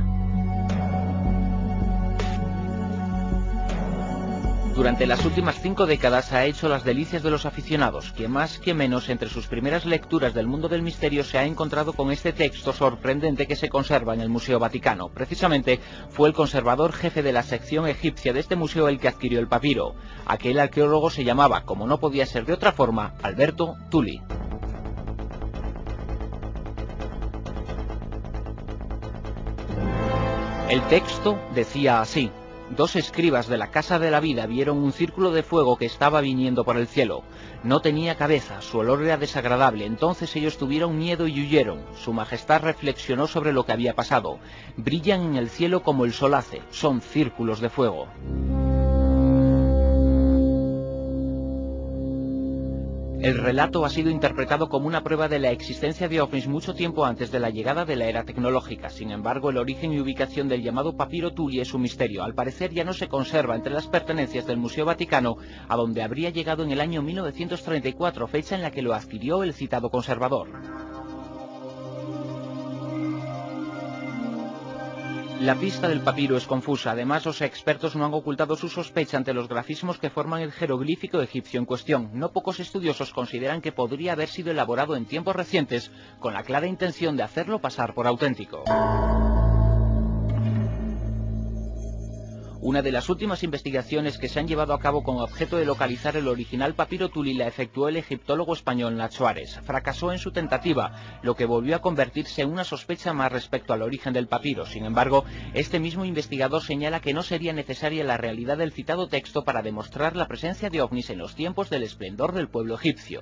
Speaker 20: Durante las últimas 5 décadas ha hecho las delicias de los aficionados, que más que menos entre sus primeras lecturas del mundo del misterio se ha encontrado con este texto sorprendente que se conserva en el Museo Vaticano. Precisamente fue el conservador jefe de la sección egipcia de este museo el que adquirió el papiro. Aquel arqueólogo se llamaba, como no podía ser de otra forma, Alberto Thule. El texto decía así: 2 escribas de la Casa de la Vida vieron un círculo de fuego que estaba viniendo por el cielo. No tenía cabeza, su olor era desagradable, entonces ellos tuvieron miedo y huyeron. Su Majestad reflexionó sobre lo que había pasado. Brillan en el cielo como el sol hace, son círculos de fuego. El relato ha sido interpretado como una prueba de la existencia de ovnis mucho tiempo antes de la llegada de la era tecnológica. Sin embargo, el origen y ubicación del llamado papiro Thule es un misterio. Al parecer ya no se conserva entre las pertenencias del Museo Vaticano, a donde habría llegado en el año 1934, fecha en la que lo adquirió el citado conservador. La pista del papiro es confusa, además los expertos no han ocultado su sospecha ante los grafismos que forman el jeroglífico egipcio en cuestión. No pocos estudiosos consideran que podría haber sido elaborado en tiempos recientes con la clara intención de hacerlo pasar por auténtico. Una de las últimas investigaciones que se han llevado a cabo con objeto de localizar el original papiro Thule la efectuó el egiptólogo español Nacho Ares. Fracasó en su tentativa, lo que volvió a convertirse en una sospecha más respecto al origen del papiro. Sin embargo, este mismo investigador señala que no sería necesaria la realidad del citado texto para demostrar la presencia de ovnis en los tiempos del esplendor del pueblo egipcio.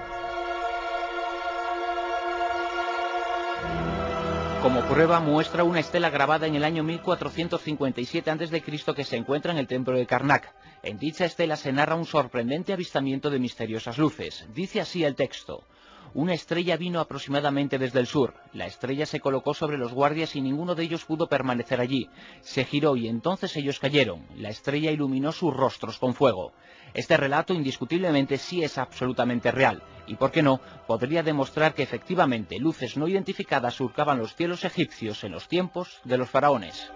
Speaker 20: Como prueba muestra una estela grabada en el año 1457 a.C. que se encuentra en el templo de Karnak. En dicha estela se narra un sorprendente avistamiento de misteriosas luces. Dice así el texto: una estrella vino aproximadamente desde el sur. La estrella se colocó sobre los guardias y ninguno de ellos pudo permanecer allí. Se giró y entonces ellos cayeron. La estrella iluminó sus rostros con fuego. Este relato indiscutiblemente sí es absolutamente real. Y por qué no, podría demostrar que efectivamente luces no identificadas surcaban los cielos egipcios en los tiempos de los faraones.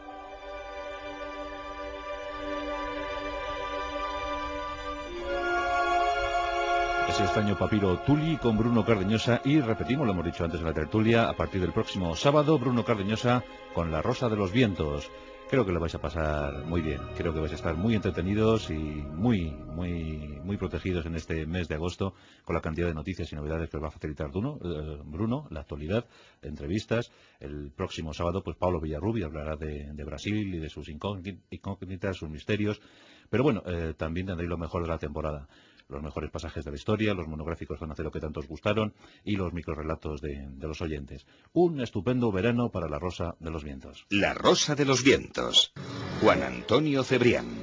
Speaker 2: Ese extraño papiro Thule con Bruno Cardeñosa y repetimos, lo hemos dicho antes en la tertulia, a partir del próximo sábado, Bruno Cardeñosa con La Rosa de los Vientos. Creo que lo vais a pasar muy bien, creo que vais a estar muy entretenidos y muy protegidos en este mes de agosto con la cantidad de noticias y novedades que os va a facilitar Bruno, la actualidad, entrevistas. El próximo sábado, pues Pablo Villarrubia hablará de Brasil y de sus incógnitas, sus misterios, pero bueno, también tendréis lo mejor de la temporada. Los mejores pasajes de la historia, los monográficos Zona Cero que tanto os gustaron y los microrelatos de los oyentes. Un estupendo verano para La Rosa de los Vientos.
Speaker 1: La Rosa de los Vientos. Juan Antonio Cebrián.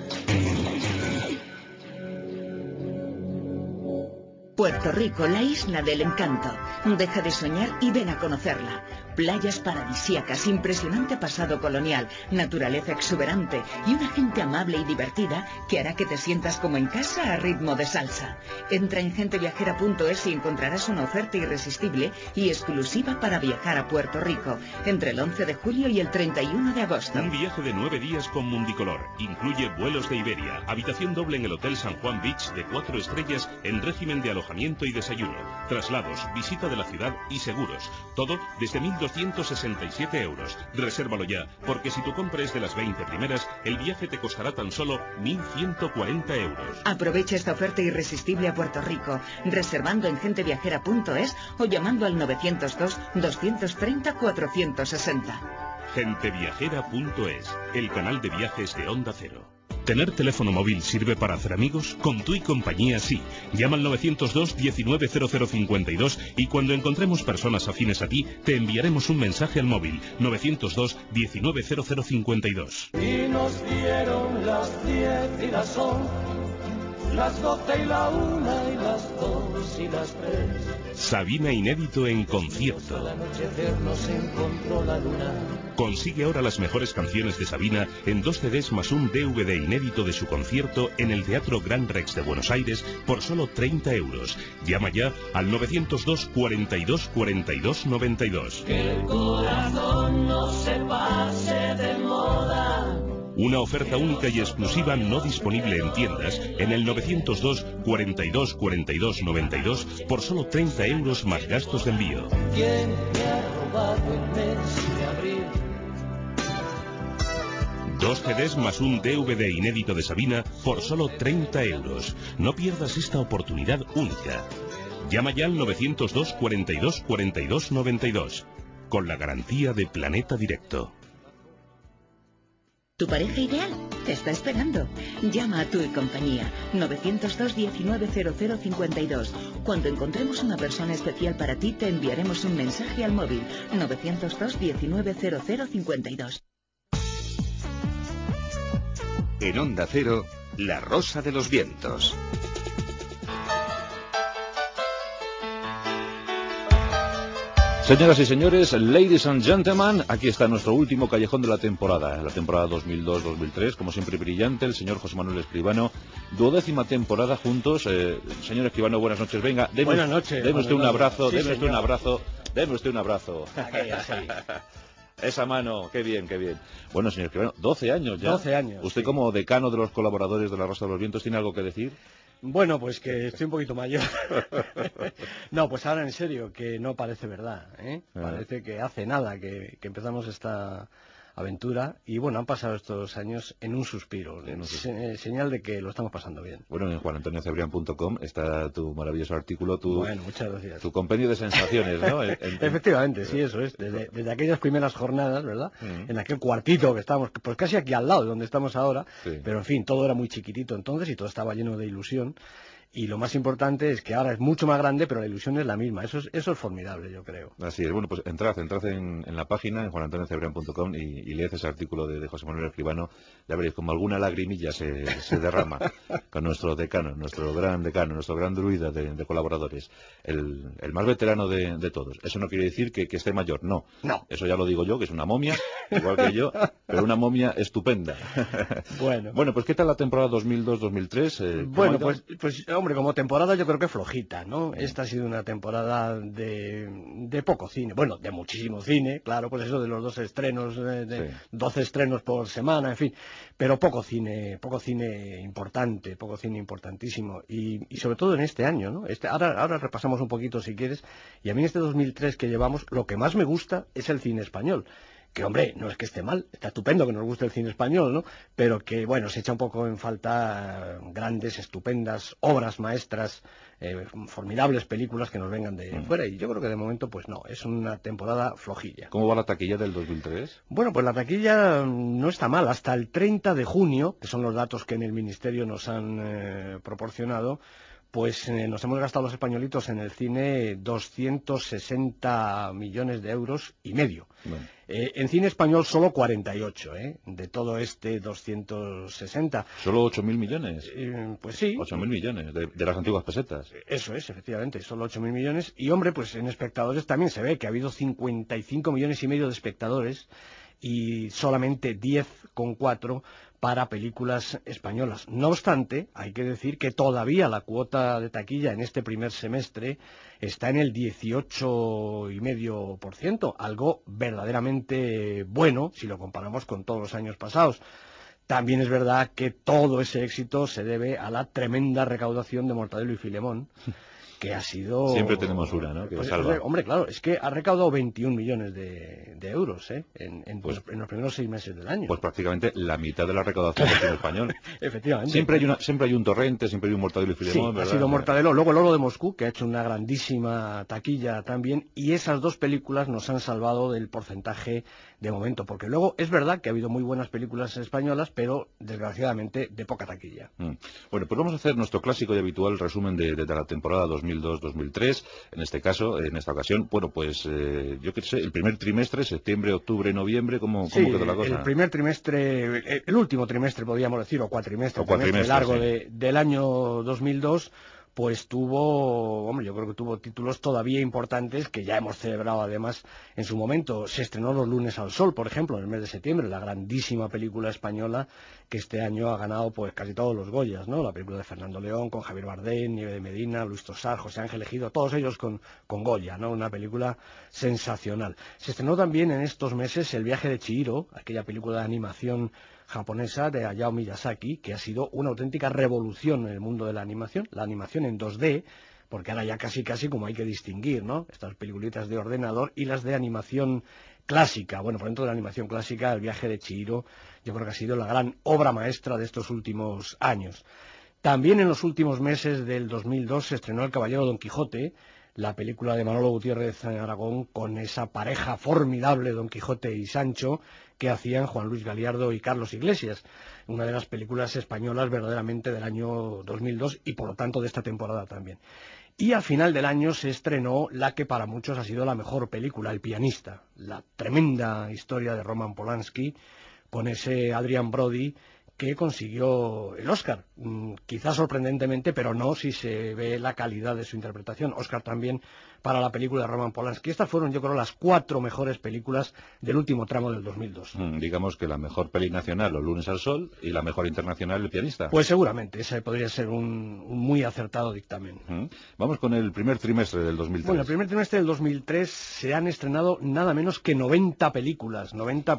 Speaker 3: Puerto Rico, la isla del encanto. Deja de soñar y ven a conocerla. Playas paradisíacas, impresionante pasado colonial, naturaleza exuberante y una gente amable y divertida que hará que te sientas como en casa a ritmo de salsa. Entra en genteviajera.es y encontrarás una oferta irresistible y exclusiva para viajar a Puerto Rico entre el 11 de julio y el 31 de agosto.
Speaker 14: Un viaje de 9 días con Mundicolor. Incluye vuelos de Iberia, habitación doble en el Hotel San Juan Beach de 4 estrellas en régimen de alojamiento y desayuno, traslados, visita de la ciudad y seguros. Todo desde 1.267 euros. Resérvalo ya, porque si tu compra es de las 20 primeras, el viaje te costará tan solo 1.140 euros.
Speaker 3: Aprovecha esta oferta irresistible a Puerto Rico, reservando en genteviajera.es o llamando al 902-230-460.
Speaker 14: Genteviajera.es, el canal de viajes de Onda Cero. ¿Tener teléfono móvil sirve para hacer amigos? Con Tu y Compañía sí. Llama al 902 190052 y cuando encontremos personas afines a ti, te enviaremos un mensaje al móvil 902 190052.
Speaker 18: Y nos dieron las 10 y las 11, las 12 y la 1 y las 2 y las 3.
Speaker 14: Sabina inédito en concierto.
Speaker 18: Al anochecer nos encontró la luna.
Speaker 14: Consigue ahora las mejores canciones de Sabina en 2 CDs más un DVD inédito de su concierto en el Teatro Gran Rex de Buenos Aires por solo 30 euros. Llama ya al 902 42 42 92.
Speaker 18: Que el corazón no se pase de moda.
Speaker 14: Una oferta única y exclusiva no disponible en tiendas en el 902 42 42 92 por solo 30 euros más gastos de envío.
Speaker 18: ¿Quién me ha robado el mes de abril?
Speaker 14: 2 CDs más un DVD inédito de Sabina por solo 30 euros. No pierdas esta oportunidad única. Llama ya al 902 42 42 92 con la garantía de Planeta Directo.
Speaker 3: ¿Tu pareja ideal? te está esperando. Llama a Tu y Compañía, 902 19 0052. Cuando encontremos una persona especial para ti, te enviaremos un mensaje al móvil, 902 19 0052.
Speaker 1: En Onda Cero, La Rosa de los Vientos.
Speaker 2: Señoras y señores, ladies and gentlemen, aquí está nuestro último callejón de la temporada 2002-2003, como siempre brillante, el señor José Manuel Escribano, 12ª temporada juntos. Señor Escribano, buenas noches, venga,
Speaker 21: buenas noches,
Speaker 2: deme usted un abrazo,
Speaker 21: sí,
Speaker 2: deme usted un abrazo. Esa mano, qué bien. Bueno, señor Escribano, 12 años ya.
Speaker 21: 12 años.
Speaker 2: Usted como decano de los colaboradores de La Rosa de los Vientos, ¿tiene algo que decir?
Speaker 21: Bueno, pues que estoy un poquito mayor. No, pues ahora en serio, que no parece verdad, ¿eh? Parece que hace nada que empezamos esta aventura y bueno, han pasado estos años en un suspiro, señal de que lo estamos pasando bien.
Speaker 2: Bueno, en juanantoniocebrián.com está tu maravilloso artículo,
Speaker 21: bueno, muchas gracias.
Speaker 2: Tu compendio de sensaciones, ¿no?
Speaker 21: Efectivamente, sí, eso es, desde aquellas primeras jornadas, ¿verdad? En aquel cuartito que estábamos, pues casi aquí al lado de donde estamos ahora, pero en fin, todo era muy chiquitito entonces y todo estaba lleno de ilusión. Y lo más importante es que ahora es mucho más grande, pero la ilusión es la misma. Eso es formidable, yo creo.
Speaker 2: Así es. Bueno, pues entrad en la página, en juanantoniocebrián.com y leed ese artículo de José Manuel Escribano. Ya veréis, como alguna lagrimilla se derrama con nuestro decano, nuestro gran druida de colaboradores. El más veterano de todos. Eso no quiere decir que esté mayor, no. Eso ya lo digo yo, que es una momia, igual que yo, pero una momia estupenda. Bueno, pues ¿qué tal la temporada 2002-2003?
Speaker 21: Bueno, pues hombre, como temporada yo creo que flojita, ¿no? Esta ha sido una temporada de poco cine, bueno, de muchísimo cine, claro, pues eso de los 2 estrenos, 12 estrenos por semana, en fin, pero poco cine importante, poco cine importantísimo, y sobre todo en este año, ¿no? Ahora repasamos un poquito si quieres, y a mí en este 2003 que llevamos, lo que más me gusta es el cine español. Que hombre, no es que esté mal, está estupendo que nos guste el cine español, ¿no? Pero que bueno, se echa un poco en falta grandes, estupendas obras maestras, formidables películas que nos vengan de fuera, y yo creo que de momento pues no, es una temporada flojilla.
Speaker 2: ¿Cómo va la taquilla del 2003?
Speaker 21: Bueno, pues la taquilla no está mal, hasta el 30 de junio, que son los datos que en el Ministerio nos han proporcionado, pues nos hemos gastado los españolitos en el cine 260 millones de euros y medio. Bueno. En cine español solo 48, de todo este 260.
Speaker 2: ¿Solo 8.000 millones?
Speaker 21: Pues sí.
Speaker 2: 8.000 millones de las antiguas pesetas.
Speaker 21: Eso es, efectivamente, solo 8.000 millones. Y hombre, pues en espectadores también se ve que ha habido 55 millones y medio de espectadores y solamente 10,4 para películas españolas. No obstante, hay que decir que todavía la cuota de taquilla en este primer semestre está en el 18,5%, algo verdaderamente bueno si lo comparamos con todos los años pasados. También es verdad que todo ese éxito se debe a la tremenda recaudación de Mortadelo y Filemón, que ha sido...
Speaker 2: Siempre tenemos una, ¿no? Que
Speaker 21: pues,
Speaker 2: salva.
Speaker 21: Hombre, claro, es que ha recaudado 21 millones de euros en los primeros 6 meses del año.
Speaker 2: Pues prácticamente la mitad de la recaudación del cine español.
Speaker 21: Efectivamente.
Speaker 2: Siempre hay un Torrente, siempre hay un Mortadelo y Filemón,
Speaker 21: sí,
Speaker 2: ¿verdad?
Speaker 21: Ha sido Mortadelo, luego el Oro de Moscú, que ha hecho una grandísima taquilla también, y esas dos películas nos han salvado del porcentaje de momento, porque luego es verdad que ha habido muy buenas películas españolas, pero desgraciadamente de poca taquilla.
Speaker 2: Bueno, pues vamos a hacer nuestro clásico y habitual resumen de la temporada 2002-2003, en este caso, en esta ocasión, bueno, pues yo qué sé, el primer trimestre, septiembre, octubre, noviembre, ¿cómo quedó la cosa?
Speaker 21: El primer trimestre, el último trimestre podríamos decir, o cuatrimestre largo del año 2002, pues yo creo que tuvo títulos todavía importantes que ya hemos celebrado además en su momento. Se estrenó Los lunes al sol, por ejemplo, en el mes de septiembre, la grandísima película española que este año ha ganado pues casi todos los Goyas, ¿no? La película de Fernando León, con Javier Bardem, Nieve de Medina, Luis Tosar, José Ángel Ejido, todos ellos con Goya, ¿no? Una película sensacional. Se estrenó también en estos meses El viaje de Chihiro, aquella película de animación japonesa de Hayao Miyazaki, que ha sido una auténtica revolución en el mundo de la animación en 2D, porque ahora ya casi como hay que distinguir, ¿no? Estas peliculitas de ordenador y las de animación clásica. Bueno, por dentro de la animación clásica, El viaje de Chihiro, yo creo que ha sido la gran obra maestra de estos últimos años. También en los últimos meses del 2002 se estrenó El caballero Don Quijote, la película de Manolo Gutiérrez Aragón con esa pareja formidable, Don Quijote y Sancho, que hacían Juan Luis Galiardo y Carlos Iglesias, una de las películas españolas verdaderamente del año 2002 y por lo tanto de esta temporada también. Y al final del año se estrenó la que para muchos ha sido la mejor película, El pianista, la tremenda historia de Roman Polanski con ese Adrian Brody que consiguió el Oscar, quizás sorprendentemente, pero no si se ve la calidad de su interpretación. Oscar también para la película de Roman Polanski. Estas fueron, yo creo, las 4 mejores películas del último tramo del 2002.
Speaker 2: Digamos que la mejor peli nacional, Los lunes al sol, y la mejor internacional, El pianista.
Speaker 21: Pues seguramente, ese podría ser un muy acertado dictamen.
Speaker 2: Vamos con el primer trimestre del 2003.
Speaker 21: Bueno, el primer trimestre del 2003 se han estrenado nada menos que 90 películas,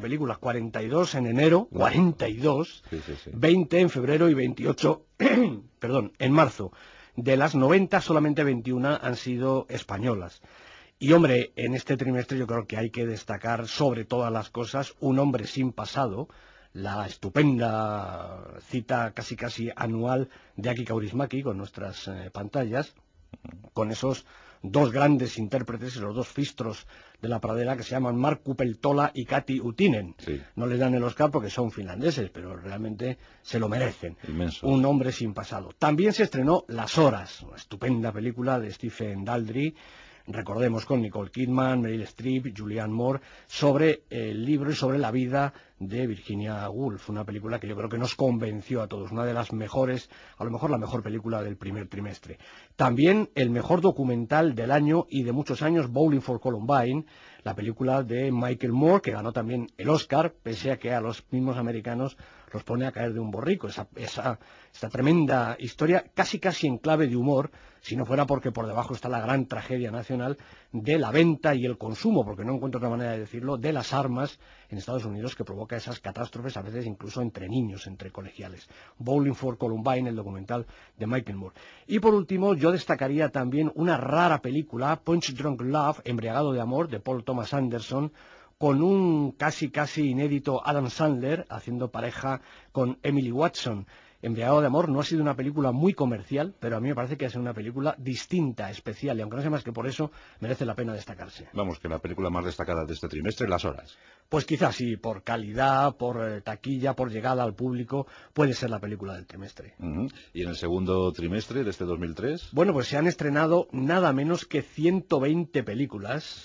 Speaker 21: 42 en enero, 42,
Speaker 2: sí.
Speaker 21: 20 en febrero y 28, en marzo. De las 90, solamente 21 han sido españolas. Y, hombre, en este trimestre yo creo que hay que destacar, sobre todas las cosas, Un hombre sin pasado, la estupenda cita casi anual de Aki Kaurismäki con nuestras pantallas, con esos 2 grandes intérpretes, los 2 fistros de la pradera que se llaman Markku Peltola y Kati Utinen.
Speaker 2: Sí.
Speaker 21: No les dan el Oscar porque son finlandeses, pero realmente se lo merecen.
Speaker 2: Inmensos.
Speaker 21: Un hombre sin pasado. También se estrenó Las horas, una estupenda película de Stephen Daldry, recordemos con Nicole Kidman, Meryl Streep, Julianne Moore, sobre el libro y sobre la vida de Virginia Woolf, una película que yo creo que nos convenció a todos, una de las mejores, a lo mejor la mejor película del primer trimestre. También el mejor documental del año y de muchos años, Bowling for Columbine, la película de Michael Moore, que ganó también el Oscar, pese a que a los mismos americanos los pone a caer de un borrico. Esta tremenda historia, casi en clave de humor, si no fuera porque por debajo está la gran tragedia nacional de la venta y el consumo, porque no encuentro otra manera de decirlo, de las armas en Estados Unidos, que provoca esas catástrofes, a veces incluso entre niños, entre colegiales. Bowling for Columbine, el documental de Michael Moore. Y por último, yo destacaría también una rara película, Punch Drunk Love, Embriagado de amor, de Paul Thomas Anderson, con un casi inédito Adam Sandler haciendo pareja con Emily Watson. Embriagado de amor no ha sido una película muy comercial, pero a mí me parece que es una película distinta, especial, y aunque no sea más que por eso, merece la pena destacarse.
Speaker 2: Vamos, que la película más destacada de este trimestre, Las horas.
Speaker 21: Pues quizás sí, por calidad, por taquilla, por llegada al público, puede ser la película del trimestre.
Speaker 2: ¿Y en el segundo trimestre de este 2003?
Speaker 21: Bueno, pues se han estrenado nada menos que 120 películas,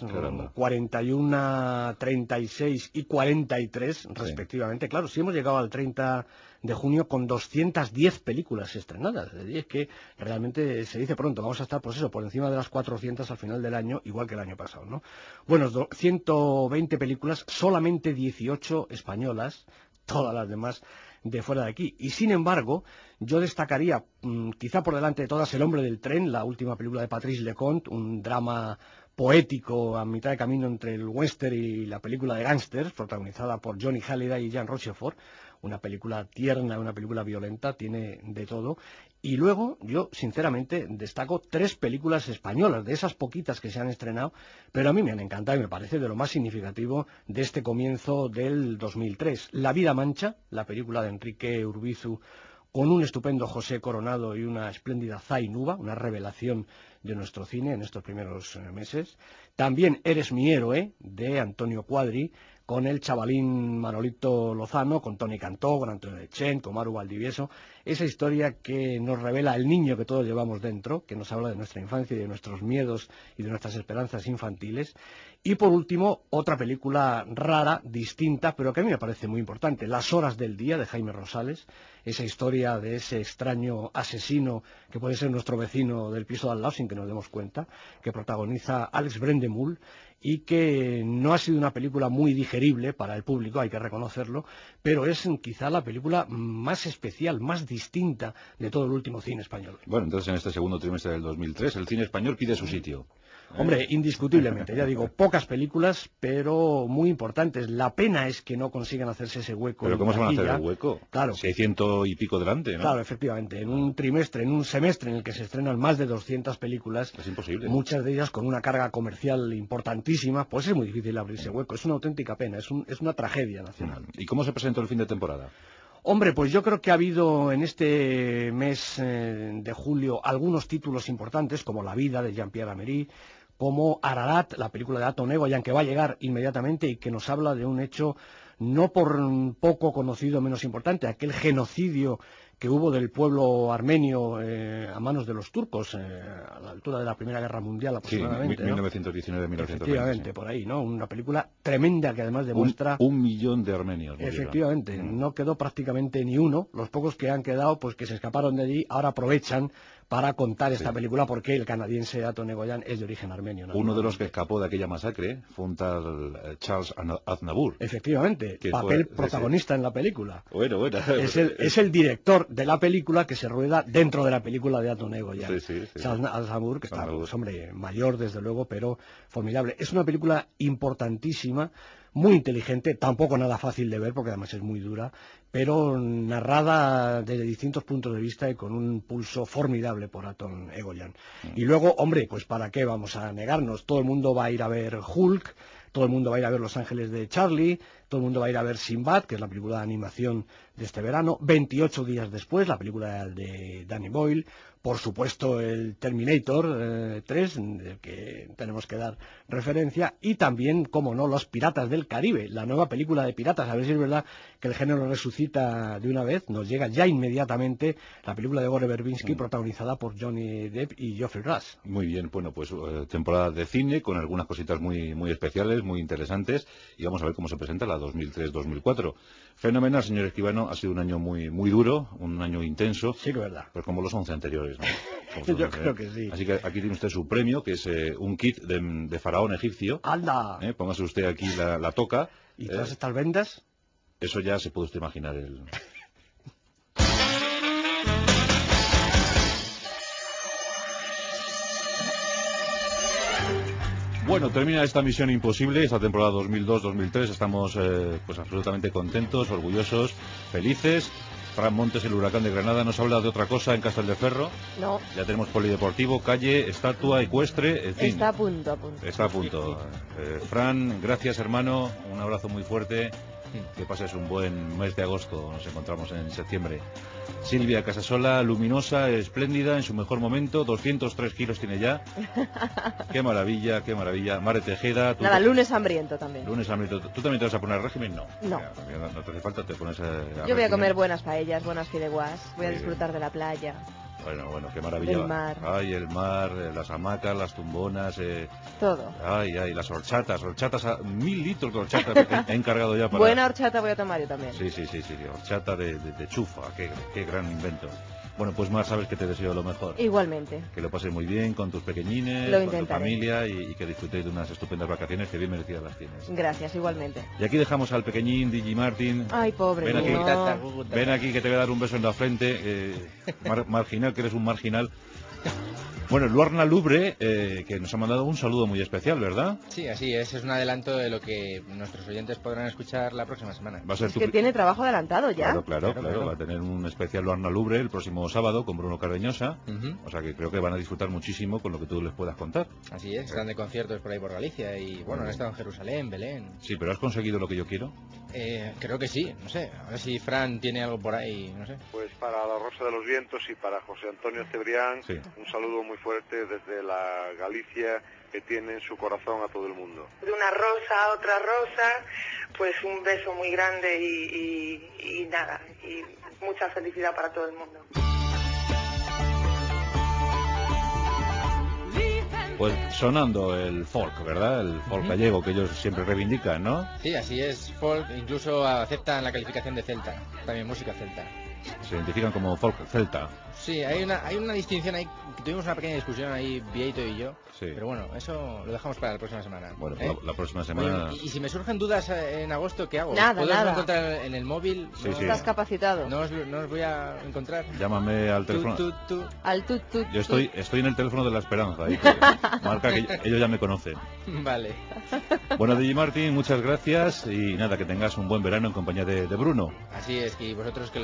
Speaker 21: 41, 36 y 43 respectivamente. Sí. Claro, si hemos llegado al 30 de junio con 210 películas estrenadas. Es que realmente se dice pronto, vamos a estar pues eso, por encima de las 400 al final del año, igual que el año pasado, ¿no? Bueno, 120 películas, solamente 18 españolas, todas las demás de fuera de aquí. Y sin embargo, yo destacaría, quizá por delante de todas, El hombre del tren, la última película de Patrice Leconte, un drama poético a mitad de camino entre el western y la película de gángsters, protagonizada por Johnny Halliday y Jean Rochefort, una película tierna, una película violenta, tiene de todo. Y luego, yo sinceramente destaco 3 películas españolas, de esas poquitas que se han estrenado, pero a mí me han encantado y me parece de lo más significativo de este comienzo del 2003. La vida mancha, la película de Enrique Urbizu, con un estupendo José Coronado y una espléndida Zainuba, una revelación de nuestro cine en estos primeros meses. También Eres mi héroe, de Antonio Cuadri, con el chavalín Manolito Lozano, con Tony Cantó, con Antonio Echén, con Maru Valdivieso, esa historia que nos revela el niño que todos llevamos dentro, que nos habla de nuestra infancia y de nuestros miedos y de nuestras esperanzas infantiles. Y por último, otra película rara, distinta, pero que a mí me parece muy importante, Las horas del día, de Jaime Rosales, esa historia de ese extraño asesino que puede ser nuestro vecino del piso de al lado sin que nos demos cuenta, que protagoniza Alex Brendemühl, y que no ha sido una película muy digerible para el público, hay que reconocerlo, pero es quizá la película más especial, más distinta de todo el último cine español.
Speaker 2: Bueno, entonces en este segundo trimestre del 2003 el cine español pide su sitio.
Speaker 21: Hombre, indiscutiblemente, ya digo, pocas películas, pero muy importantes. La pena es que no consigan hacerse ese hueco.
Speaker 2: ¿Pero cómo se van a hacer el hueco?
Speaker 21: Claro.
Speaker 2: 600 y pico delante, ¿no?
Speaker 21: Claro, efectivamente. En un trimestre, en un semestre en el que se estrenan más de 200 películas,
Speaker 2: es imposible.
Speaker 21: Muchas de ellas con una carga comercial importantísima, pues es muy difícil abrirse hueco. Es una auténtica pena, es una tragedia nacional.
Speaker 2: ¿Y cómo se presentó el fin de temporada?
Speaker 21: Hombre, pues yo creo que ha habido en este mes de julio algunos títulos importantes, como La vida de Jean-Pierre Améry, como Ararat, la película de Aton Egoyan, que va a llegar inmediatamente y que nos habla de un hecho no por poco conocido, menos importante, aquel genocidio que hubo del pueblo armenio a manos de los turcos a la altura de la Primera Guerra Mundial aproximadamente.
Speaker 2: Sí, 1919-1920.
Speaker 21: Efectivamente, por ahí, ¿no? Una película tremenda que además demuestra...
Speaker 2: Un millón de armenios.
Speaker 21: Efectivamente, no quedó prácticamente ni uno. Los pocos que han quedado, pues que se escaparon de allí, ahora aprovechan para contar esta película porque el canadiense Aton Egoyan es de origen armenio.
Speaker 2: Uno de los que escapó de aquella masacre fue un tal Charles Aznavour.
Speaker 21: Efectivamente, papel protagonista en la película.
Speaker 2: Bueno.
Speaker 21: Es el director de la película que se rueda dentro de la película de Aton Egoyan. Charles Aznavour, que está, pues, hombre, mayor desde luego, pero formidable. Es una película importantísima, muy inteligente, tampoco nada fácil de ver porque además es muy dura, pero narrada desde distintos puntos de vista y con un pulso formidable por Aton Egoyan. Y luego, hombre, pues para qué vamos a negarnos, todo el mundo va a ir a ver Hulk, todo el mundo va a ir a ver Los Ángeles de Charlie, todo el mundo va a ir a ver Sinbad, que es la película de animación de este verano, 28 días después, la película de Danny Boyle, por supuesto el Terminator 3, del que tenemos que dar referencia, y también, como no, Los Piratas del Caribe, la nueva película de piratas. A ver si es verdad que el género resucita de una vez. Nos llega ya inmediatamente la película de Gore Verbinski, protagonizada por Johnny Depp y Geoffrey Rush.
Speaker 2: Muy bien, bueno, pues temporada de cine con algunas cositas muy especiales, muy interesantes, y vamos a ver cómo se presenta la 2003-2004. Fenomenal, señor Esquivano, ha sido un año muy duro, un año intenso.
Speaker 21: Sí, que verdad.
Speaker 2: Pues como los 11 anteriores, ¿no?
Speaker 21: Yo creo que sí.
Speaker 2: Así que aquí tiene usted su premio, que es un kit de faraón egipcio.
Speaker 21: ¡Anda!
Speaker 2: Póngase usted aquí la toca.
Speaker 21: ¿Y todas estas vendas?
Speaker 2: Eso ya se puede usted imaginar. Bueno, termina esta misión imposible, esta temporada 2002-2003. Estamos pues absolutamente contentos, orgullosos, felices. Fran Montes, el huracán de Granada, ¿nos habla de otra cosa en Castelldefierro?
Speaker 4: No.
Speaker 2: Ya tenemos polideportivo, calle, estatua, ecuestre, en fin.
Speaker 4: Está a punto.
Speaker 2: Está a punto. Fran, gracias, hermano, un abrazo muy fuerte. Que pases un buen mes de agosto, nos encontramos en septiembre. Silvia Casasola, luminosa, espléndida, en su mejor momento, 203 kilos tiene ya. Qué maravilla, qué maravilla. Mare Tejeda.
Speaker 4: Nada, lunes hambriento también.
Speaker 2: Lunes hambriento. ¿Tú también te vas a poner régimen? No.
Speaker 4: No.
Speaker 2: No te hace falta, te pones
Speaker 4: Yo voy a comer buenas paellas, buenas fideuás, voy a disfrutar de la playa.
Speaker 2: Bueno, qué maravilla.
Speaker 4: El mar.
Speaker 2: Ay, el mar, las hamacas, las tumbonas.
Speaker 4: Todo.
Speaker 2: Ay, las horchatas, 1000 litros de horchata he encargado ya para...
Speaker 4: Buena horchata voy a tomar yo también.
Speaker 2: Sí, horchata de chufa, qué gran invento. Bueno, pues más sabes que te deseo lo mejor.
Speaker 4: Igualmente.
Speaker 2: Que lo pases muy bien con tus pequeñines, con tu familia y que disfrutéis de unas estupendas vacaciones que bien merecidas las tienes.
Speaker 4: Gracias, igualmente.
Speaker 2: Y aquí dejamos al pequeñín Digi Martin.
Speaker 4: Ay, pobre.
Speaker 2: Ven aquí que te voy a dar un beso en la frente. Marginal, que eres un marginal. Bueno, Luarna Lubre, que nos ha mandado un saludo muy especial, ¿verdad?
Speaker 17: Sí, así es un adelanto de lo que nuestros oyentes podrán escuchar la próxima semana.
Speaker 2: Va a ser
Speaker 4: que tiene trabajo adelantado ya.
Speaker 2: Claro, va a tener un especial Luarna Lubre el próximo sábado con Bruno Cardeñosa, o sea que creo que van a disfrutar muchísimo con lo que tú les puedas contar.
Speaker 17: Así es, están de conciertos por ahí por Galicia y bueno, han estado en Jerusalén, Belén.
Speaker 2: Sí, pero ¿has conseguido lo que yo quiero?
Speaker 17: Creo que sí, no sé, a ver si Fran tiene algo por ahí, no sé.
Speaker 5: Pues para la Rosa de los Vientos y para José Antonio Cebrián, un saludo muy fuerte desde la Galicia que tiene en su corazón a todo el mundo.
Speaker 22: De una rosa a otra rosa, pues un beso muy grande y nada, y mucha felicidad para todo el mundo.
Speaker 2: Pues sonando el folk, ¿verdad? El folk gallego que ellos siempre reivindican, ¿no?
Speaker 17: Sí, así es, folk, incluso aceptan la calificación de celta, también música celta.
Speaker 2: Se identifican como folk celta.
Speaker 17: Sí, hay una distinción ahí, tuvimos una pequeña discusión ahí, Vieito y yo, pero bueno, eso lo dejamos para la próxima semana.
Speaker 2: Bueno, la próxima semana...
Speaker 17: Oye, y si me surgen dudas en agosto, ¿qué hago?
Speaker 4: Nada.
Speaker 17: Encontrar en el móvil?
Speaker 2: Sí.
Speaker 4: Estás capacitado.
Speaker 17: No os voy a encontrar.
Speaker 2: Llámame al teléfono.
Speaker 4: Al tut.
Speaker 2: Yo estoy en el teléfono de la Esperanza, ahí marca que ellos ya me conocen.
Speaker 17: Vale.
Speaker 2: Bueno, Digi Martin, muchas gracias y nada, que tengas un buen verano en compañía de Bruno.
Speaker 17: Así es, y vosotros que lo aprovechéis.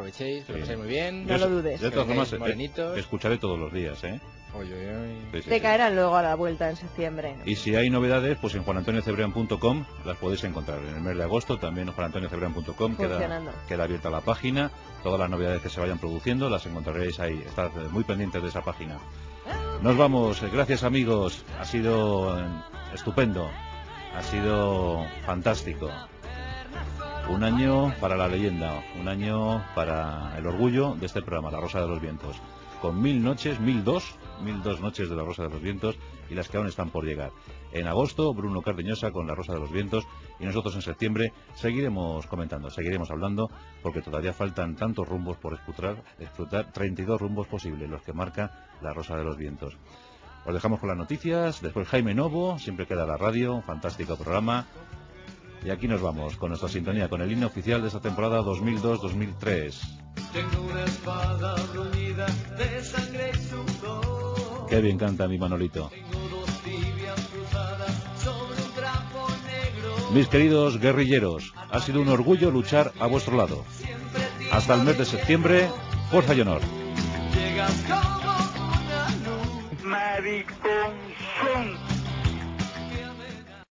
Speaker 17: aprovechéis, lo paséis muy bien.
Speaker 4: No lo dudes.
Speaker 2: De todas formas,
Speaker 17: morenitos.
Speaker 2: escucharé todos los días, ¿eh?
Speaker 4: Te caerán luego a la vuelta en septiembre.
Speaker 2: Y si hay novedades, pues en juanantoniocebrián.com las podéis encontrar. En el mes de agosto también en juanantoniocebrián.com queda abierta la página. Todas las novedades que se vayan produciendo las encontraréis ahí. Estad muy pendientes de esa página. Nos vamos. Gracias, amigos. Ha sido estupendo. Ha sido fantástico. Un año para la leyenda. Un año para el orgullo de este programa, La Rosa de los Vientos. Con 1000 noches, 1002 noches de La Rosa de los Vientos y las que aún están por llegar. En agosto, Bruno Cardeñosa con La Rosa de los Vientos y nosotros en septiembre seguiremos comentando, seguiremos hablando porque todavía faltan tantos rumbos por explotar 32 rumbos posibles, los que marca La Rosa de los Vientos. Os dejamos con las noticias, después Jaime Novo, siempre queda la radio, un fantástico programa. Y aquí nos vamos con nuestra sintonía, con el himno oficial de esta temporada 2002-2003.
Speaker 18: Tengo una espada bruñida de sangre y sudor.
Speaker 2: Qué bien canta mi Manolito.
Speaker 18: Tengo dos tibias cruzadas sobre un trapo negro.
Speaker 2: Mis queridos guerrilleros, ha sido un orgullo luchar a vuestro lado. Hasta el mes de septiembre, fuerza y honor.
Speaker 18: Llegas como una luz. Mariconzón.